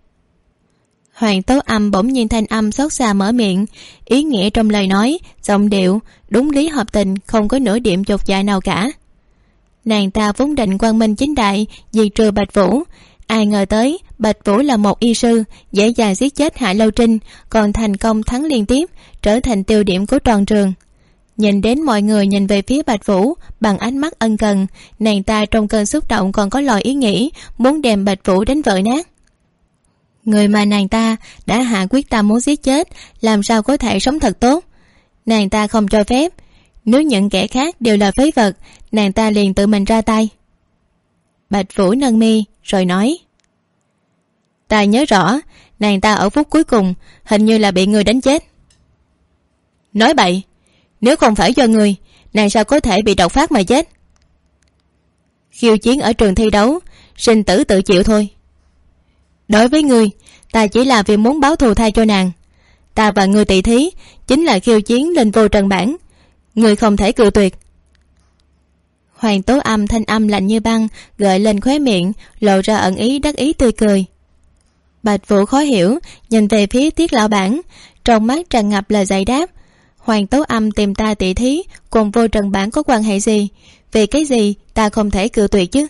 Hoàng Tố Âm bỗng nhiên thanh âm xót xa mở miệng, ý nghĩa trong lời nói giọng điệu đúng lý hợp tình, không có nửa điểm chột dạ nào cả. Nàng ta vốn định quang minh chính đại diệt trừ Bạch Vũ, ai ngờ tới Bạch Vũ là một y sư, dễ dàng giết chết Hạ Lâu Trinh, còn thành công thắng liên tiếp, trở thành tiêu điểm của toàn trường. Nhìn đến mọi người nhìn về phía Bạch Vũ bằng ánh mắt ân cần, nàng ta trong cơn xúc động còn có lời ý nghĩ muốn đem Bạch Vũ đánh vỡ nát. Người mà nàng ta đã hạ quyết tâm muốn giết chết làm sao có thể sống thật tốt. Nàng ta không cho phép, nếu những kẻ khác đều là phế vật, nàng ta liền tự mình ra tay. Bạch Vũ nâng mi rồi nói, ta nhớ rõ nàng ta ở phút cuối cùng hình như là bị người đánh chết. Nói bậy, nếu không phải do người, nàng sao có thể bị độc phát mà chết? Khiêu chiến ở trường thi đấu, sinh tử tự chịu thôi. Đối với ngươi, ta chỉ là vì muốn báo thù thay cho nàng. Ta và ngươi tỷ thí chính là khiêu chiến lên vô trần bản, ngươi không thể cự tuyệt. Hoàng Tố Âm thanh âm lạnh như băng gợi lên khóe miệng, lộ ra ẩn ý đắc ý tươi cười. Bạch Vũ khó hiểu nhìn về phía Tiết lão bản, trong mắt tràn ngập là giải đáp. Hoàng Tố Âm tìm ta tỷ thí cùng vô trần bản có quan hệ gì? Vì cái gì ta không thể cự tuyệt chứ?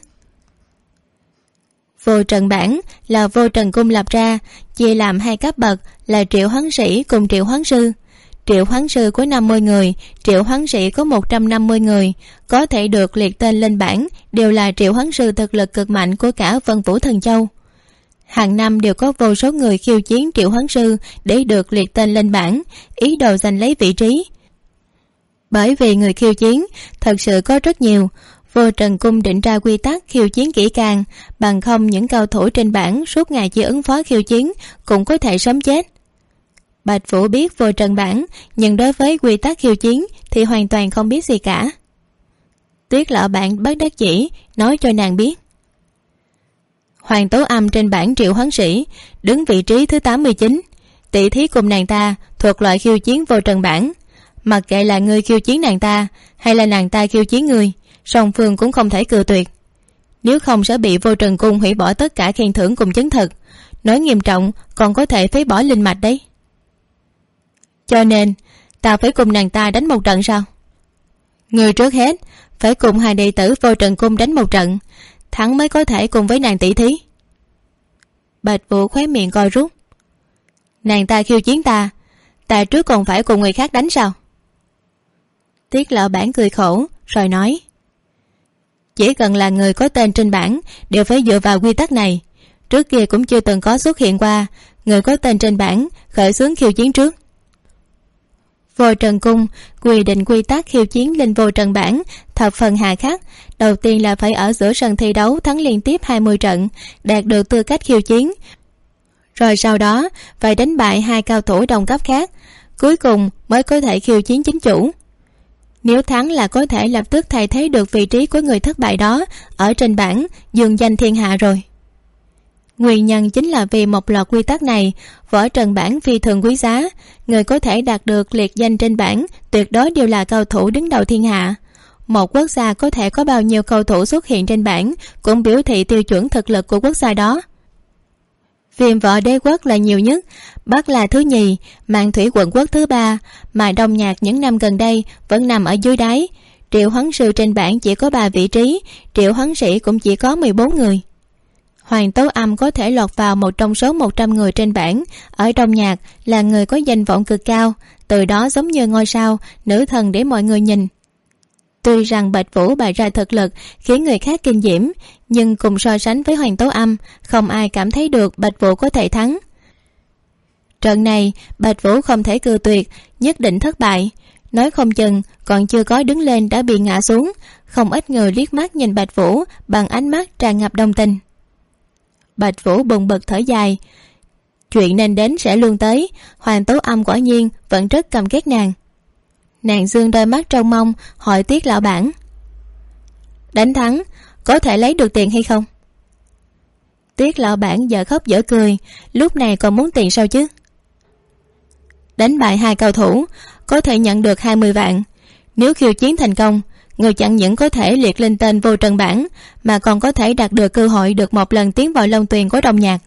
Vô trần bản là vô trần cung lập ra, chia làm hai cấp bậc là triệu hoán sĩ cùng triệu hoán sư. Triệu hoán sư có 50 người, triệu hoán sĩ có 150 người, có thể được liệt tên lên bảng đều là triệu hoán sư thực lực cực mạnh của cả Vân Vũ Thần Châu. Hàng năm đều có vô số người khiêu chiến triệu hoán sư để được liệt tên lên bảng, ý đồ giành lấy vị trí. Bởi vì người khiêu chiến thật sự có rất nhiều, Vô Trần Cung định ra quy tắc khiêu chiến kỹ càng, bằng không những cao thủ trên bảng suốt ngày chỉ ứng phó khiêu chiến cũng có thể sớm chết. Bạch Vũ biết Vô Trần bảng, nhưng đối với quy tắc khiêu chiến thì hoàn toàn không biết gì cả. Tuyết lão bạn bất đắc dĩ nói cho nàng biết, Hoàng Tố Âm trên bảng triệu hoán sĩ đứng vị trí thứ 89, tỷ thí cùng nàng ta thuộc loại khiêu chiến Vô Trần bảng. Mặc kệ là người khiêu chiến nàng ta hay là nàng ta khiêu chiến người, song phương cũng không thể cự tuyệt, nếu không sẽ bị Vô Trần Cung hủy bỏ tất cả khen thưởng cùng chứng thực, nói nghiêm trọng còn có thể phế bỏ linh mạch đấy. Cho nên ta phải cùng nàng ta đánh một trận sao? Người trước hết phải cùng hai đệ tử Vô Trần Cung đánh một trận, thắng mới có thể cùng với nàng tỷ thí. Bạch Vũ khóe miệng co rút. Nàng ta khiêu chiến ta trước còn phải cùng người khác đánh sao? Tiết lão bản cười khổ rồi nói, chỉ cần là người có tên trên bảng đều phải dựa vào quy tắc này, trước kia cũng chưa từng có xuất hiện qua người có tên trên bảng khởi xướng khiêu chiến trước. Vô Trần Cung quy định quy tắc khiêu chiến lên vô trần bảng thập phần hà khắc. Đầu tiên là phải ở giữa sân thi đấu thắng liên tiếp 20 trận, đạt được tư cách khiêu chiến, rồi sau đó phải đánh bại hai cao thủ đồng cấp khác, cuối cùng mới có thể khiêu chiến chính chủ. Nếu thắng là có thể lập tức thay thế được vị trí của người thất bại đó ở trên bảng, dương danh thiên hạ rồi. Nguyên nhân chính là vì một loạt quy tắc này, võ trần bảng phi thường quý giá, người có thể đạt được liệt danh trên bảng tuyệt đối đều là cao thủ đứng đầu thiên hạ. Một quốc gia có thể có bao nhiêu cầu thủ xuất hiện trên bảng cũng biểu thị tiêu chuẩn thực lực của quốc gia đó. Viêm Võ Đế Quốc là nhiều nhất, Bắc là thứ nhì, Mạn Thủy Quận Quốc thứ ba, mà Đông Nhạc những năm gần đây vẫn nằm ở dưới đáy. Triệu hoán sư trên bảng chỉ có 3 vị trí, triệu hoán sĩ cũng chỉ có 14 người. Hoàng Tố Âm có thể lọt vào một trong số 100 người trên bảng, ở Đông Nhạc là người có danh vọng cực cao, từ đó giống như ngôi sao, nữ thần để mọi người nhìn. Tuy rằng Bạch Vũ bày ra thực lực khiến người khác kinh diễm, nhưng cùng so sánh với Hoàng Tố Âm, không ai cảm thấy được Bạch Vũ có thể thắng. Trận này Bạch Vũ không thể cự tuyệt, nhất định thất bại, nói không chừng còn chưa có đứng lên đã bị ngã xuống, không ít người liếc mắt nhìn Bạch Vũ bằng ánh mắt tràn ngập đồng tình. Bạch Vũ bùng bực thở dài. Chuyện nên đến sẽ luôn tới. Hoàng Tố Âm quả nhiên vẫn rất căm ghét nàng. Nàng dương đôi mắt trông mong hỏi Tiết lão bản: đánh thắng có thể lấy được tiền hay không? Tiết lão bản dở khóc dở cười. Lúc này còn muốn tiền sao chứ? Đánh bại 2 cao thủ có thể nhận được 20 vạn. Nếu khiêu chiến thành công, người chẳng những có thể liệt lên tên vô trần bảng, mà còn có thể đạt được cơ hội được một lần tiến vào Long Tuyền của Đông Nhạc.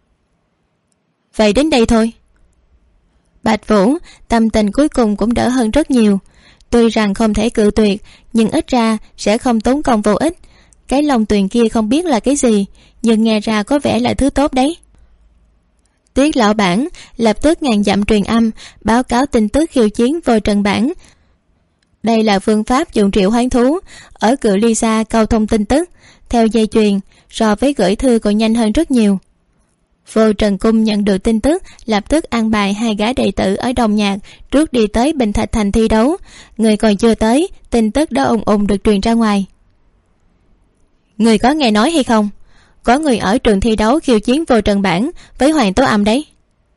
Vậy đến đây thôi. Bạch Vũ tâm tình cuối cùng cũng đỡ hơn rất nhiều. Tuy rằng không thể cự tuyệt, nhưng ít ra sẽ không tốn công vô ích. Cái Long Tuyền kia không biết là cái gì, nhưng nghe ra có vẻ là thứ tốt đấy. Tiết lão bản lập tức ngàn dặm truyền âm báo cáo tin tức khiêu chiến vô trần bảng. Đây là phương pháp dùng triệu hoán thú ở cự ly xa cầu thông tin tức theo dây chuyền, so với gửi thư còn nhanh hơn rất nhiều. Vô Trần Cung nhận được tin tức, lập tức an bài 2 gã đệ tử ở Đông Nhạc trước đi tới Bình Thạch Thành thi đấu. Người còn chưa tới, tin tức đó ùng ùng được truyền ra ngoài. Người có nghe nói hay không? Có người ở trường thi đấu khiêu chiến vô trần bảng với Hoàng Tố Âm đấy.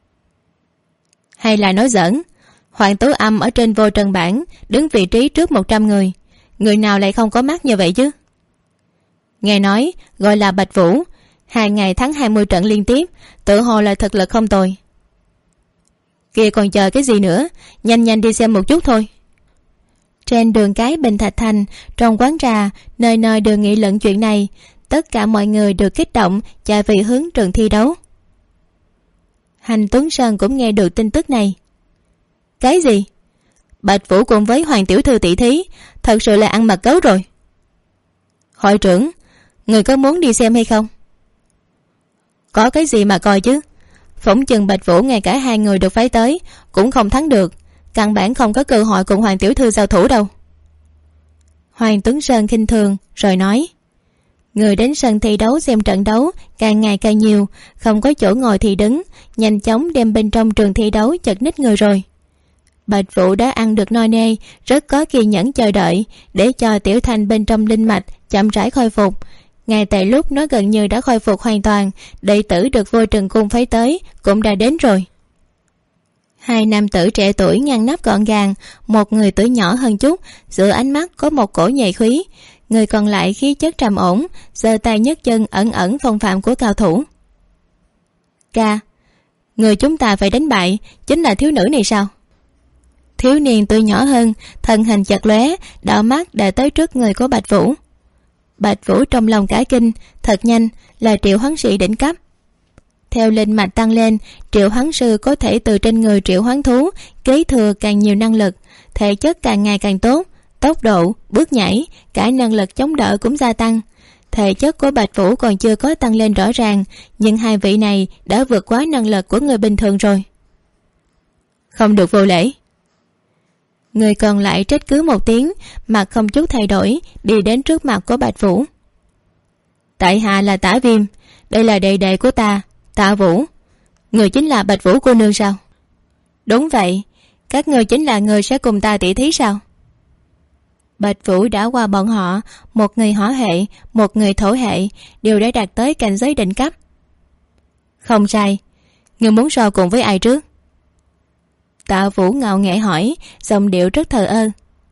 Hay là nói giỡn? Hoàng Tố Âm ở trên vô trần bảng đứng vị trí trước 100 người. Người nào lại không có mắt như vậy chứ? Nghe nói gọi là Bạch Vũ, 2 ngày thắng 20 trận liên tiếp, tự hồ là thực lực không tồi. Kia còn chờ cái gì nữa, nhanh nhanh đi xem một chút thôi. Trên đường cái Bình Thạch Thành, trong quán trà, nơi nơi đều nghị luận chuyện này. Tất cả mọi người được kích động chạy về hướng trường thi đấu. Hành Tuấn Sơn cũng nghe được tin tức này. Cái gì? Bạch Vũ cùng với Hoàng tiểu thư tỷ thí, thật sự là ăn mật gấu rồi. Hội trưởng, người có muốn đi xem hay không? Có cái gì mà coi chứ. Phỏng chừng Bạch Vũ ngay cả 2 người được phái tới cũng không thắng được, căn bản không có cơ hội cùng Hoàng tiểu thư giao thủ đâu. Hoàng Tuấn Sơn khinh thường rồi nói: người đến sân thi đấu xem trận đấu càng ngày càng nhiều, không có chỗ ngồi thì đứng, nhanh chóng đem bên trong trường thi đấu chật ních người rồi. Bạch Vũ đã ăn được no nê, rất có kiên nhẫn chờ đợi để cho tiểu thành bên trong linh mạch chậm rãi khôi phục. Ngay tại lúc nó gần như đã khôi phục hoàn toàn, đệ tử được Vô Trần Cung phái tới cũng đã đến rồi. 2 nam tử trẻ tuổi ngăn nắp gọn gàng, một người tuổi nhỏ hơn chút, giữa ánh mắt có một cổ nhạy khí, người còn lại khí chất trầm ổn, giơ tay nhấc chân ẩn ẩn phong phạm của cao thủ. Ca, người chúng ta phải đánh bại chính là thiếu nữ này sao? Thiếu niên tuổi nhỏ hơn, thân hình chật lóe, đạo mắt đã tới trước người của Bạch Vũ. Bạch Vũ trong lòng cả kinh, thật nhanh, là triệu hoán sĩ đỉnh cấp. Theo linh mạch tăng lên, triệu hoán sư có thể từ trên người triệu hoán thú kế thừa càng nhiều năng lực, thể chất càng ngày càng tốt, tốc độ, bước nhảy, cả năng lực chống đỡ cũng gia tăng. Thể chất của Bạch Vũ còn chưa có tăng lên rõ ràng, nhưng 2 vị này đã vượt quá năng lực của người bình thường rồi. Không được vô lễ. Người còn lại trách cứ một tiếng, mặt không chút thay đổi, đi đến trước mặt của Bạch Vũ. Tại hạ là Tả Viêm, đây là đệ đệ của ta, Tạ Vũ. Người chính là Bạch Vũ cô nương sao? Đúng vậy, các người chính là người sẽ cùng ta tỷ thí sao? Bạch Vũ đã qua bọn họ, một người hỏa hệ, một người thổ hệ, đều đã đạt tới cảnh giới đỉnh cấp. Không sai, người muốn so cùng với ai trước? Tạ Vũ ngạo nghễ hỏi, giọng điệu rất thờ ơ.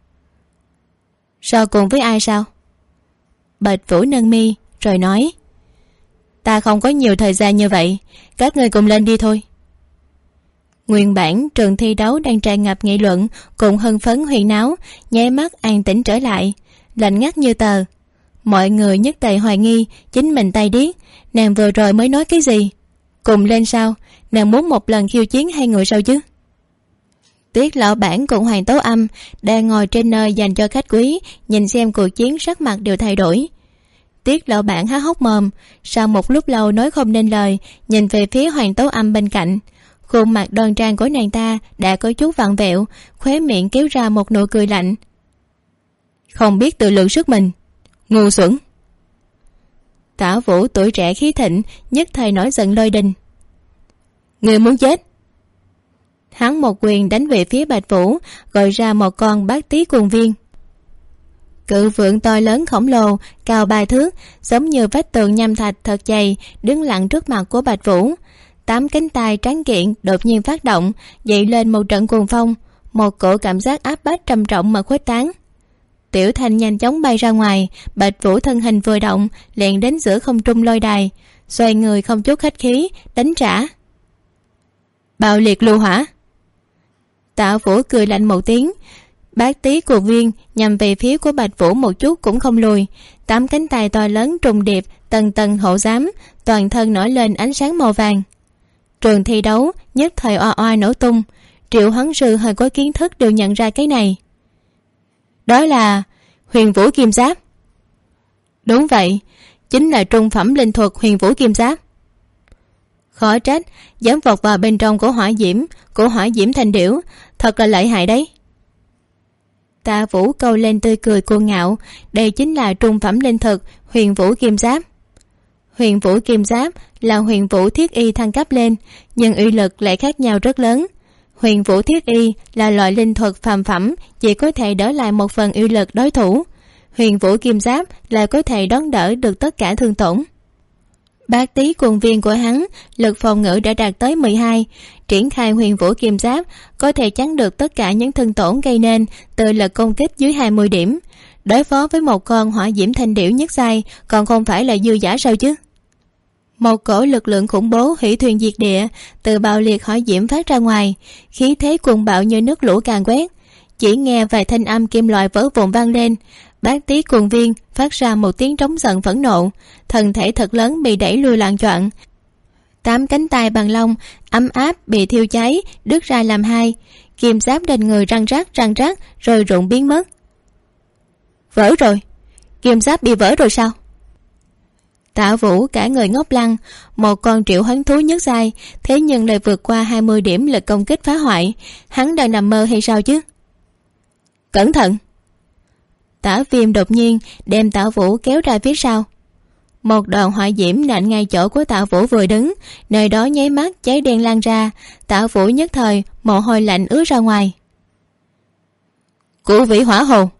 So cùng với ai sao? Bạch Vũ nâng mi rồi nói: ta không có nhiều thời gian như vậy, các người cùng lên đi thôi. Nguyên bản trường thi đấu đang tràn ngập nghị luận cùng hưng phấn huyên náo, nháy mắt an tĩnh trở lại, lạnh ngắt như tờ. Mọi người nhất tề hoài nghi chính mình tay điếc, nàng vừa rồi mới nói cái gì? Cùng lên sao? Nàng muốn một lần khiêu chiến 2 người sao chứ? Tiết lão bản cùng Hoàng Tố Âm đang ngồi trên nơi dành cho khách quý, nhìn xem cuộc chiến sắc mặt đều thay đổi. Tiết lão bản há hốc mồm, sau một lúc lâu nói không nên lời, nhìn về phía Hoàng Tố Âm bên cạnh. Khuôn mặt đoan trang của nàng ta đã có chút vặn vẹo, khóe miệng kéo ra một nụ cười lạnh. Không biết tự lượng sức mình, ngu xuẩn. Tả Vũ tuổi trẻ khí thịnh, nhất thời nổi giận lôi đình. Người muốn chết? Hắn một quyền đánh về phía Bạch Vũ, gọi ra một con bát tí cuồng viên. Cự vượng to lớn khổng lồ, cao 3 thước, giống như vách tường nham thạch thật dày, đứng lặng trước mặt của Bạch Vũ. 8 cánh tay tráng kiện đột nhiên phát động, dậy lên một trận cuồng phong, một cổ cảm giác áp bách trầm trọng mà khuếch tán. Tiểu Thanh nhanh chóng bay ra ngoài, Bạch Vũ thân hình vừa động, liền đến giữa không trung lôi đài, xoay người không chút khách khí đánh trả. Bạo liệt lưu hỏa. Tạ Vũ cười lạnh một tiếng, bát tí cuồng viên nhằm về phía của Bạch Vũ một chút cũng không lùi. 8 cánh tay to lớn trùng điệp, tầng tầng hộ giám, toàn thân nổi lên ánh sáng màu vàng. Trường thi đấu nhất thời oa oa nổ tung. Triệu Huấn Sư hơi có kiến thức đều nhận ra cái này. Đó là Huyền Vũ Kim Giáp. Đúng vậy, chính là trung phẩm linh thuật Huyền Vũ Kim Giáp. Khó trách dám vọt vào bên trong của hỏa diễm thanh điểu, thật là lợi hại đấy. Tạ Vũ câu lên tươi cười cuồng ngạo, đây chính là trung phẩm linh thực Huyền Vũ Kim Giáp. Huyền Vũ Kim Giáp là Huyền Vũ Thiết Y thăng cấp lên, nhưng uy lực lại khác nhau rất lớn. Huyền Vũ Thiết Y là loại linh thuật phàm phẩm, chỉ có thể đỡ lại một phần uy lực đối thủ. Huyền Vũ Kim Giáp lại có thể đón đỡ được tất cả thương tổn. Bát tí cuồng viên của hắn lực phòng ngự đã đạt tới 12, triển khai Huyền Vũ Kim Giáp có thể chắn được tất cả những thương tổn gây nên từ lực công kích dưới 20 điểm. Đối phó với một con hỏa diễm thanh điểu nhất giai còn không phải là dư giả sao chứ. Một cổ lực lượng khủng bố hủy thuyền diệt địa từ bạo liệt hỏa diễm phát ra ngoài, khí thế cuồng bạo như nước lũ càn quét. Chỉ nghe vài thanh âm kim loại vỡ vụn vang lên, bát tí cuồng viên phát ra một tiếng trống giận phẫn nộ, thân thể thật lớn bị đẩy lùi loạng choạng. 8 cánh tay bằng lông ấm áp bị thiêu cháy đứt ra làm hai, kim giáp trên người răng rắc rồi rụng biến mất. Vỡ rồi, kim giáp bị vỡ rồi sao? Tạ Vũ cả người ngốc lăng, một con triệu hoán thú nhất giai thế nhưng lại vượt qua 20 điểm lực công kích phá hoại, hắn đang nằm mơ hay sao chứ? Cẩn thận! Tả Viêm đột nhiên đem Tạ Vũ kéo ra phía sau. Một đoàn hỏa diễm nện ngay chỗ của Tạ Vũ vừa đứng, nơi đó nháy mắt cháy đen lan ra. Tạ Vũ nhất thời mồ hôi lạnh ứa ra ngoài. Cửu vĩ hỏa hồ!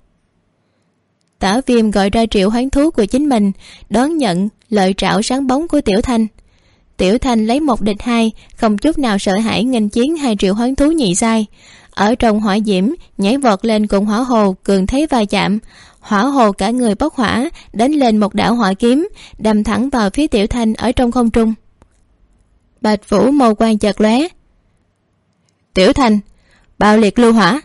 Tả Viêm gọi ra triệu hoán thú của chính mình, đón nhận lợi trảo sáng bóng của Tiểu Thanh. Tiểu Thanh lấy 1 địch 2, không chút nào sợ hãi nghênh chiến 2 triệu hoán thú nhị giai. Ở trong hỏa diễm nhảy vọt lên cùng hỏa hồ cường thế va chạm. Hỏa hồ cả người bốc hỏa, đánh lên một đạo hỏa kiếm, đâm thẳng vào phía Tiểu Thanh ở trong không trung. Bạch Vũ mâu quang chợt lóe. Tiểu Thanh, bạo liệt lưu hỏa!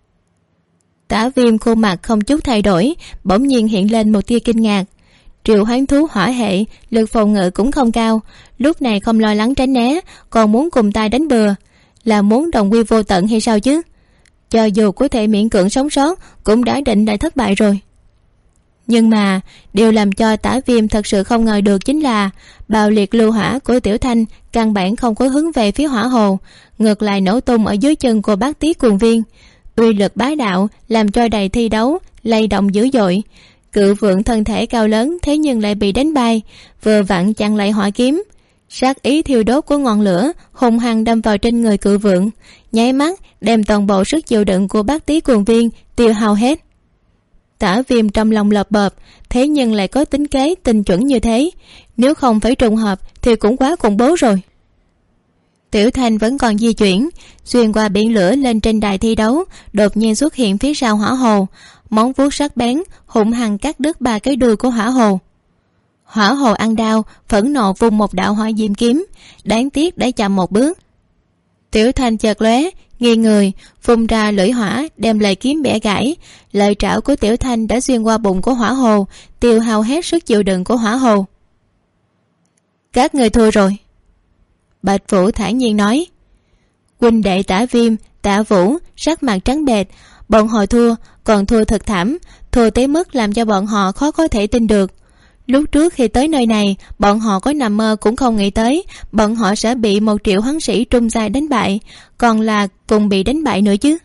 Tả Viêm khuôn mặt không chút thay đổi, bỗng nhiên hiện lên một tia kinh ngạc. Triệu hoán thú hỏa hệ, lực phòng ngự cũng không cao, lúc này không lo lắng tránh né, còn muốn cùng tay đánh bừa, là muốn đồng quy vô tận hay sao chứ? Cho dù có thể miễn cưỡng sống sót cũng đã định đã thất bại rồi. Nhưng mà điều làm cho Tả Viêm thật sự không ngờ được chính là bạo liệt lưu hỏa của Tiểu Thanh căn bản không có hướng về phía hỏa hồ, ngược lại nổ tung ở dưới chân của bát tí cuồng viên. Uy lực bá đạo làm cho đầy thi đấu lay động dữ dội. Cự vượng thân thể cao lớn thế nhưng lại bị đánh bay, vừa vặn chặn lại hỏa kiếm. Sát ý thiêu đốt của ngọn lửa hung hăng đâm vào trên người cự vượng, nháy mắt đem toàn bộ sức chịu đựng của bát tí cuồng viên tiêu hao hết. Tả Viêm trong lòng lợp bợp, thế nhưng lại có tính kế tinh chuẩn như thế, nếu không phải trùng hợp thì cũng quá khủng bố rồi. Tiểu Thanh vẫn còn di chuyển, xuyên qua biển lửa lên trên đài thi đấu, đột nhiên xuất hiện phía sau hỏa hồ, móng vuốt sắc bén hung hăng cắt đứt 3 cái đuôi của hỏa hồ. Hỏa hồ ăn đau, phẫn nộ vung một đạo hỏa diễm kiếm, đáng tiếc đã chậm một bước. Tiểu Thanh chợt lóe, nghiêng người phun ra lưỡi hỏa đem lợi kiếm bẻ gãy. Lợi trảo của Tiểu Thanh đã xuyên qua bụng của hỏa hồ, tiêu hao hết sức chịu đựng của hỏa hồ. Các người thua rồi, Bạch Vũ thản nhiên nói. Huynh đệ Tả Viêm, Tạ Vũ sắc mặt trắng bệch, bọn họ thua, còn thua thật thảm, thua tới mức làm cho bọn họ khó có thể tin được. Lúc trước khi tới nơi này, bọn họ có nằm mơ cũng không nghĩ tới bọn họ sẽ bị 1 triệu hoán sĩ trung giai đánh bại, còn là cùng bị đánh bại nữa chứ.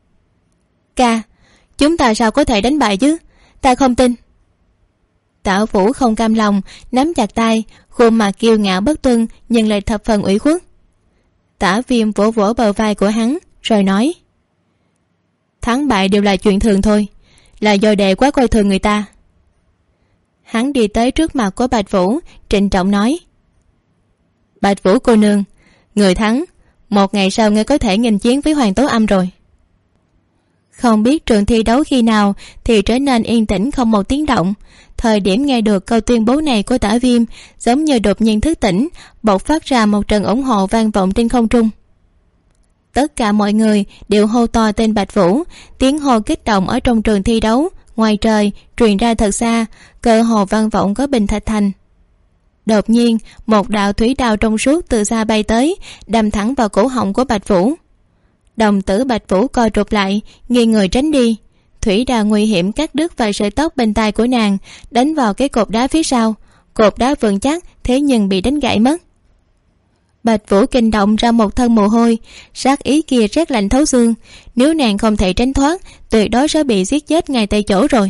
Ca, chúng ta sao có thể đánh bại chứ? Ta không tin. Tạ Vũ không cam lòng, nắm chặt tay, khuôn mặt kiêu ngạo bất tuân nhưng lại thập phần ủy khuất. Tả Viêm vỗ vỗ bờ vai của hắn rồi nói: Thắng bại đều là chuyện thường thôi, là do đệ quá coi thường người ta. Hắn đi tới trước mặt của Bạch Vũ, trịnh trọng nói: Bạch Vũ cô nương, người thắng, 1 ngày sau ngươi có thể nghênh chiến với Hoàng Tố Âm rồi. Không biết trường thi đấu khi nào thì trở nên yên tĩnh không một tiếng động. Thời điểm nghe được câu tuyên bố này của Tả Viêm, giống như đột nhiên thức tỉnh, bộc phát ra một trận ủng hộ vang vọng trên không trung. Tất cả mọi người đều hô to tên Bạch Vũ, tiếng hô kích động ở trong trường thi đấu ngoài trời truyền ra thật xa, cơ hồ vang vọng có Bình Thạch Thành. Đột nhiên, một đạo thủy đao trong suốt từ xa bay tới, đâm thẳng vào cổ họng của Bạch Vũ. Đồng tử Bạch Vũ co rụt lại, nghiêng người tránh đi. Thủy đao nguy hiểm cắt đứt vài sợi tóc bên tai của nàng, đánh vào cái cột đá phía sau. Cột đá vững chắc, thế nhưng bị đánh gãy mất. Bạch Vũ kinh động ra một thân mồ hôi, sát ý kia rét lạnh thấu xương. Nếu nàng không thể tránh thoát, tuyệt đối sẽ bị giết chết ngay tại chỗ rồi.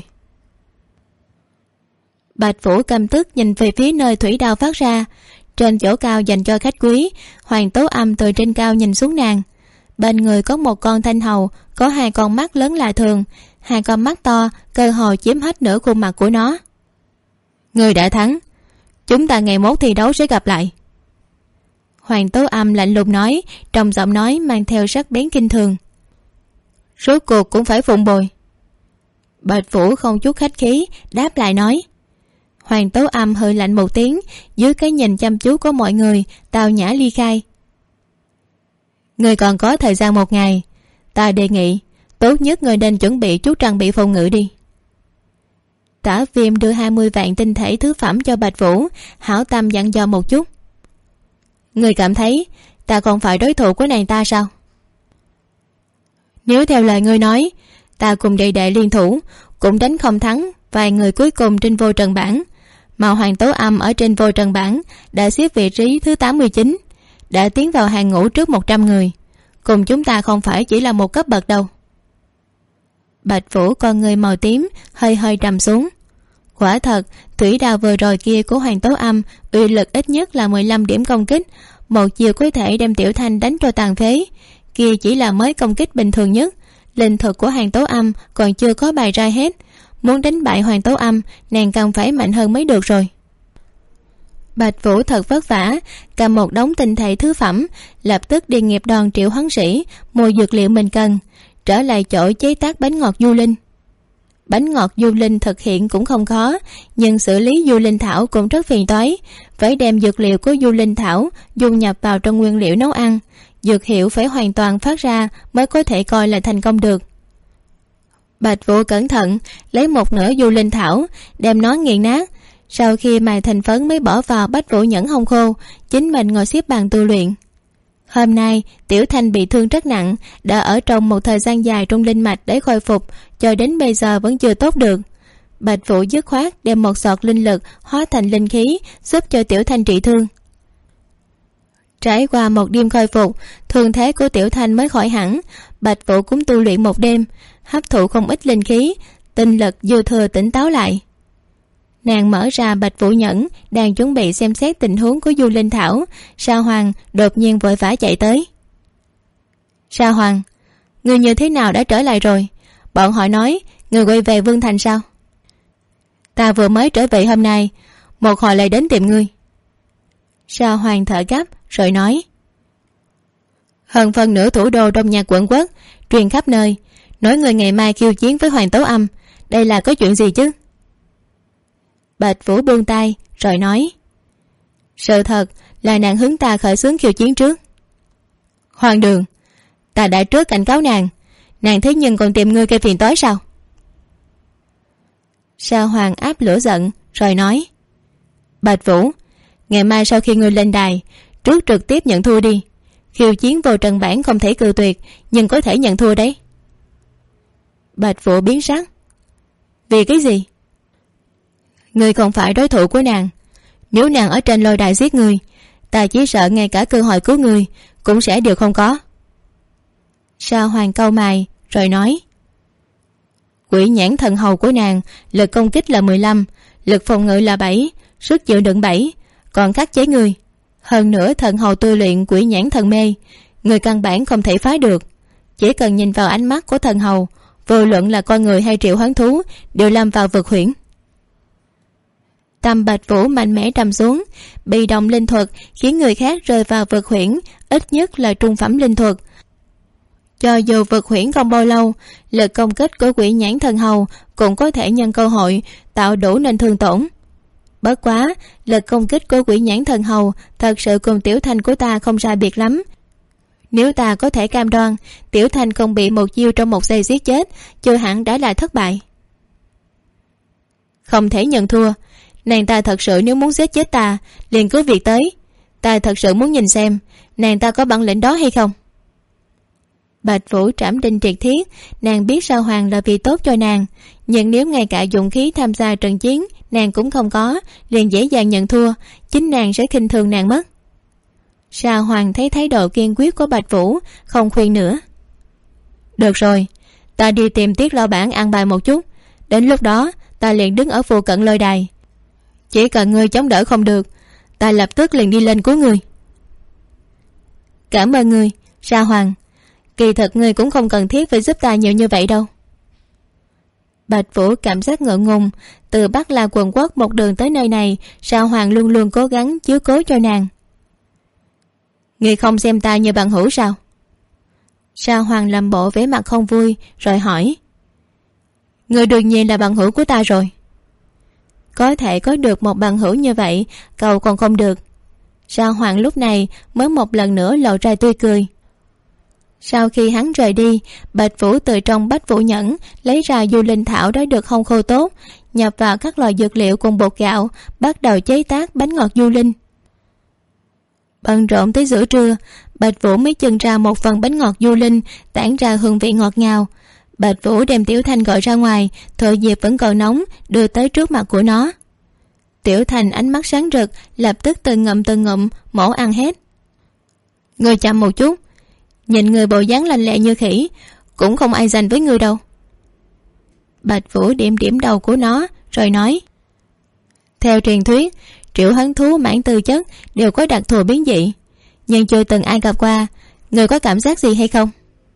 Bạch Vũ căm tức nhìn về phía nơi thủy đao phát ra. Trên chỗ cao dành cho khách quý, Hoàng Tố Âm từ trên cao nhìn xuống nàng. Bên người có một con thanh hầu, có 2 con mắt lớn lạ thường, 2 con mắt to, cơ hồ chiếm hết nửa khuôn mặt của nó. Người đã thắng, chúng ta ngày mốt thi đấu sẽ gặp lại. Hoàng Tố Âm lạnh lùng nói, trong giọng nói mang theo sắc bén kinh thường. Rốt cuộc cũng phải phụng bồi. Bạch Vũ không chút khách khí đáp lại nói. Hoàng Tố Âm hơi lạnh một tiếng, dưới cái nhìn chăm chú của mọi người, tào nhã ly khai. Người còn có thời gian 1 ngày, ta đề nghị tốt nhất người nên chuẩn bị chút trang bị phòng ngự đi. Tả Viêm đưa 20 vạn tinh thể thứ phẩm cho Bạch Vũ, hảo tâm dặn dò một chút. Người cảm thấy ta còn phải đối thủ của nàng ta sao? Nếu theo lời ngươi nói, ta cùng đệ đệ liên thủ cũng đánh không thắng vài người cuối cùng trên vô trần bảng, mà Hoàng Tố Âm ở trên vô trần bảng đã xếp vị trí thứ 89, đã tiến vào hàng ngũ trước 100 người, cùng chúng ta không phải chỉ là một cấp bậc đâu. Bạch Vũ con người màu tím hơi hơi trầm xuống. Quả thật, thủy đao vừa rồi kia của Hoàng Tố Âm uy lực ít nhất là 15 điểm công kích, một chiều có thể đem Tiểu Thanh đánh cho tàn phế. Kia chỉ là mới công kích bình thường nhất, linh thuật của Hoàng Tố Âm còn chưa có bày ra hết. Muốn đánh bại Hoàng Tố Âm, nàng càng phải mạnh hơn mới được rồi. Bạch Vũ thật vất vả cầm một đống tinh thể thứ phẩm, lập tức đi nghiệp đoàn triệu hoán sĩ mua dược liệu mình cần, trở lại chỗ chế tác bánh ngọt du linh. Bánh ngọt du linh thực hiện cũng không khó, nhưng xử lý du linh thảo cũng rất phiền toái. Phải đem dược liệu của du linh thảo dung nhập vào trong nguyên liệu nấu ăn, dược hiệu phải hoàn toàn phát ra mới có thể coi là thành công được. Bạch Vũ cẩn thận lấy một nửa du linh thảo, đem nó nghiền nát, sau khi mài thành phấn mới bỏ vào Bách Vũ nhẫn hong khô, chính mình ngồi xếp bằng tu luyện. Hôm nay Tiểu Thanh bị thương rất nặng, đã ở trong một thời gian dài trong linh mạch để khôi phục, cho đến bây giờ vẫn chưa tốt được. Bạch Vũ dứt khoát đem một giọt linh lực hóa thành linh khí giúp cho Tiểu Thanh trị thương. Trải qua một đêm khôi phục, thương thế của Tiểu Thanh mới khỏi hẳn. Bạch Vũ cũng tu luyện một đêm, hấp thụ không ít linh khí, tinh lực dư thừa tỉnh táo lại. Nàng mở ra Bạch Vũ nhẫn, đang chuẩn bị xem xét tình huống của du linh thảo. Sa Hoàng đột nhiên vội vã chạy tới. Sa Hoàng, người như thế nào đã trở lại rồi? Bọn họ nói người quay về Vương Thành sao? Ta vừa mới trở về hôm nay, một hồi lại đến tìm ngươi. Sa Hoàng thở gấp rồi nói. Hơn phân nửa thủ đô trong nhà quận quốc truyền khắp nơi, nói người ngày mai khiêu chiến với Hoàng Tố Âm. Đây là có chuyện gì chứ? Bạch Vũ buông tay rồi nói. Sự thật là nàng hướng ta khởi xướng khiêu chiến trước. Hoàng đường, ta đã trước cảnh cáo nàng thế nhưng còn tìm ngươi gây phiền toái sao? Sa Hoàng áp lửa giận rồi nói. Bạch Vũ, ngày mai sau khi ngươi lên đài, trước trực tiếp nhận thua đi. Khiêu chiến vô trần bản không thể cự tuyệt, nhưng có thể nhận thua đấy. Bạch Vũ biến sắc. Vì cái gì? Ngươi không phải đối thủ của nàng. Nếu nàng ở trên lôi đài giết ngươi, ta chỉ sợ ngay cả cơ hội cứu ngươi cũng sẽ đều không có. Sa Hoàng cau mày rồi nói. Quỷ nhãn thần hầu của nàng lực công kích là 15, lực phòng ngự là 7, sức chịu đựng 7, còn khắc chế ngươi. Hơn nữa thần hầu tu luyện quỷ nhãn thần mê, người căn bản không thể phá được. Chỉ cần nhìn vào ánh mắt của thần hầu, vô luận là con người hay triệu hoán thú đều lâm vào vực huyễn. Tâm Bạch Vũ mạnh mẽ trầm xuống. Bị động linh thuật khiến người khác rơi vào vực huyễn, ít nhất là trung phẩm linh thuật. Cho dù vực huyễn không bao lâu, lực công kích của quỷ nhãn thần hầu cũng có thể nhân cơ hội tạo đủ nên thương tổn. Bất quá, lực công kích của quỷ nhãn thần hầu thật sự cùng Tiểu Thanh của ta không sai biệt lắm. Nếu ta có thể cam đoan Tiểu Thanh không bị một chiêu trong một giây giết chết, chưa hẳn đã là thất bại. Không thể nhận thua. Nàng ta thật sự nếu muốn giết chết ta liền cứ việc tới. Ta thật sự muốn nhìn xem nàng ta có bản lĩnh đó hay không. Bạch Vũ trảm đinh triệt thiết. Nàng biết Sao Hoàng là vì tốt cho nàng, nhưng nếu ngay cả dụng khí tham gia trận chiến nàng cũng không có, liền dễ dàng nhận thua, chính nàng sẽ khinh thường nàng mất. Sao Hoàng thấy thái độ kiên quyết của Bạch Vũ, không khuyên nữa. Được rồi, ta đi tìm Tiết lão bản an bài một chút, đến lúc đó ta liền đứng ở phụ cận lôi đài. Chỉ cần ngươi chống đỡ không được, ta lập tức liền đi lên cứu ngươi. Cảm ơn ngươi, Sao Hoàng. Kỳ thật ngươi cũng không cần thiết phải giúp ta nhiều như vậy đâu. Bạch Vũ cảm giác ngượng ngùng. Từ Bắc La quần quốc một đường tới nơi này, Sao Hoàng luôn luôn cố gắng chiếu cố cho nàng. Ngươi không xem ta như bằng hữu sao? Sao Hoàng làm bộ vẻ mặt không vui rồi hỏi. Ngươi đương nhiên là bằng hữu của ta rồi. Có thể có được một bằng hữu như vậy, cậu còn không được. Sao Hoàng lúc này mới một lần nữa lộ ra tươi cười. Sau khi hắn rời đi, Bạch Vũ từ trong Bách Vũ Nhẫn lấy ra du linh thảo đã được hong khô tốt, nhập vào các loại dược liệu cùng bột gạo, bắt đầu chế tác bánh ngọt du linh. Bận rộn tới giữa trưa, Bạch Vũ mới chưng ra một phần bánh ngọt du linh tản ra hương vị ngọt ngào. Bạch Vũ đem Tiểu Thanh gọi ra ngoài, thừa dịp vẫn còn nóng đưa tới trước mặt của nó. Tiểu Thanh ánh mắt sáng rực, lập tức từng ngụm mổ ăn hết. Ngươi chậm một chút, nhìn người bộ dáng lanh lẹ như khỉ, cũng không ai giành với ngươi đâu. Bạch Vũ điểm điểm đầu của nó rồi nói. Theo truyền thuyết, triệu hoán thú mãn tư chất đều có đặc thù biến dị, nhưng chưa từng ai gặp qua. Ngươi có cảm giác gì hay không?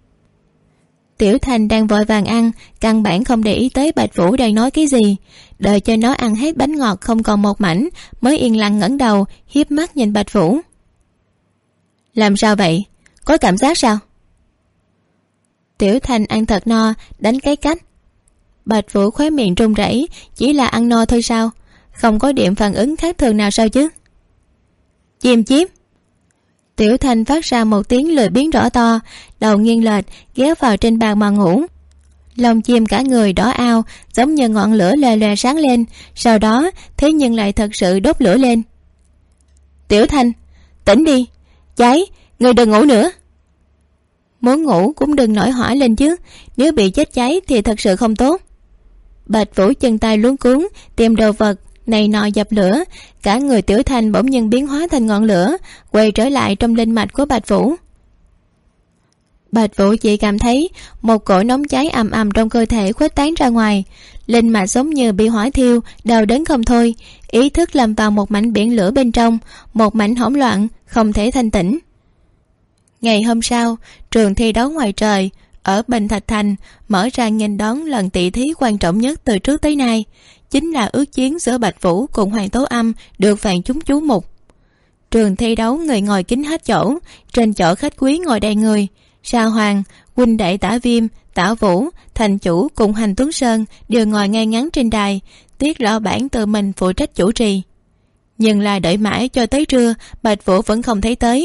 Tiểu Thanh đang vội vàng ăn, căn bản không để ý tới Bạch Vũ đang nói cái gì. Đợi cho nó ăn hết bánh ngọt không còn một mảnh mới yên lặng ngẩng đầu hiếp mắt nhìn Bạch Vũ. Làm sao vậy? Có cảm giác sao? Tiểu Thanh ăn thật no, đánh cái cách. Bạch Vũ khóe miệng run rẩy. Chỉ là ăn no thôi sao? Không có điểm phản ứng khác thường nào sao chứ? Chim chiếp. Tiểu Thanh phát ra một tiếng lười biếng rõ to, đầu nghiêng lệch ghé vào trên bàn mà ngủ. Lông chim cả người đỏ ao, giống như ngọn lửa lòe lòe sáng lên, sau đó thế nhưng lại thật sự đốt lửa lên. Tiểu Thanh, tỉnh đi. Cháy, ngươi đừng ngủ nữa. Muốn ngủ cũng đừng nổi hỏa lên chứ, nếu bị chết cháy thì thật sự không tốt. Bạch Vũ chân tay luống cuống tìm đồ vật này nọ dập lửa, cả người Tiểu Thanh bỗng nhiên biến hóa thành ngọn lửa, quay trở lại trong linh mạch của Bạch Vũ. Bạch Vũ chỉ cảm thấy một cỗ nóng cháy ầm ầm trong cơ thể khuếch tán ra ngoài, linh mạch giống như bị hỏa thiêu, đau đớn không thôi, ý thức lâm vào một mảnh biển lửa bên trong, một mảnh hỗn loạn, không thể thanh tĩnh. Ngày hôm sau, trường thi đấu ngoài trời ở Bình Thạch Thành mở ra nghênh đón lần tỷ thí quan trọng nhất từ trước tới nay, chính là ước chiến giữa Bạch Vũ cùng Hoàng Tố Âm được vạn chúng chú mục. Trường thi đấu người ngồi kín hết chỗ, trên chỗ khách quý ngồi đầy người. Sao Hoàng, huynh đệ Tả Viêm, Tả Vũ, thành chủ cùng Hành Tuấn Sơn đều ngồi ngay ngắn trên đài, Tiết lão bản tự mình phụ trách chủ trì. Nhưng là đợi mãi cho tới trưa, Bạch Vũ vẫn không thấy tới.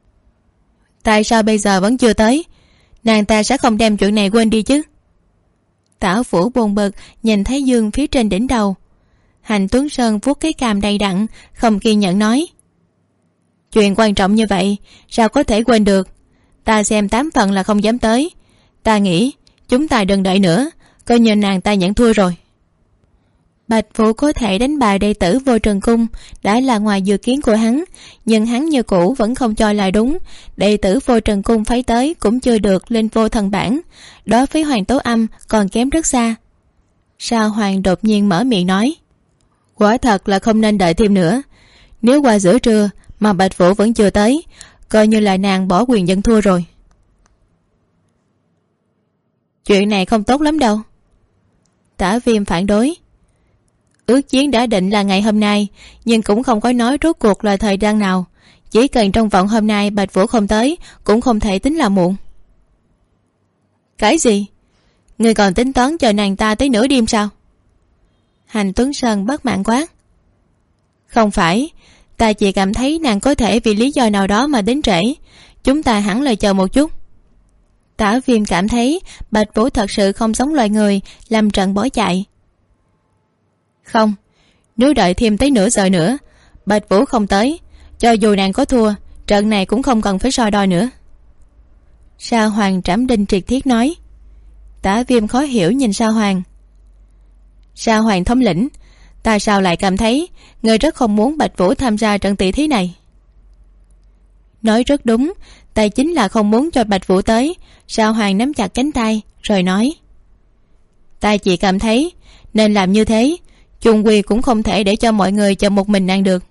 Tại sao bây giờ vẫn chưa tới? Nàng ta sẽ không đem chuyện này quên đi chứ? Tả Vũ buồn bực nhìn thấy dương phía trên đỉnh đầu. Hành Tuấn Sơn vuốt cái cằm đầy đặn, không kiên nhẫn nói. Chuyện quan trọng như vậy sao có thể quên được? Ta xem 8 phần là không dám tới. Ta nghĩ chúng ta đừng đợi nữa, coi như nàng ta nhận thua rồi. Bạch Vũ có thể đánh bại đệ tử Vô Trần Cung đã là ngoài dự kiến của hắn, nhưng hắn như cũ vẫn không cho là đúng. Đệ tử Vô Trần Cung phái tới cũng chưa được lên vô thần bản, đối với Hoàng Tố Âm còn kém rất xa. Sao Hoàng đột nhiên mở miệng nói. Quả thật là không nên đợi thêm nữa. Nếu qua giữa trưa mà Bạch Vũ vẫn chưa tới, coi như là nàng bỏ quyền nhận thua rồi. Chuyện này không tốt lắm đâu. Tả Viêm phản đối. Ước chiến đã định là ngày hôm nay, nhưng cũng không có nói rốt cuộc là thời gian nào. Chỉ cần trong vòng hôm nay Bạch Vũ không tới, cũng không thể tính là muộn. Cái gì? Ngươi còn tính toán chờ nàng ta tới nửa đêm sao? Hành Tuấn Sơn bất mãn quát. Không phải, ta chỉ cảm thấy nàng có thể vì lý do nào đó mà đến trễ. Chúng ta hẳn là chờ một chút. Tả Viêm cảm thấy Bạch Vũ thật sự không giống loài người, làm trận bỏ chạy. Không, nếu đợi thêm tới nửa giờ nữa Bạch Vũ không tới, cho dù nàng có thua, trận này cũng không cần phải so đo nữa. Sa Hoàng Trảm Đinh triệt thiết nói. Tả Viêm khó hiểu nhìn Sa Hoàng. Sa Hoàng thống lĩnh, ta sao lại cảm thấy người rất không muốn Bạch Vũ tham gia trận tỷ thí này? Nói rất đúng, ta chính là không muốn cho Bạch Vũ tới. Sa Hoàng nắm chặt cánh tay rồi nói. Ta chỉ cảm thấy nên làm như thế, chung quy cũng không thể để cho mọi người chờ một mình nàng được.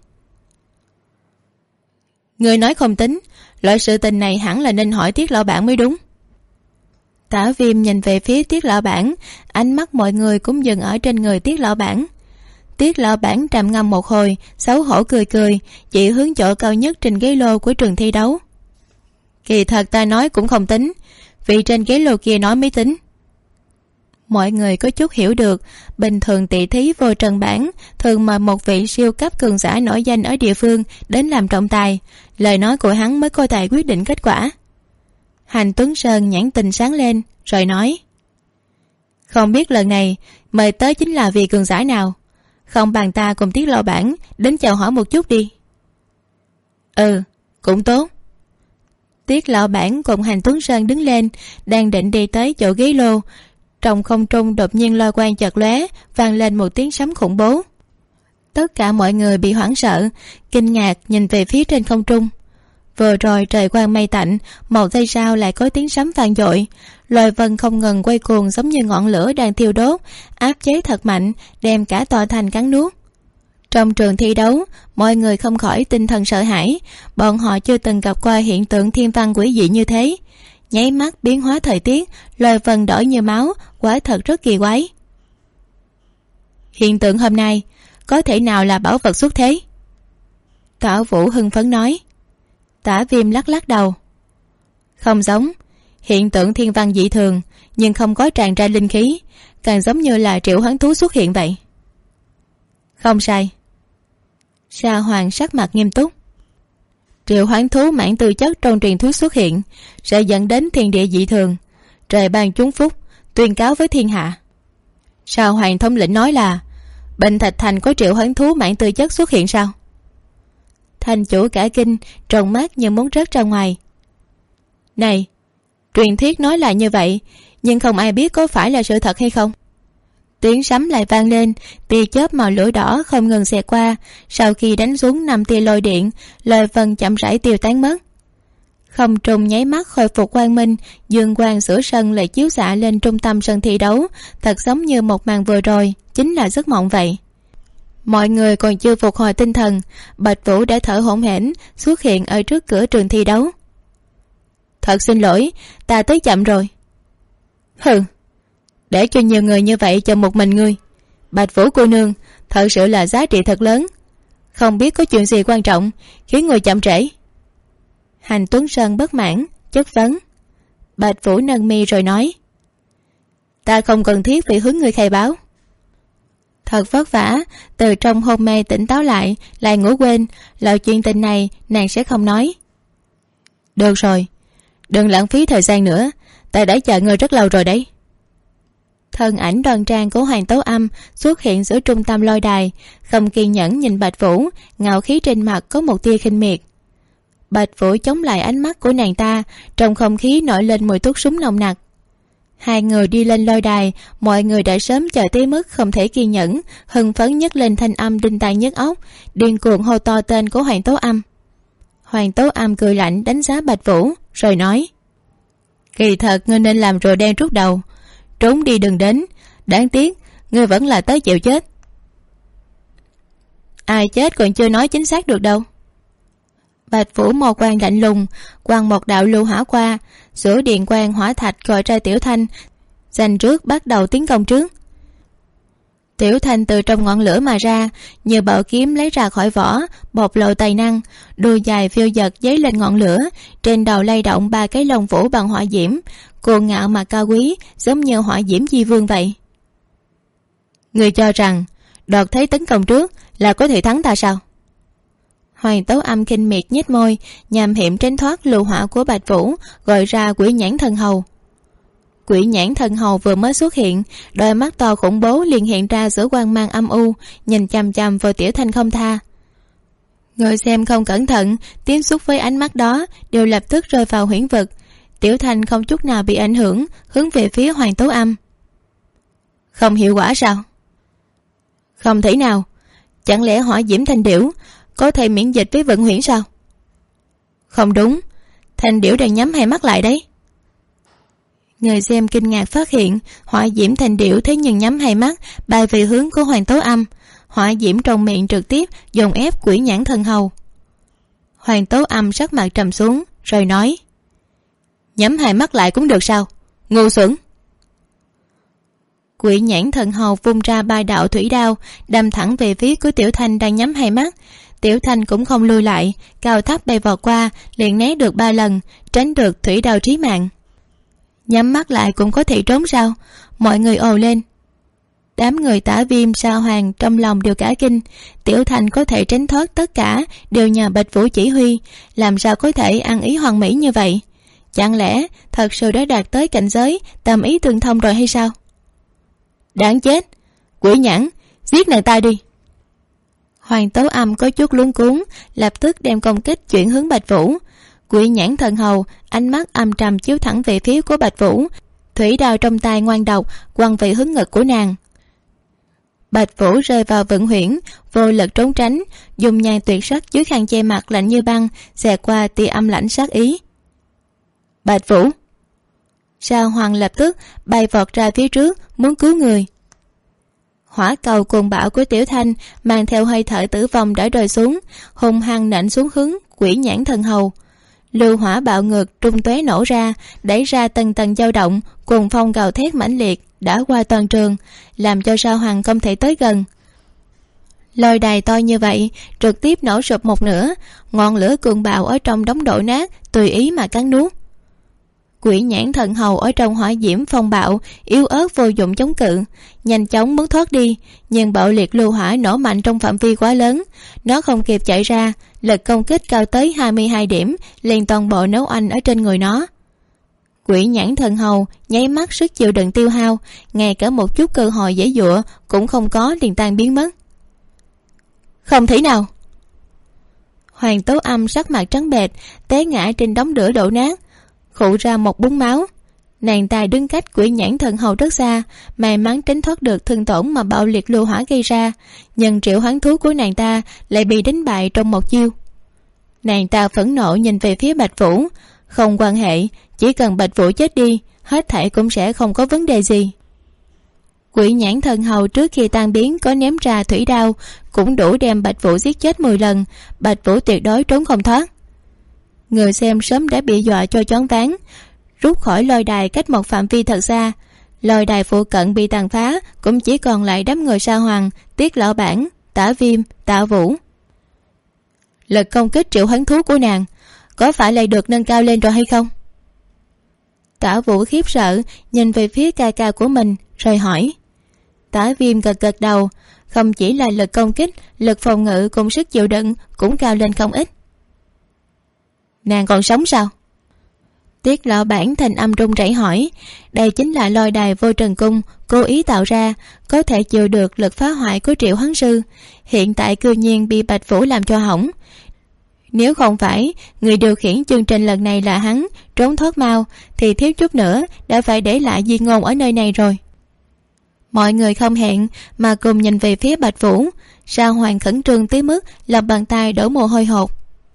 Người nói không tính, loại sự tình này hẳn là nên hỏi Tiết lão bản mới đúng. Tả Viêm nhìn về phía Tiết lão bản, ánh mắt mọi người cũng dừng ở trên người Tiết lão bản. Tiết lão bản trầm ngâm một hồi, xấu hổ cười cười, chỉ hướng chỗ cao nhất trên ghế lô của trường thi đấu. Kỳ thật ta nói cũng không tính, vì trên ghế lô kia nói mới tính. Mọi người có chút hiểu được, bình thường tỷ thí vô trần bản thường mời một vị siêu cấp cường giả nổi danh ở địa phương đến làm trọng tài, lời nói của hắn mới có thể quyết định kết quả. Hành Tuấn Sơn nhãn tình sáng lên rồi nói. Không biết lần này mời tới chính là vị cường giả nào, không bằng ta cùng Tiết lão bản đến chào hỏi một chút đi. Ừ, cũng tốt. Tiết lão bản cùng Hành Tuấn Sơn đứng lên, đang định đi tới chỗ ghế lô. Trong không trung đột nhiên lôi quang chợt lóe, vang lên một tiếng sấm khủng bố. Tất cả mọi người bị hoảng sợ, kinh ngạc nhìn về phía trên không trung. Vừa rồi trời quang mây tạnh, một giây sau lại có tiếng sấm vang dội. Loài vân không ngừng quay cuồng giống như ngọn lửa đang thiêu đốt, áp chế thật mạnh, đem cả tòa thành cắn nuốt. Trong trường thi đấu, mọi người không khỏi tinh thần sợ hãi. Bọn họ chưa từng gặp qua hiện tượng thiên văn quỷ dị như thế. Nháy mắt biến hóa thời tiết, loài vân đỏ như máu, quả thật rất kỳ quái. Hiện tượng hôm nay có thể nào là bảo vật xuất thế? Tả Vũ hưng phấn nói. Tả Viêm lắc lắc đầu. Không giống, hiện tượng thiên văn dị thường, nhưng không có tràn ra linh khí, càng giống như là triệu hoán thú xuất hiện vậy. Không sai. Sa Hoàng sắc mặt nghiêm túc. Triệu hoán thú mãn tư chất trong truyền thuyết xuất hiện sẽ dẫn đến thiên địa dị thường, trời ban chúng phúc, tuyên cáo với thiên hạ. Sa Hoàng thống lĩnh nói là Bệnh Thạch Thành có triệu hoán thú mãn tư chất xuất hiện sao? Thành chủ cả kinh, tròn mắt như muốn rớt ra ngoài. Này, truyền thuyết nói là như vậy, nhưng không ai biết có phải là sự thật hay không. Tiếng sấm lại vang lên, tia chớp màu lửa đỏ không ngừng xẹt qua. Sau khi đánh xuống 5 tia lôi điện, lôi vân chậm rãi tiêu tán mất. Không trung nháy mắt khôi phục quang minh, dương quang giữa sân lại chiếu xạ lên trung tâm sân thi đấu, thật giống như một màn vừa rồi chính là giấc mộng vậy. Mọi người còn chưa phục hồi tinh thần, Bạch Vũ đã thở hổn hển xuất hiện ở trước cửa trường thi đấu. Thật xin lỗi, ta tới chậm rồi. Hừ, để cho nhiều người như vậy chờ một mình ngươi. Bạch Vũ cô nương thật sự là giá trị thật lớn, không biết có chuyện gì quan trọng khiến người chậm trễ. Hành Tuấn Sơn bất mãn chất vấn. Bạch Vũ nâng mi rồi nói. Ta không cần thiết phải hướng người khai báo. Thật vất vả từ trong hôn mê tỉnh táo lại ngủ quên, loại chuyện tình này nàng sẽ không nói. Được rồi, đừng lãng phí thời gian nữa, ta đã chờ người rất lâu rồi đấy. Thân ảnh đoan trang của Hoàng Tấu Âm xuất hiện giữa trung tâm lôi đài, không kiên nhẫn nhìn Bạch Vũ, ngạo khí trên mặt có một tia khinh miệt. Bạch Vũ chống lại ánh mắt của nàng ta, trong không khí nổi lên mùi thuốc súng nồng nặc. Hai người đi lên lôi đài, mọi người đã sớm chờ tới mức không thể kiên nhẫn, hưng phấn nhấc lên thanh âm đinh tai nhức óc, điên cuồng hô to tên của Hoàng Tấu Âm. Hoàng Tấu Âm cười lạnh đánh giá Bạch Vũ rồi nói. Kỳ thật ngươi nên làm rùa đen trút đầu, trốn đi đừng đến, đáng tiếc ngươi vẫn là tới chịu chết. Ai chết còn chưa nói chính xác được đâu. Bạch Vũ màu quang lạnh lùng quăng một đạo lưu hỏa qua, giữa điện quang hỏa thạch gọi ra Tiểu Thanh giành trước bắt đầu tiến công trước. Tiểu Thanh từ trong ngọn lửa mà ra, như bảo kiếm lấy ra khỏi vỏ, bộc lộ tài năng. Đuôi dài phiêu dật dấy lên ngọn lửa, trên đầu lay động 3 cái lông vũ bằng hỏa diễm, cuồng ngạo mà cao quý, giống như hỏa diễm di vương vậy. Người cho rằng đoạt thế tấn công trước là có thể thắng ta sao? Hoàng Tấu Âm khinh miệt nhếch môi, nhằm hiểm tránh thoát lưu hỏa của Bạch Vũ, gọi ra Quỷ Nhãn Thần Hầu. Quỷ Nhãn Thần Hầu vừa mới xuất hiện, đôi mắt to khủng bố liền hiện ra giữa quang mang âm u, nhìn chằm chằm vào Tiểu Thanh không tha. Người xem không cẩn thận tiếp xúc với ánh mắt đó đều lập tức rơi vào huyễn vực. Tiểu Thanh không chút nào bị ảnh hưởng, hướng về phía Hoàng Tấu Âm. Không hiệu quả sao? Không thể nào. Chẳng lẽ hỏa diễm thanh điểu có thể miễn dịch với vận huyễn sao? Không đúng, thanh điểu đang nhắm hai mắt lại đấy. Người xem kinh ngạc phát hiện hỏa diễm thanh điểu thế nhưng nhắm hai mắt, bay về hướng của Hoàng Tấu Âm. Hỏa diễm trong miệng trực tiếp dồn ép Quỷ Nhãn Thần Hầu. Hoàng Tấu Âm sắc mặt trầm xuống rồi nói: nhắm hai mắt lại cũng được sao? Ngu xuẩn! Quỷ Nhãn Thần Hầu vung ra 3 đạo thủy đao, đâm thẳng về phía của Tiểu Thanh đang nhắm hai mắt. Tiểu Thanh cũng không lùi lại, cao thấp bay vọt qua, liền né được 3 lần, tránh được thủy đao trí mạng. Nhắm mắt lại cũng có thể trốn sao? Mọi người ồ lên. Đám người Tả Viêm, Sa Hoàng trong lòng đều cả kinh. Tiểu Thanh có thể tránh thoát tất cả đều nhờ Bạch Vũ chỉ huy, làm sao có thể ăn ý hoàn mỹ như vậy? Chẳng lẽ thật sự đã đạt tới cảnh giới tâm ý tương thông rồi hay sao? Đáng chết! Quỷ Nhãn, giết nàng ta đi! Hoàng Tấu Âm có chút luống cuống, lập tức đem công kích chuyển hướng Bạch Vũ. Quỷ Nhãn Thần Hầu ánh mắt âm trầm chiếu thẳng về phía của Bạch Vũ, thủy đao trong tay ngoan độc quăng về hướng ngực của nàng. Bạch Vũ rơi vào vận huyễn, vô lực trốn tránh, dùng nhàn tuyệt sắc dưới khăn che mặt lạnh như băng, xẹt qua tia âm lãnh sát ý. Bạch Vũ! Sa Hoàng lập tức bay vọt ra phía trước, muốn cứu người. Hỏa cầu cuồng bạo của Tiểu Thanh mang theo hơi thở tử vong đã rơi xuống, hung hăng nện xuống hướng Quỷ Nhãn Thần Hầu. Lưu hỏa bạo ngược trung tóe nổ ra, đẩy ra tầng tầng dao động, cuồng phong gào thét mãnh liệt đã qua toàn trường, làm cho Sa Hoàng không thể tới gần. Lôi đài to như vậy trực tiếp nổ sụp một nửa, ngọn lửa cuồng bạo ở trong đống đổ nát tùy ý mà cắn nuốt. Quỷ Nhãn Thần Hầu ở trong hỏa diễm phong bạo yếu ớt vô dụng chống cự, nhanh chóng muốn thoát đi, nhưng bạo liệt lưu hỏa nổ mạnh trong phạm vi quá lớn, nó không kịp chạy ra, lực công kích cao tới 22 điểm liền toàn bộ nấu anh ở trên người nó. Quỷ Nhãn Thần Hầu nháy mắt sức chịu đựng tiêu hao, ngay cả một chút cơ hội dễ dụa cũng không có, liền tan biến mất. Không thể nào! Hoàng Tấu Âm sắc mặt trắng bệch, té ngã trên đống lửa đổ nát, khụ ra một búng máu. Nàng ta đứng cách Quỷ Nhãn Thần Hầu rất xa, may mắn tránh thoát được thương tổn mà bạo liệt lưu hỏa gây ra, nhưng triệu hoán thú của nàng ta lại bị đánh bại trong một chiêu. Nàng ta phẫn nộ nhìn về phía Bạch Vũ, không quan hệ, chỉ cần Bạch Vũ chết đi, hết thảy cũng sẽ không có vấn đề gì. Quỷ Nhãn Thần Hầu trước khi tan biến có ném ra thủy đao, cũng đủ đem Bạch Vũ giết chết 10 lần, Bạch Vũ tuyệt đối trốn không thoát. Người xem sớm đã bị dọa cho choáng váng, rút khỏi lôi đài cách một phạm vi thật xa. Lôi đài phụ cận bị tàn phá, cũng chỉ còn lại đám người Sa Hoàng, Tiết Lão Bản, Tả Viêm, Tạ Vũ. Lực công kích triệu hoán thú của nàng có phải lại được nâng cao lên rồi hay không? Tả Vũ khiếp sợ nhìn về phía ca ca của mình rồi hỏi. Tả Viêm gật gật đầu, không chỉ là lực công kích, lực phòng ngự cùng sức chịu đựng cũng cao lên không ít. Nàng còn sống sao? Tiết Lão Bản thành âm run rẩy hỏi. Đây chính là lôi đài vô trần cung cố ý tạo ra, có thể chịu được lực phá hoại của triệu hoán sư, hiện tại cư nhiên bị Bạch Vũ làm cho hỏng. Nếu không phải người điều khiển chương trình lần này là hắn, trốn thoát mau, thì thiếu chút nữa đã phải để lại di ngôn ở nơi này rồi. Mọi người không hẹn mà cùng nhìn về phía Bạch Vũ. Sa Hoàng khẩn trương tới mức lòng bàn tay đổ mồ hôi hột.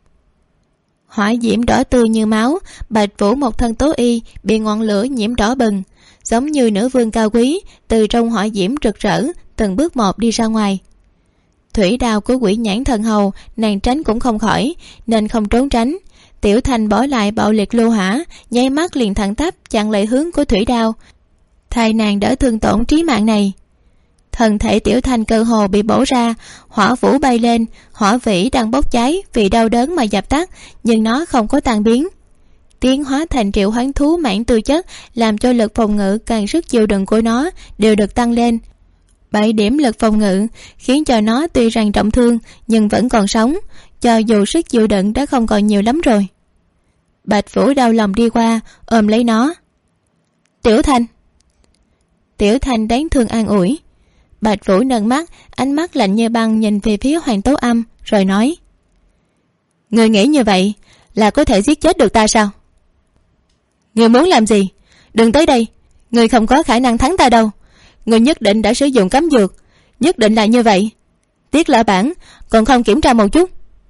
Hỏa diễm đỏ tươi như máu, Bạch Vũ một thân tố y bị ngọn lửa nhiễm đỏ bừng, giống như nữ vương cao quý, từ trong hỏa diễm rực rỡ từng bước một đi ra ngoài. Thủy đao của Quỷ Nhãn Thần Hầu nàng tránh cũng không khỏi, nên không trốn tránh. Tiểu Thanh bỏ lại bạo liệt lưu hỏa, nháy mắt liền thẳng tắp chặn lại hướng của thủy đao. thay nàng đỡ thương tổn trí mạng này. Thân thể Tiểu Thanh cơ hồ bị bổ ra, hỏa vũ bay lên, hỏa vĩ đang bốc cháy vì đau đớn mà dập tắt, nhưng nó không có tan biến. Tiến hóa thành triệu hoán thú mãn tư chất làm cho lực phòng ngự càng sức chịu đựng của nó đều được tăng lên. 7 điểm lực phòng ngự khiến cho nó tuy rằng trọng thương nhưng vẫn còn sống, cho dù sức chịu đựng đã không còn nhiều lắm rồi. Bạch Vũ đau lòng đi qua ôm lấy nó. Tiểu Thanh. Tiểu Thanh đáng thương an ủi. Bạch Vũ nâng mắt, ánh mắt lạnh như băng nhìn về phía Hoàng Tố Âm rồi nói: Ngươi nghĩ như vậy là có thể giết chết được ta sao? Ngươi muốn làm gì? Đừng tới đây, ngươi không có khả năng thắng ta đâu. Ngươi nhất định đã sử dụng cấm dược, nhất định là như vậy. Tiếc là bản còn không kiểm tra một chút.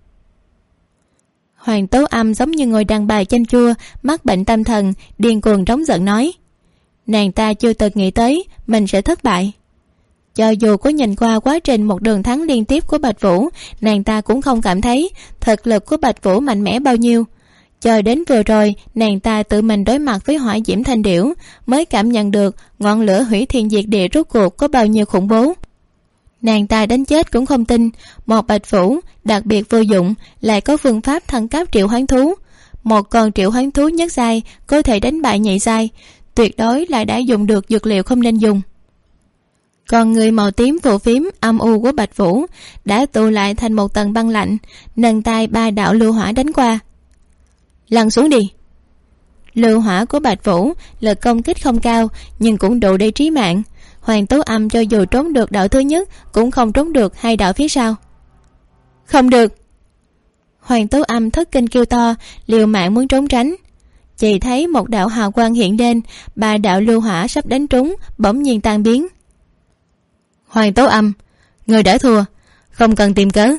Hoàng Tố Âm giống như ngồi đàn bài chanh chua, mắc bệnh tâm thần, điên cuồng trống giận nói. Nàng ta chưa từng nghĩ tới mình sẽ thất bại. Cho dù có nhìn qua quá trình một đường thắng liên tiếp của Bạch Vũ, nàng ta cũng không cảm thấy thực lực của Bạch Vũ mạnh mẽ bao nhiêu. Cho đến vừa rồi, nàng ta tự mình đối mặt với hỏa diễm thanh điểu mới cảm nhận được ngọn lửa hủy thiên diệt địa rốt cuộc có bao nhiêu khủng bố. Nàng ta đến chết cũng không tin một Bạch Vũ đặc biệt vô dụng lại có phương pháp thăng cấp triệu hoán thú. Một con triệu hoán thú nhất giai có thể đánh bại nhị giai, tuyệt đối là đã dùng được dược liệu không nên dùng. Còn người màu tím phù phiếm âm u của Bạch Vũ đã tụ lại thành một tầng băng lạnh, nâng tay 3 đạo lưu hỏa đánh qua. Lăn xuống đi. Lưu hỏa của Bạch Vũ lực công kích không cao nhưng cũng đủ để trí mạng. Hoàng Tố Âm cho dù trốn được đạo thứ nhất cũng không trốn được 2 đạo phía sau. Không được. Hoàng Tố Âm thất kinh kêu to, liều mạng muốn trốn tránh. Chỉ thấy một đạo hào quang hiện lên, 3 đạo lưu hỏa sắp đánh trúng bỗng nhiên tan biến. Hoàng Tố Âm, người đã thua, không cần tìm cớ.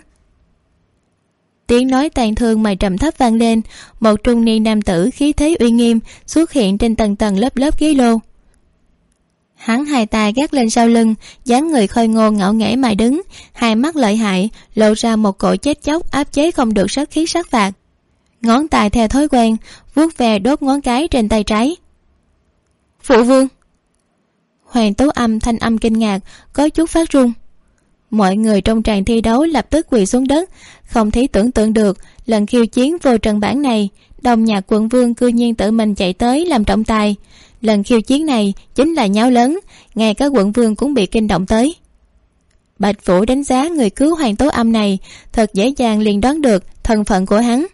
Tiếng nói tàn thương mà trầm thấp vang lên, một trung niên nam tử khí thế uy nghiêm xuất hiện trên tầng tầng lớp lớp ghế lô. Hắn 2 tay gác lên sau lưng, dáng người khôi ngô ngạo nghễ mà đứng, 2 mắt lợi hại lộ ra một cổ chết chóc áp chế không được sát khí sát phạt. Ngón tay theo thói quen vuốt về đốt ngón cái trên tay trái. Phụ vương. Hoàng Tố Âm thanh âm kinh ngạc có chút phát run. Mọi người trong tràng thi đấu lập tức quỳ xuống đất, không thể tưởng tượng được lần khiêu chiến vô trần bản này Đông Nhạc quận vương cư nhiên tự mình chạy tới làm trọng tài. Lần khiêu chiến này chính là nháo lớn, ngay cả quận vương cũng bị kinh động tới. Bạch Vũ đánh giá người cứu Hoàng Tố Âm này thật dễ dàng liền đoán được thân phận của hắn.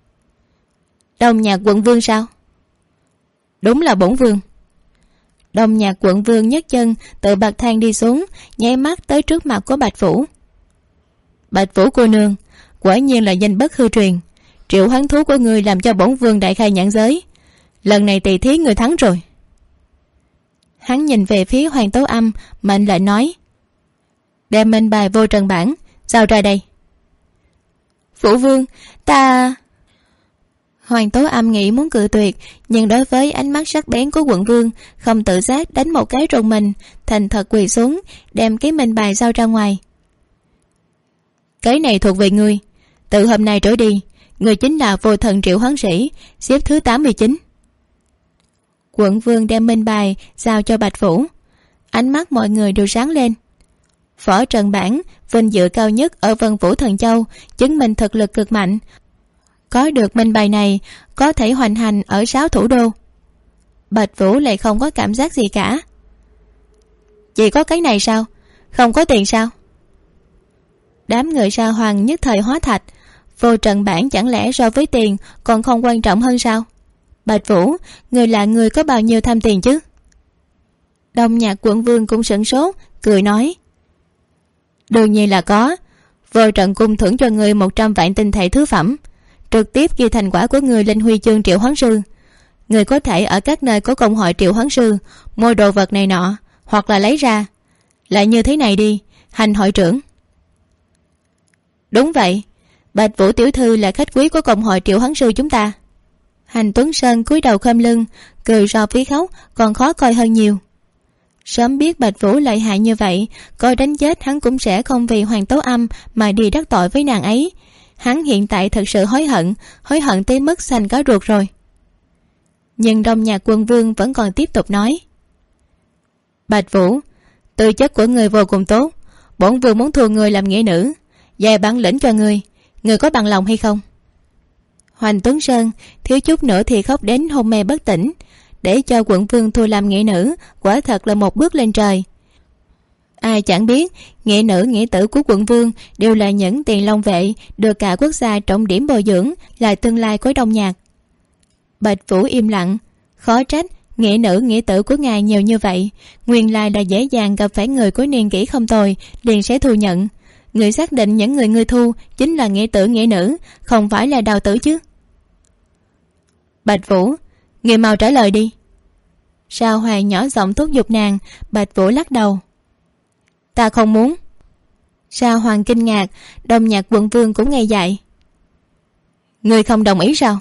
Đông Nhạc quận vương sao? Đúng là bổn vương. Đông Nhạc quận vương nhấc chân từ bậc thang đi xuống, nháy mắt tới trước mặt của Bạch Vũ. Bạch Vũ cô nương, quả nhiên là danh bất hư truyền. Triệu hoán thú của người làm cho bổn vương đại khai nhãn giới. Lần này tỷ thí người thắng rồi. Hắn nhìn về phía Hoàng Tố Âm, mệnh lệnh nói: đem minh bài vô trần bản giao ra đây. Phụ vương, ta... Hoàng Tố Âm nghĩ muốn cự tuyệt, nhưng đối với ánh mắt sắc bén của quận vương không tự giác đánh một cái rùng mình, thành thật quỳ xuống đem cái minh bài giao ra ngoài. Cái này thuộc về ngươi, từ hôm nay trở đi ngươi chính là vô thần triệu hoán sĩ, xếp thứ 89. Quận vương đem minh bài giao cho Bạch Vũ. Ánh mắt mọi người đều sáng lên. Võ trần bản vinh dự cao nhất ở Vân Vũ Thần Châu, chứng minh thực lực cực mạnh. Có được minh bài này có thể hoành hành ở 6 thủ đô. Bạch Vũ lại không có cảm giác gì cả. Chỉ có cái này sao? Không có tiền sao? Đám người Sa Hoàng nhất thời hóa thạch. Vô trần bản chẳng lẽ so với tiền còn không quan trọng hơn sao? Bạch Vũ, người là người có bao nhiêu tham tiền chứ? Đông Nhạc quận vương cũng sửng sốt, cười nói: đương nhiên là có. Vô trận cung thưởng cho người 100 vạn tinh thể thứ phẩm, trực tiếp ghi thành quả của người lên huy chương triệu hoán sư. Người có thể ở các nơi có công hội triệu hoán sư mua đồ vật này nọ, hoặc là lấy ra. Lại như thế này đi, Hành hội trưởng. Đúng vậy, Bạch Vũ tiểu thư là khách quý của công hội triệu hoán sư chúng ta. Hành Tuấn Sơn cúi đầu khom lưng, cười so với khóc còn khó coi hơn nhiều. Sớm biết Bạch Vũ lợi hại như vậy, coi đánh chết hắn cũng sẽ không vì Hoàng Tố Âm mà đi đắc tội với nàng ấy. Hắn hiện tại thật sự hối hận tới mức xanh cá ruột rồi. Nhưng Đông Nhạc quận vương vẫn còn tiếp tục nói: Bạch Vũ, tư chất của người vô cùng tốt, bổn vương muốn thu người làm nghĩa nữ, dạy bản lĩnh cho người có bằng lòng hay không? Hoành Tuấn Sơn thiếu chút nữa thì khóc đến hôn mê bất tỉnh. Để cho quận vương thu làm nghĩa nữ quả thật là một bước lên trời. Ai chẳng biết nghĩa nữ nghĩa tử của quận vương đều là những tiền long vệ được cả quốc gia trọng điểm bồi dưỡng, là tương lai của Đông Nhạc. Bạch Vũ im lặng. Khó trách nghĩa nữ nghĩa tử của ngài nhiều như vậy, nguyên lai là dễ dàng gặp phải người có niên kỷ không tồi liền sẽ thu nhận. Người xác định những người ngươi thu chính là nghĩa tử nghĩa nữ, không phải là đào tử chứ? Bạch Vũ, người mau trả lời đi. Sao Hoàng nhỏ giọng thúc giục nàng. Bạch Vũ lắc đầu. Ta không muốn. Sao Hoàng kinh ngạc. Đông Nhạc quận vương cũng ngây dại. Ngươi không đồng ý sao?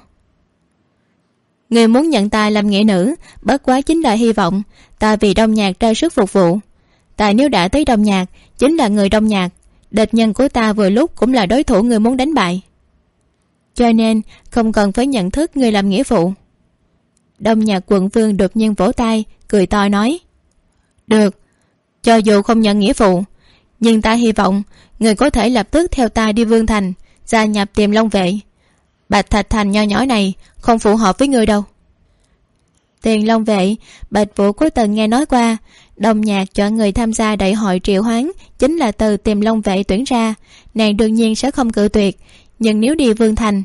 Ngươi muốn nhận ta làm nghĩa nữ, bất quá chính là hy vọng ta vì Đông Nhạc ra sức phục vụ. Ta nếu đã tới Đông Nhạc, chính là người Đông Nhạc, địch nhân của ta vừa lúc cũng là đối thủ ngươi muốn đánh bại, cho nên không cần phải nhận thức ngươi làm nghĩa phụ. Đông Nhạc quận vương đột nhiên vỗ tay cười to nói. Được, cho dù không nhận nghĩa phụ, nhưng ta hy vọng người có thể lập tức theo ta đi Vương Thành, gia nhập Tiềm Long vệ. Bạch Thạch Thành nho nhỏ này không phù hợp với người đâu. Tiềm Long vệ, Bạch Vũ có từng nghe nói qua. Đông Nhạc chọn người tham gia đại hội triệu hoán chính là từ Tiềm Long vệ tuyển ra, nàng đương nhiên sẽ không cự tuyệt. Nhưng nếu đi Vương Thành,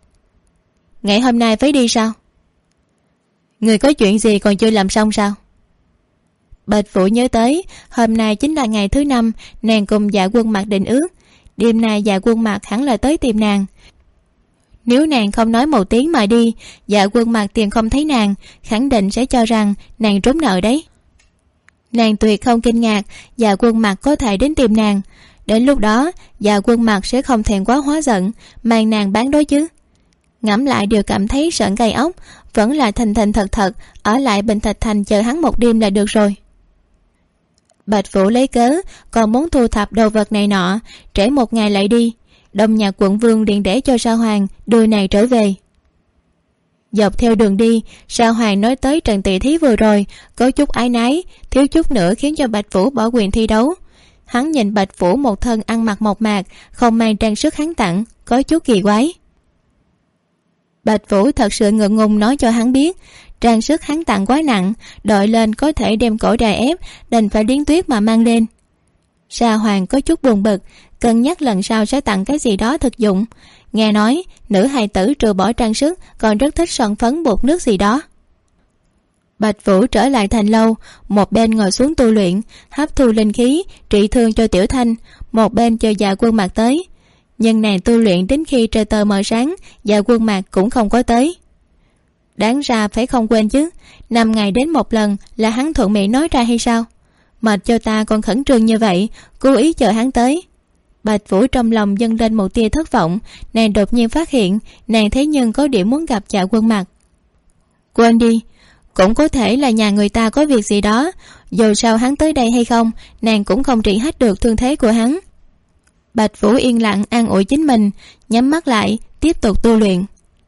ngày hôm nay phải đi sao? Người có chuyện gì còn chưa làm xong sao? Bạch Vũ nhớ tới hôm nay chính là ngày thứ 5 nàng cùng Dạ Quân Mặc định ước. Đêm nay Dạ Quân Mặc hẳn là tới tìm nàng. Nếu nàng không nói một tiếng mà đi, Dạ Quân Mặc tìm không thấy nàng, khẳng định sẽ cho rằng nàng trốn nợ đấy. Nàng tuyệt không kinh ngạc Dạ Quân Mặc có thể đến tìm nàng. Đến lúc đó Dạ Quân Mặc sẽ không thèm quá hóa giận mang nàng bán đối chứ. Ngẫm lại đều cảm thấy sợn gai ốc. Vẫn là thành thành thật thật ở lại Bình Thạch Thành chờ hắn một đêm là được rồi. Bạch Vũ lấy cớ còn muốn thu thập đồ vật này nọ, trễ một ngày lại đi. Đông Nhạc quận vương liền để cho Sa Hoàng đưa này trở về. Dọc theo đường đi, Sa Hoàng nói tới trận tỷ thí vừa rồi có chút ái náy, thiếu chút nữa khiến cho Bạch Vũ bỏ quyền thi đấu. Hắn nhìn Bạch Vũ một thân ăn mặc mộc mạc, không mang trang sức hắn tặng, có chút kỳ quái. Bạch Vũ thật sự ngượng ngùng nói cho hắn biết trang sức hắn tặng quá nặng, đội lên có thể đem cổ đè ép, đành phải liến tuyết mà mang lên. Sa Hoàng có chút buồn bực, cân nhắc lần sau sẽ tặng cái gì đó thực dụng. Nghe nói nữ hài tử trừ bỏ trang sức còn rất thích son phấn bột nước gì đó. Bạch Vũ trở lại thành lâu, một bên ngồi xuống tu luyện, hấp thu linh khí trị thương cho Tiểu Thanh, một bên chờ Dạ Quân Mặc tới. Nhưng nàng tu luyện đến khi trời tờ mờ sáng, Dạ Quân Mặc cũng không có tới. Đáng ra phải không quên chứ, 5 ngày đến một lần là hắn thuận miệng nói ra hay sao? Mệt cho ta còn khẩn trương như vậy, cố ý chờ hắn tới. Bạch Vũ trong lòng dâng lên một tia thất vọng. Nàng đột nhiên phát hiện nàng thế nhưng có điểm muốn gặp Dạ Quân Mặc. Quên đi, cũng có thể là nhà người ta có việc gì đó, dù sao hắn tới đây hay không, nàng cũng không trị hết được thương thế của hắn. Bạch Vũ yên lặng an ủi chính mình, nhắm mắt lại tiếp tục tu luyện.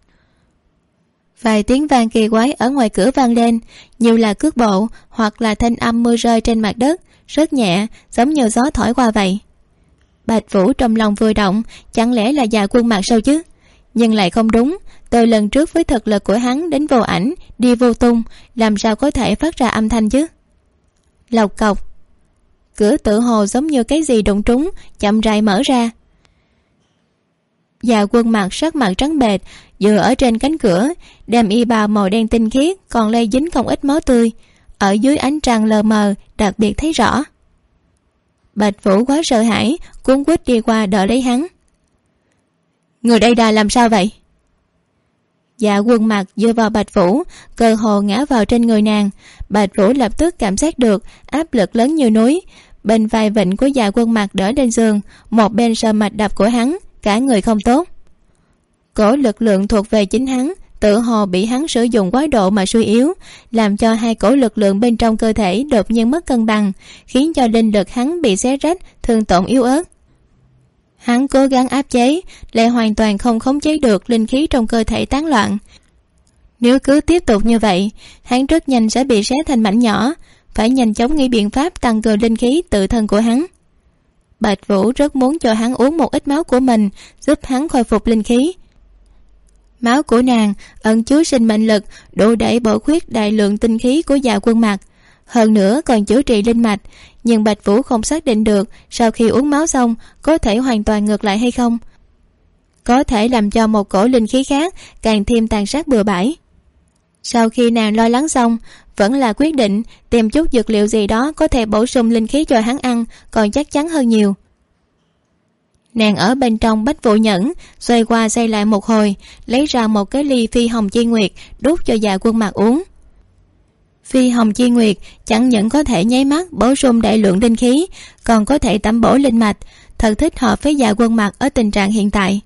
Vài tiếng vang kỳ quái ở ngoài cửa vang lên, như là cước bộ hoặc là thanh âm mưa rơi trên mặt đất, rất nhẹ, giống như gió thổi qua vậy. Bạch Vũ trong lòng vừa động, chẳng lẽ là Dạ Quân Mặc sao chứ? Nhưng lại không đúng, từ lần trước với thực lực của hắn đến vô ảnh đi vô tung, làm sao có thể phát ra âm thanh chứ? Lộc cộc, cửa tự hồ giống như cái gì đụng trúng, chậm rãi mở ra. Dạ Quân Mặc sắc mặt trắng bệch dựa ở trên cánh cửa, đem y bào màu đen tinh khiết còn lây dính không ít máu tươi, ở dưới ánh trăng lờ mờ đặc biệt thấy rõ. Bạch Vũ quá sợ hãi, cuống quýt đi qua đỡ lấy hắn. Người đây đà làm sao vậy? Dạ Quân Mặc dựa vào Bạch Vũ, cơ hồ ngã vào trên người nàng. Bạch Vũ lập tức cảm giác được áp lực lớn như núi. Bên vai vịnh của Dạ Quân Mặc đỡ lên giường, một bên sờ mạch đập của hắn, cả người không tốt. Cổ lực lượng thuộc về chính hắn, tự hồ bị hắn sử dụng quá độ mà suy yếu, làm cho hai cổ lực lượng bên trong cơ thể đột nhiên mất cân bằng, khiến cho linh lực hắn bị xé rách, thương tổn yếu ớt. Hắn cố gắng áp chế, lại hoàn toàn không khống chế được linh khí trong cơ thể tán loạn. Nếu cứ tiếp tục như vậy, hắn rất nhanh sẽ bị xé thành mảnh nhỏ, phải nhanh chóng nghĩ biện pháp tăng cường linh khí tự thân của hắn. Bạch Vũ rất muốn cho hắn uống một ít máu của mình, giúp hắn khôi phục linh khí. Máu của nàng ẩn chứa sinh mệnh lực, đủ để bổ khuyết đại lượng tinh khí của Dạ Quân Mặc, hơn nữa còn chữa trị linh mạch. Nhưng Bạch Vũ không xác định được sau khi uống máu xong có thể hoàn toàn ngược lại hay không, có thể làm cho một cổ linh khí khác càng thêm tàn sát bừa bãi. Sau khi nàng lo lắng xong, vẫn là quyết định tìm chút dược liệu gì đó có thể bổ sung linh khí cho hắn ăn còn chắc chắn hơn nhiều. Nàng ở bên trong Bách Vũ Nhẫn xoay qua xoay lại một hồi, lấy ra một cái ly phi hồng chi nguyệt đút cho Dạ Quân Mặc uống. Phi hồng chi nguyệt chẳng những có thể nháy mắt bổ sung đại lượng linh khí, còn có thể tẩm bổ linh mạch, thật thích hợp với Dạ Quân Mặc ở tình trạng hiện tại.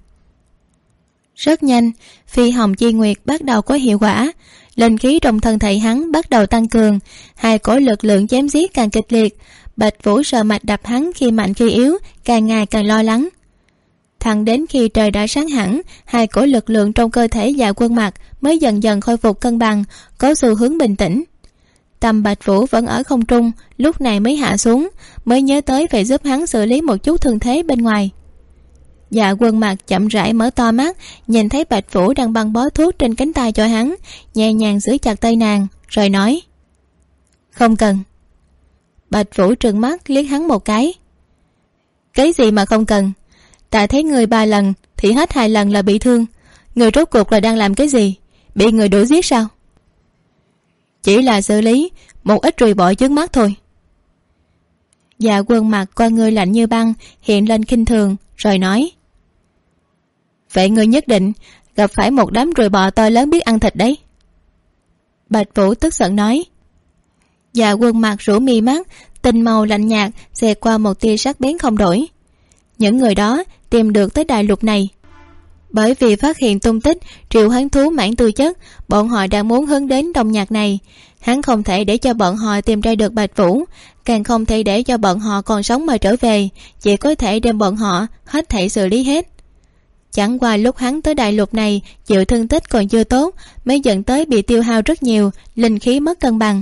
Rất nhanh, phi hồng chi nguyệt bắt đầu có hiệu quả, linh khí trong thân thể hắn bắt đầu tăng cường, hai cổ lực lượng chém giết càng kịch liệt. Bạch Vũ sợ mạch đập hắn khi mạnh khi yếu, càng ngày càng lo lắng. Thẳng đến khi trời đã sáng hẳn, hai cổ lực lượng trong cơ thể Dạ Quân Mặc mới dần dần khôi phục cân bằng, có xu hướng bình tĩnh. Tâm Bạch Vũ vẫn ở không trung, lúc này mới hạ xuống, mới nhớ tới phải giúp hắn xử lý một chút thương thế bên ngoài. Dạ Quân Mặc chậm rãi mở to mắt, nhìn thấy Bạch Vũ đang băng bó thuốc trên cánh tay cho hắn, nhẹ nhàng giữ chặt tay nàng, rồi nói: "Không cần." Bạch Vũ trừng mắt liếc hắn một cái. "Cái gì mà không cần? Ta thấy người 3 lần thì hết 2 lần là bị thương. Người rốt cuộc là đang làm cái gì? Bị người đuổi giết sao?" "Chỉ là xử lý một ít ruồi bọ trước mắt thôi." Dạ Quân Mặc con người lạnh như băng hiện lên khinh thường, rồi nói: "Vậy người nhất định gặp phải một đám ruồi bọ to lớn biết ăn thịt đấy." Bạch Vũ tức giận nói. Dạ Quân Mặc rũ mi mắt, tinh màu lạnh nhạt xẹt qua một tia sắc bén không đổi. Những người đó tìm được tới đại lục này bởi vì phát hiện tung tích triệu hoán thú mãn tư chất, bọn họ đang muốn hướng đến đồng nhạc này. Hắn không thể để cho bọn họ tìm ra được Bạch Vũ, càng không thể để cho bọn họ còn sống mà trở về, chỉ có thể đem bọn họ hết thảy xử lý hết. Chẳng qua lúc hắn tới đại lục này chịu thương tích còn chưa tốt, mới dẫn tới bị tiêu hao rất nhiều, linh khí mất cân bằng.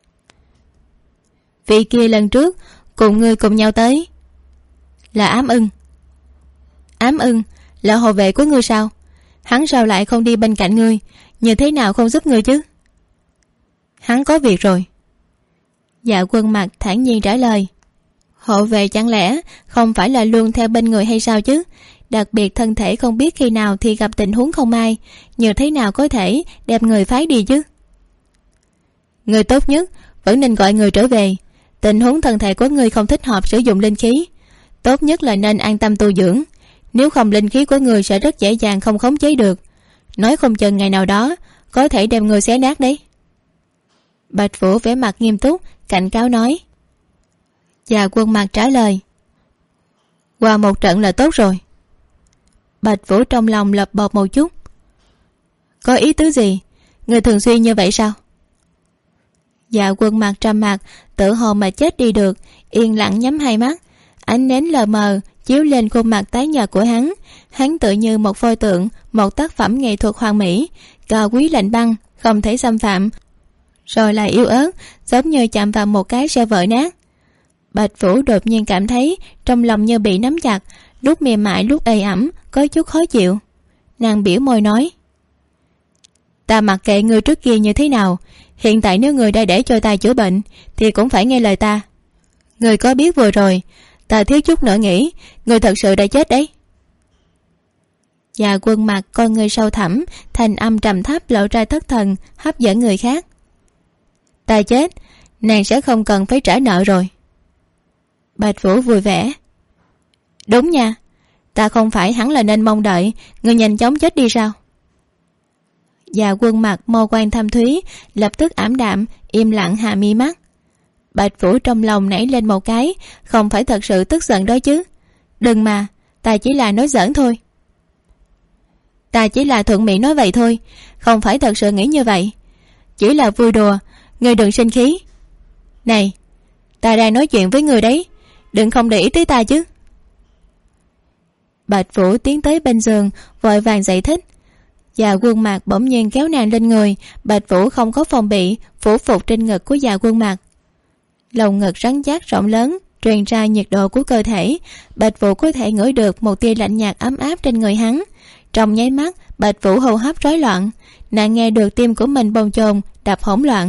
Vị kia lần trước cùng ngươi cùng nhau tới là Ám Ưng. Ám Ưng là hộ vệ của ngươi sao? Hắn sao lại không đi bên cạnh ngươi, như thế nào không giúp ngươi chứ? Hắn có việc rồi. Dạ Quân Mặc thản nhiên trả lời. Hộ vệ chẳng lẽ không phải là luôn theo bên người hay sao chứ? Đặc biệt thân thể không biết khi nào thì gặp tình huống không may, như thế nào có thể đem người phái đi chứ? Người tốt nhất vẫn nên gọi người trở về. Tình huống thân thể của người không thích hợp sử dụng linh khí, tốt nhất là nên an tâm tu dưỡng. Nếu không linh khí của người sẽ rất dễ dàng không khống chế được, nói không chừng ngày nào đó có thể đem người xé nát đấy. Bạch Vũ vẻ mặt nghiêm túc cảnh cáo nói. Dạ Quân Mặc trả lời. Qua một trận là tốt rồi. Bạch Vũ trong lòng lập bột một chút. Có ý tứ gì? Người thường xuyên như vậy sao? Dạ Quân Mặc trầm mặc, tự hồ mà chết đi được, yên lặng nhắm hai mắt. Ánh nến lờ mờ chiếu lên khuôn mặt tái nhợt của hắn. Hắn tự như một pho tượng, một tác phẩm nghệ thuật hoàn mỹ, cao quý lạnh băng, không thể xâm phạm, rồi lại yếu ớt, giống như chạm vào một cái sẽ vỡ nát. Bạch Vũ đột nhiên cảm thấy trong lòng như bị nắm chặt, lúc mềm mại lúc ê ẩm, có chút khó chịu. Nàng biểu môi nói. Ta mặc kệ người trước kia như thế nào, hiện tại nếu người đã để cho ta chữa bệnh thì cũng phải nghe lời ta. Người có biết vừa rồi ta thiếu chút nữa nghĩ người thật sự đã chết đấy. Dạ Quân Mặc con người sâu thẳm, thành âm trầm thấp lộ ra thất thần, hấp dẫn người khác. Ta chết, nàng sẽ không cần phải trả nợ rồi. Bạch Vũ vui vẻ. Đúng nha, ta không phải hẳn là nên mong đợi người nhanh chóng chết đi sao? Dạ Quân Mặc mâu quan thâm thúy, lập tức ảm đạm, im lặng hạ mi mắt. Bạch Vũ trong lòng nảy lên một cái, không phải thật sự tức giận đó chứ. Đừng mà, ta chỉ là nói giỡn thôi. Ta chỉ là thuận miệng nói vậy thôi, không phải thật sự nghĩ như vậy. Chỉ là vui đùa, ngươi đừng sinh khí. Này, ta đang nói chuyện với người đấy, đừng không để ý tới ta chứ. Bạch Vũ tiến tới bên giường, vội vàng giải thích. Dạ Quân Mặc bỗng nhiên kéo nàng lên người. Bạch Vũ không có phòng bị, phủ phục trên ngực của Dạ Quân Mặc. Lồng ngực rắn chắc rộng lớn truyền ra nhiệt độ của cơ thể. Bạch Vũ có thể ngửi được một tia lạnh nhạt ấm áp trên người hắn. Trong nháy mắt, Bạch Vũ hô hấp rối loạn. Nàng nghe được tim của mình bồn chồn đập hỗn loạn.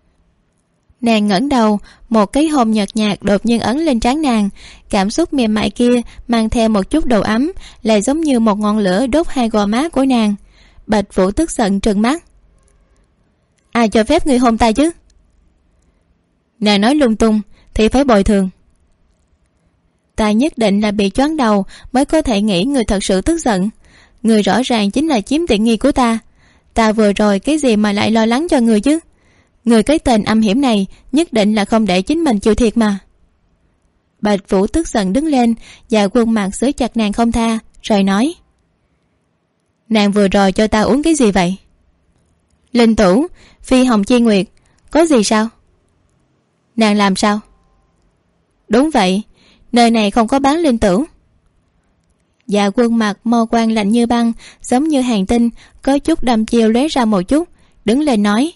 Nàng ngẩng đầu, một cái hôn nhợt nhạt đột nhiên ấn lên trán nàng. Cảm xúc mềm mại kia mang theo một chút độ ấm, lại giống như một ngọn lửa đốt hai gò má của nàng. Bạch Vũ tức giận trừng mắt. Ai cho phép ngươi hôn ta chứ? Nàng nói lung tung thì phải bồi thường. Ta nhất định là bị choáng đầu mới có thể nghĩ người thật sự tức giận. Người rõ ràng chính là chiếm tiện nghi của ta. Ta vừa rồi cái gì mà lại lo lắng cho người chứ? Người cái tên âm hiểm này nhất định là không để chính mình chịu thiệt mà. Bạch Vũ tức giận đứng lên và khuôn mặt giữ chặt nàng không tha, rồi nói: Nàng vừa rồi cho ta uống cái gì vậy? Linh tửu, phi hồng chi nguyệt, có gì sao? Nàng làm sao? Đúng vậy, nơi này không có bán linh tửu. Dạ Quân mặt mâu quang lạnh như băng, giống như hàng tinh, có chút đăm chiêu lóe ra một chút, đứng lên nói: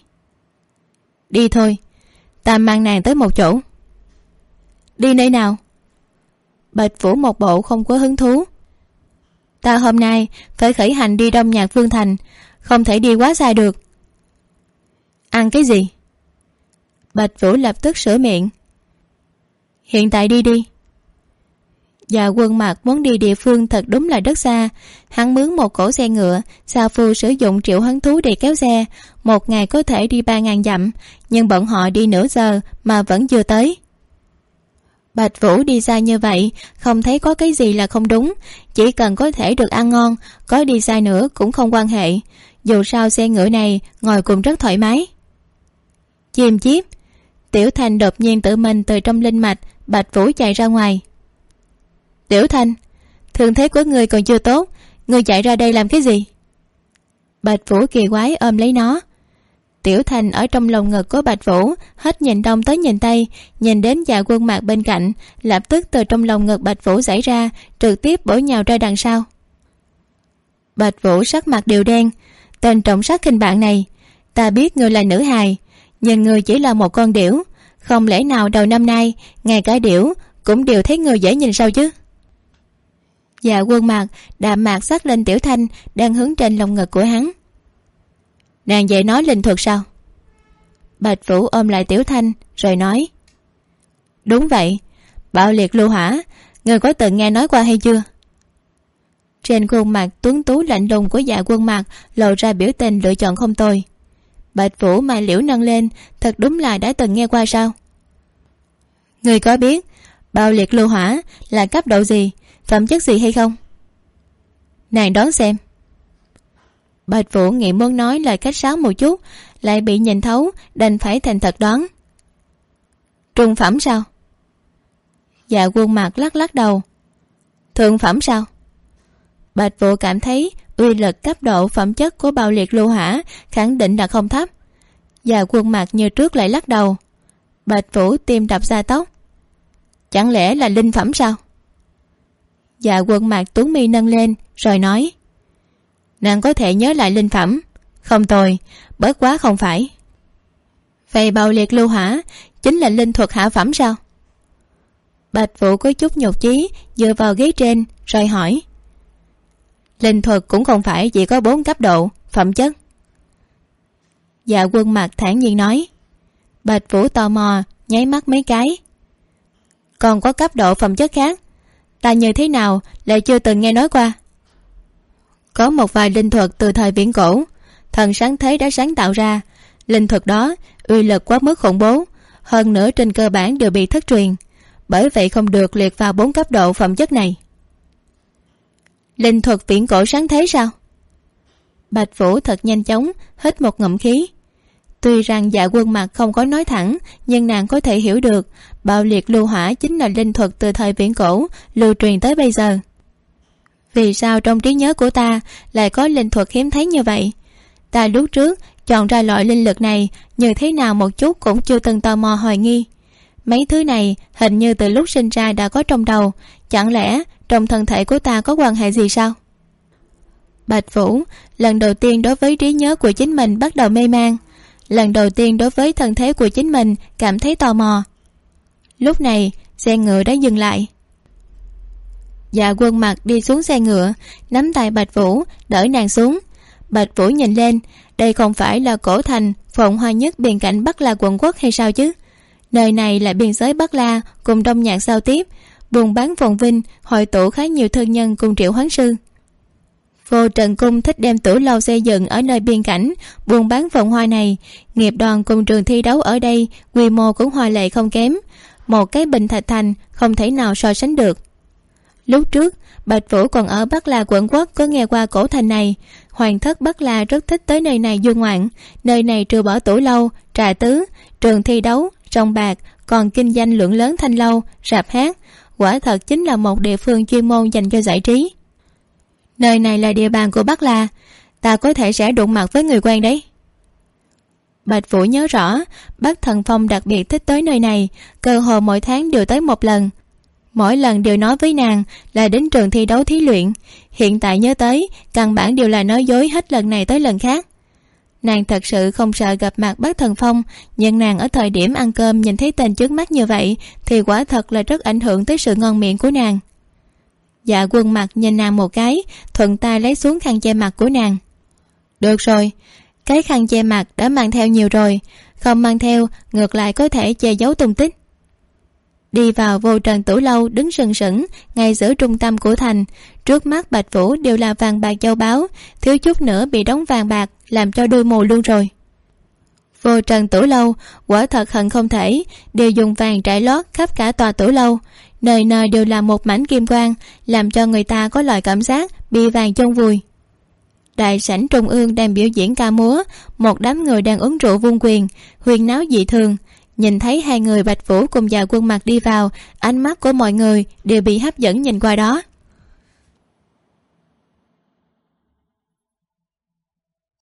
Đi thôi, ta mang nàng tới một chỗ. Đi nơi nào? Bạch Vũ một bộ không có hứng thú. Ta hôm nay phải khởi hành đi Đông Nhạc Vương Thành, không thể đi quá xa được. Ăn cái gì? Bạch Vũ lập tức sửa miệng. Hiện tại đi đi. Dạ Quân mặt muốn đi địa phương thật đúng là rất xa. Hắn mướn một cỗ xe ngựa, Sa Phu sử dụng triệu hứng thú để kéo xe. Một ngày có thể đi 3.000 dặm, nhưng bọn họ đi nửa giờ mà vẫn chưa tới. Bạch Vũ đi xa như vậy, không thấy có cái gì là không đúng. Chỉ cần có thể được ăn ngon, có đi xa nữa cũng không quan hệ. Dù sao xe ngựa này ngồi cũng rất thoải mái. Chim chiếp. Tiểu Thanh đột nhiên tự mình từ trong linh mạch Bạch Vũ chạy ra ngoài. Tiểu Thanh, thương thế của ngươi còn chưa tốt, ngươi chạy ra đây làm cái gì? Bạch Vũ kỳ quái ôm lấy nó. Tiểu Thanh ở trong lồng ngực của Bạch Vũ, hết nhìn đông tới nhìn tây, nhìn đến Dạ Quân mặt bên cạnh, lập tức từ trong lồng ngực Bạch Vũ xảy ra, trực tiếp bổ nhào ra đằng sau. Bạch Vũ sắc mặt đều đen. Tên trọng sát khinh bạn này, ta biết ngươi là nữ hài, nhưng ngươi chỉ là một con điểu. Không lẽ nào đầu năm nay ngay cả điểu cũng đều thấy ngươi dễ nhìn sao chứ? Dạ Quân mặt đạm mạc sát lên Tiểu Thanh đang hướng trên lồng ngực của hắn. Nàng dạy nói linh thuật sao? Bạch Vũ ôm lại Tiểu Thanh rồi nói: Đúng vậy, bạo liệt lưu hỏa, ngươi có từng nghe nói qua hay chưa? Trên khuôn mặt tuấn tú lạnh lùng của Dạ Quân mặt lộ ra biểu tình lựa chọn không tồi. Bạch Vũ mày liễu nâng lên, thật đúng là đã từng nghe qua sao? Ngươi có biết bạo liệt lưu hỏa là cấp độ gì, phẩm chất gì hay không? Nàng đoán xem. Bạch Vũ nghĩ muốn nói lời khách sáo một chút, lại bị nhìn thấu, đành phải thành thật đoán. Trung phẩm sao? Dạ Quân mặt lắc lắc đầu. Thượng phẩm sao? Bạch Vũ cảm thấy uy lực cấp độ phẩm chất của bạo liệt lưu hỏa khẳng định là không thấp. Dạ Quân mặt như trước lại lắc đầu. Bạch Vũ tim đập ra tóc. Chẳng lẽ là linh phẩm sao? Dạ Quân mặt tuấn mi nâng lên rồi nói: Nàng có thể nhớ lại linh phẩm. Không tồi, bớt quá không phải. Vậy bạo liệt lưu hỏa chính là linh thuật hạ phẩm sao? Bạch Vũ có chút nhục chí, dựa vào ghế trên rồi hỏi: Linh thuật cũng không phải chỉ có 4 cấp độ phẩm chất. Dạ Quân mặt thản nhiên nói. Bạch Vũ tò mò nháy mắt mấy cái. Còn có cấp độ phẩm chất khác, ta như thế nào lại chưa từng nghe nói qua? Có một vài linh thuật từ thời viễn cổ, thần sáng thế đã sáng tạo ra. Linh thuật đó uy lực quá mức khủng bố, hơn nữa trên cơ bản đều bị thất truyền, bởi vậy không được liệt vào 4 cấp độ phẩm chất này. Linh thuật viễn cổ sáng thế sao? Bạch Vũ thật nhanh chóng hít một ngụm khí. Tuy rằng Dạ Quân mặt không có nói thẳng, nhưng nàng có thể hiểu được bạo liệt lưu hỏa chính là linh thuật từ thời viễn cổ lưu truyền tới bây giờ. Vì sao trong trí nhớ của ta lại có linh thuật hiếm thấy như vậy? Ta lúc trước chọn ra loại linh lực này như thế nào một chút cũng chưa từng tò mò hoài nghi. Mấy thứ này hình như từ lúc sinh ra đã có trong đầu, chẳng lẽ trong thân thể của ta có quan hệ gì sao? Bạch Vũ lần đầu tiên đối với trí nhớ của chính mình bắt đầu mê man, lần đầu tiên đối với thân thế của chính mình cảm thấy tò mò. Lúc này xe ngựa đã dừng lại. Dạ Quân Mặc đi xuống xe ngựa, nắm tay Bạch Vũ đỡ nàng xuống. Bạch Vũ nhìn lên, đây không phải là cổ thành phồn hoa nhất biên cảnh Bắc La quận quốc hay sao chứ? Nơi này là biên giới Bắc La cùng Đông Nhạc giao tiếp, buôn bán phồn vinh, hội tụ khá nhiều thương nhân cùng Triệu Hoán Sư. Vô Trần Cung thích đem tử lâu xây dựng ở nơi biên cảnh buôn bán phồn hoa này. Nghiệp đoàn cùng trường thi đấu ở đây quy mô cũng hoa lệ không kém, một cái Bình Thạch Thành không thể nào so sánh được. Lúc trước Bạch Vũ còn ở Bắc La quận quốc có nghe qua cổ thành này. Hoàng thất Bắc La rất thích tới nơi này du ngoạn. Nơi này trừ bỏ tủ lâu, trà tứ, trường thi đấu, sòng bạc, còn kinh doanh lượng lớn thanh lâu, rạp hát. Quả thật chính là một địa phương chuyên môn dành cho giải trí. Nơi này là địa bàn của Bắc La, ta có thể sẽ đụng mặt với người quen đấy. Bạch Vũ nhớ rõ Bắc Thần Phong đặc biệt thích tới nơi này, cơ hồ mỗi tháng đều tới một lần. Mỗi lần đều nói với nàng là đến trường thi đấu thí luyện. Hiện tại nhớ tới, căn bản đều là nói dối hết lần này tới lần khác. Nàng thật sự không sợ gặp mặt Bắc Thần Phong, nhưng nàng ở thời điểm ăn cơm nhìn thấy tên trước mắt như vậy thì quả thật là rất ảnh hưởng tới sự ngon miệng của nàng. Dạ Quân Mặc nhìn nàng một cái, thuận tay lấy xuống khăn che mặt của nàng. Được rồi, cái khăn che mặt đã mang theo nhiều rồi, không mang theo ngược lại có thể che giấu tung tích. Đi vào Vô Trần Tử lâu đứng sừng sững ngay giữa trung tâm của thành. Trước mắt Bạch Vũ đều là vàng bạc châu báu, thiếu chút nữa bị đóng vàng bạc làm cho đôi mù luôn rồi. Vô Trần Tử lâu quả thật hận không thể đều dùng vàng trải lót khắp cả tòa tử lâu, nơi nơi đều là một mảnh kim quang, làm cho người ta có loại cảm giác bị vàng chôn vùi. Đại sảnh trung ương đang biểu diễn ca múa, một đám người đang uống rượu vung quyền, huyên náo dị thường. Nhìn thấy hai người Bạch Vũ cùng Dạ Quân Mặc đi vào, ánh mắt của mọi người đều bị hấp dẫn nhìn qua đó.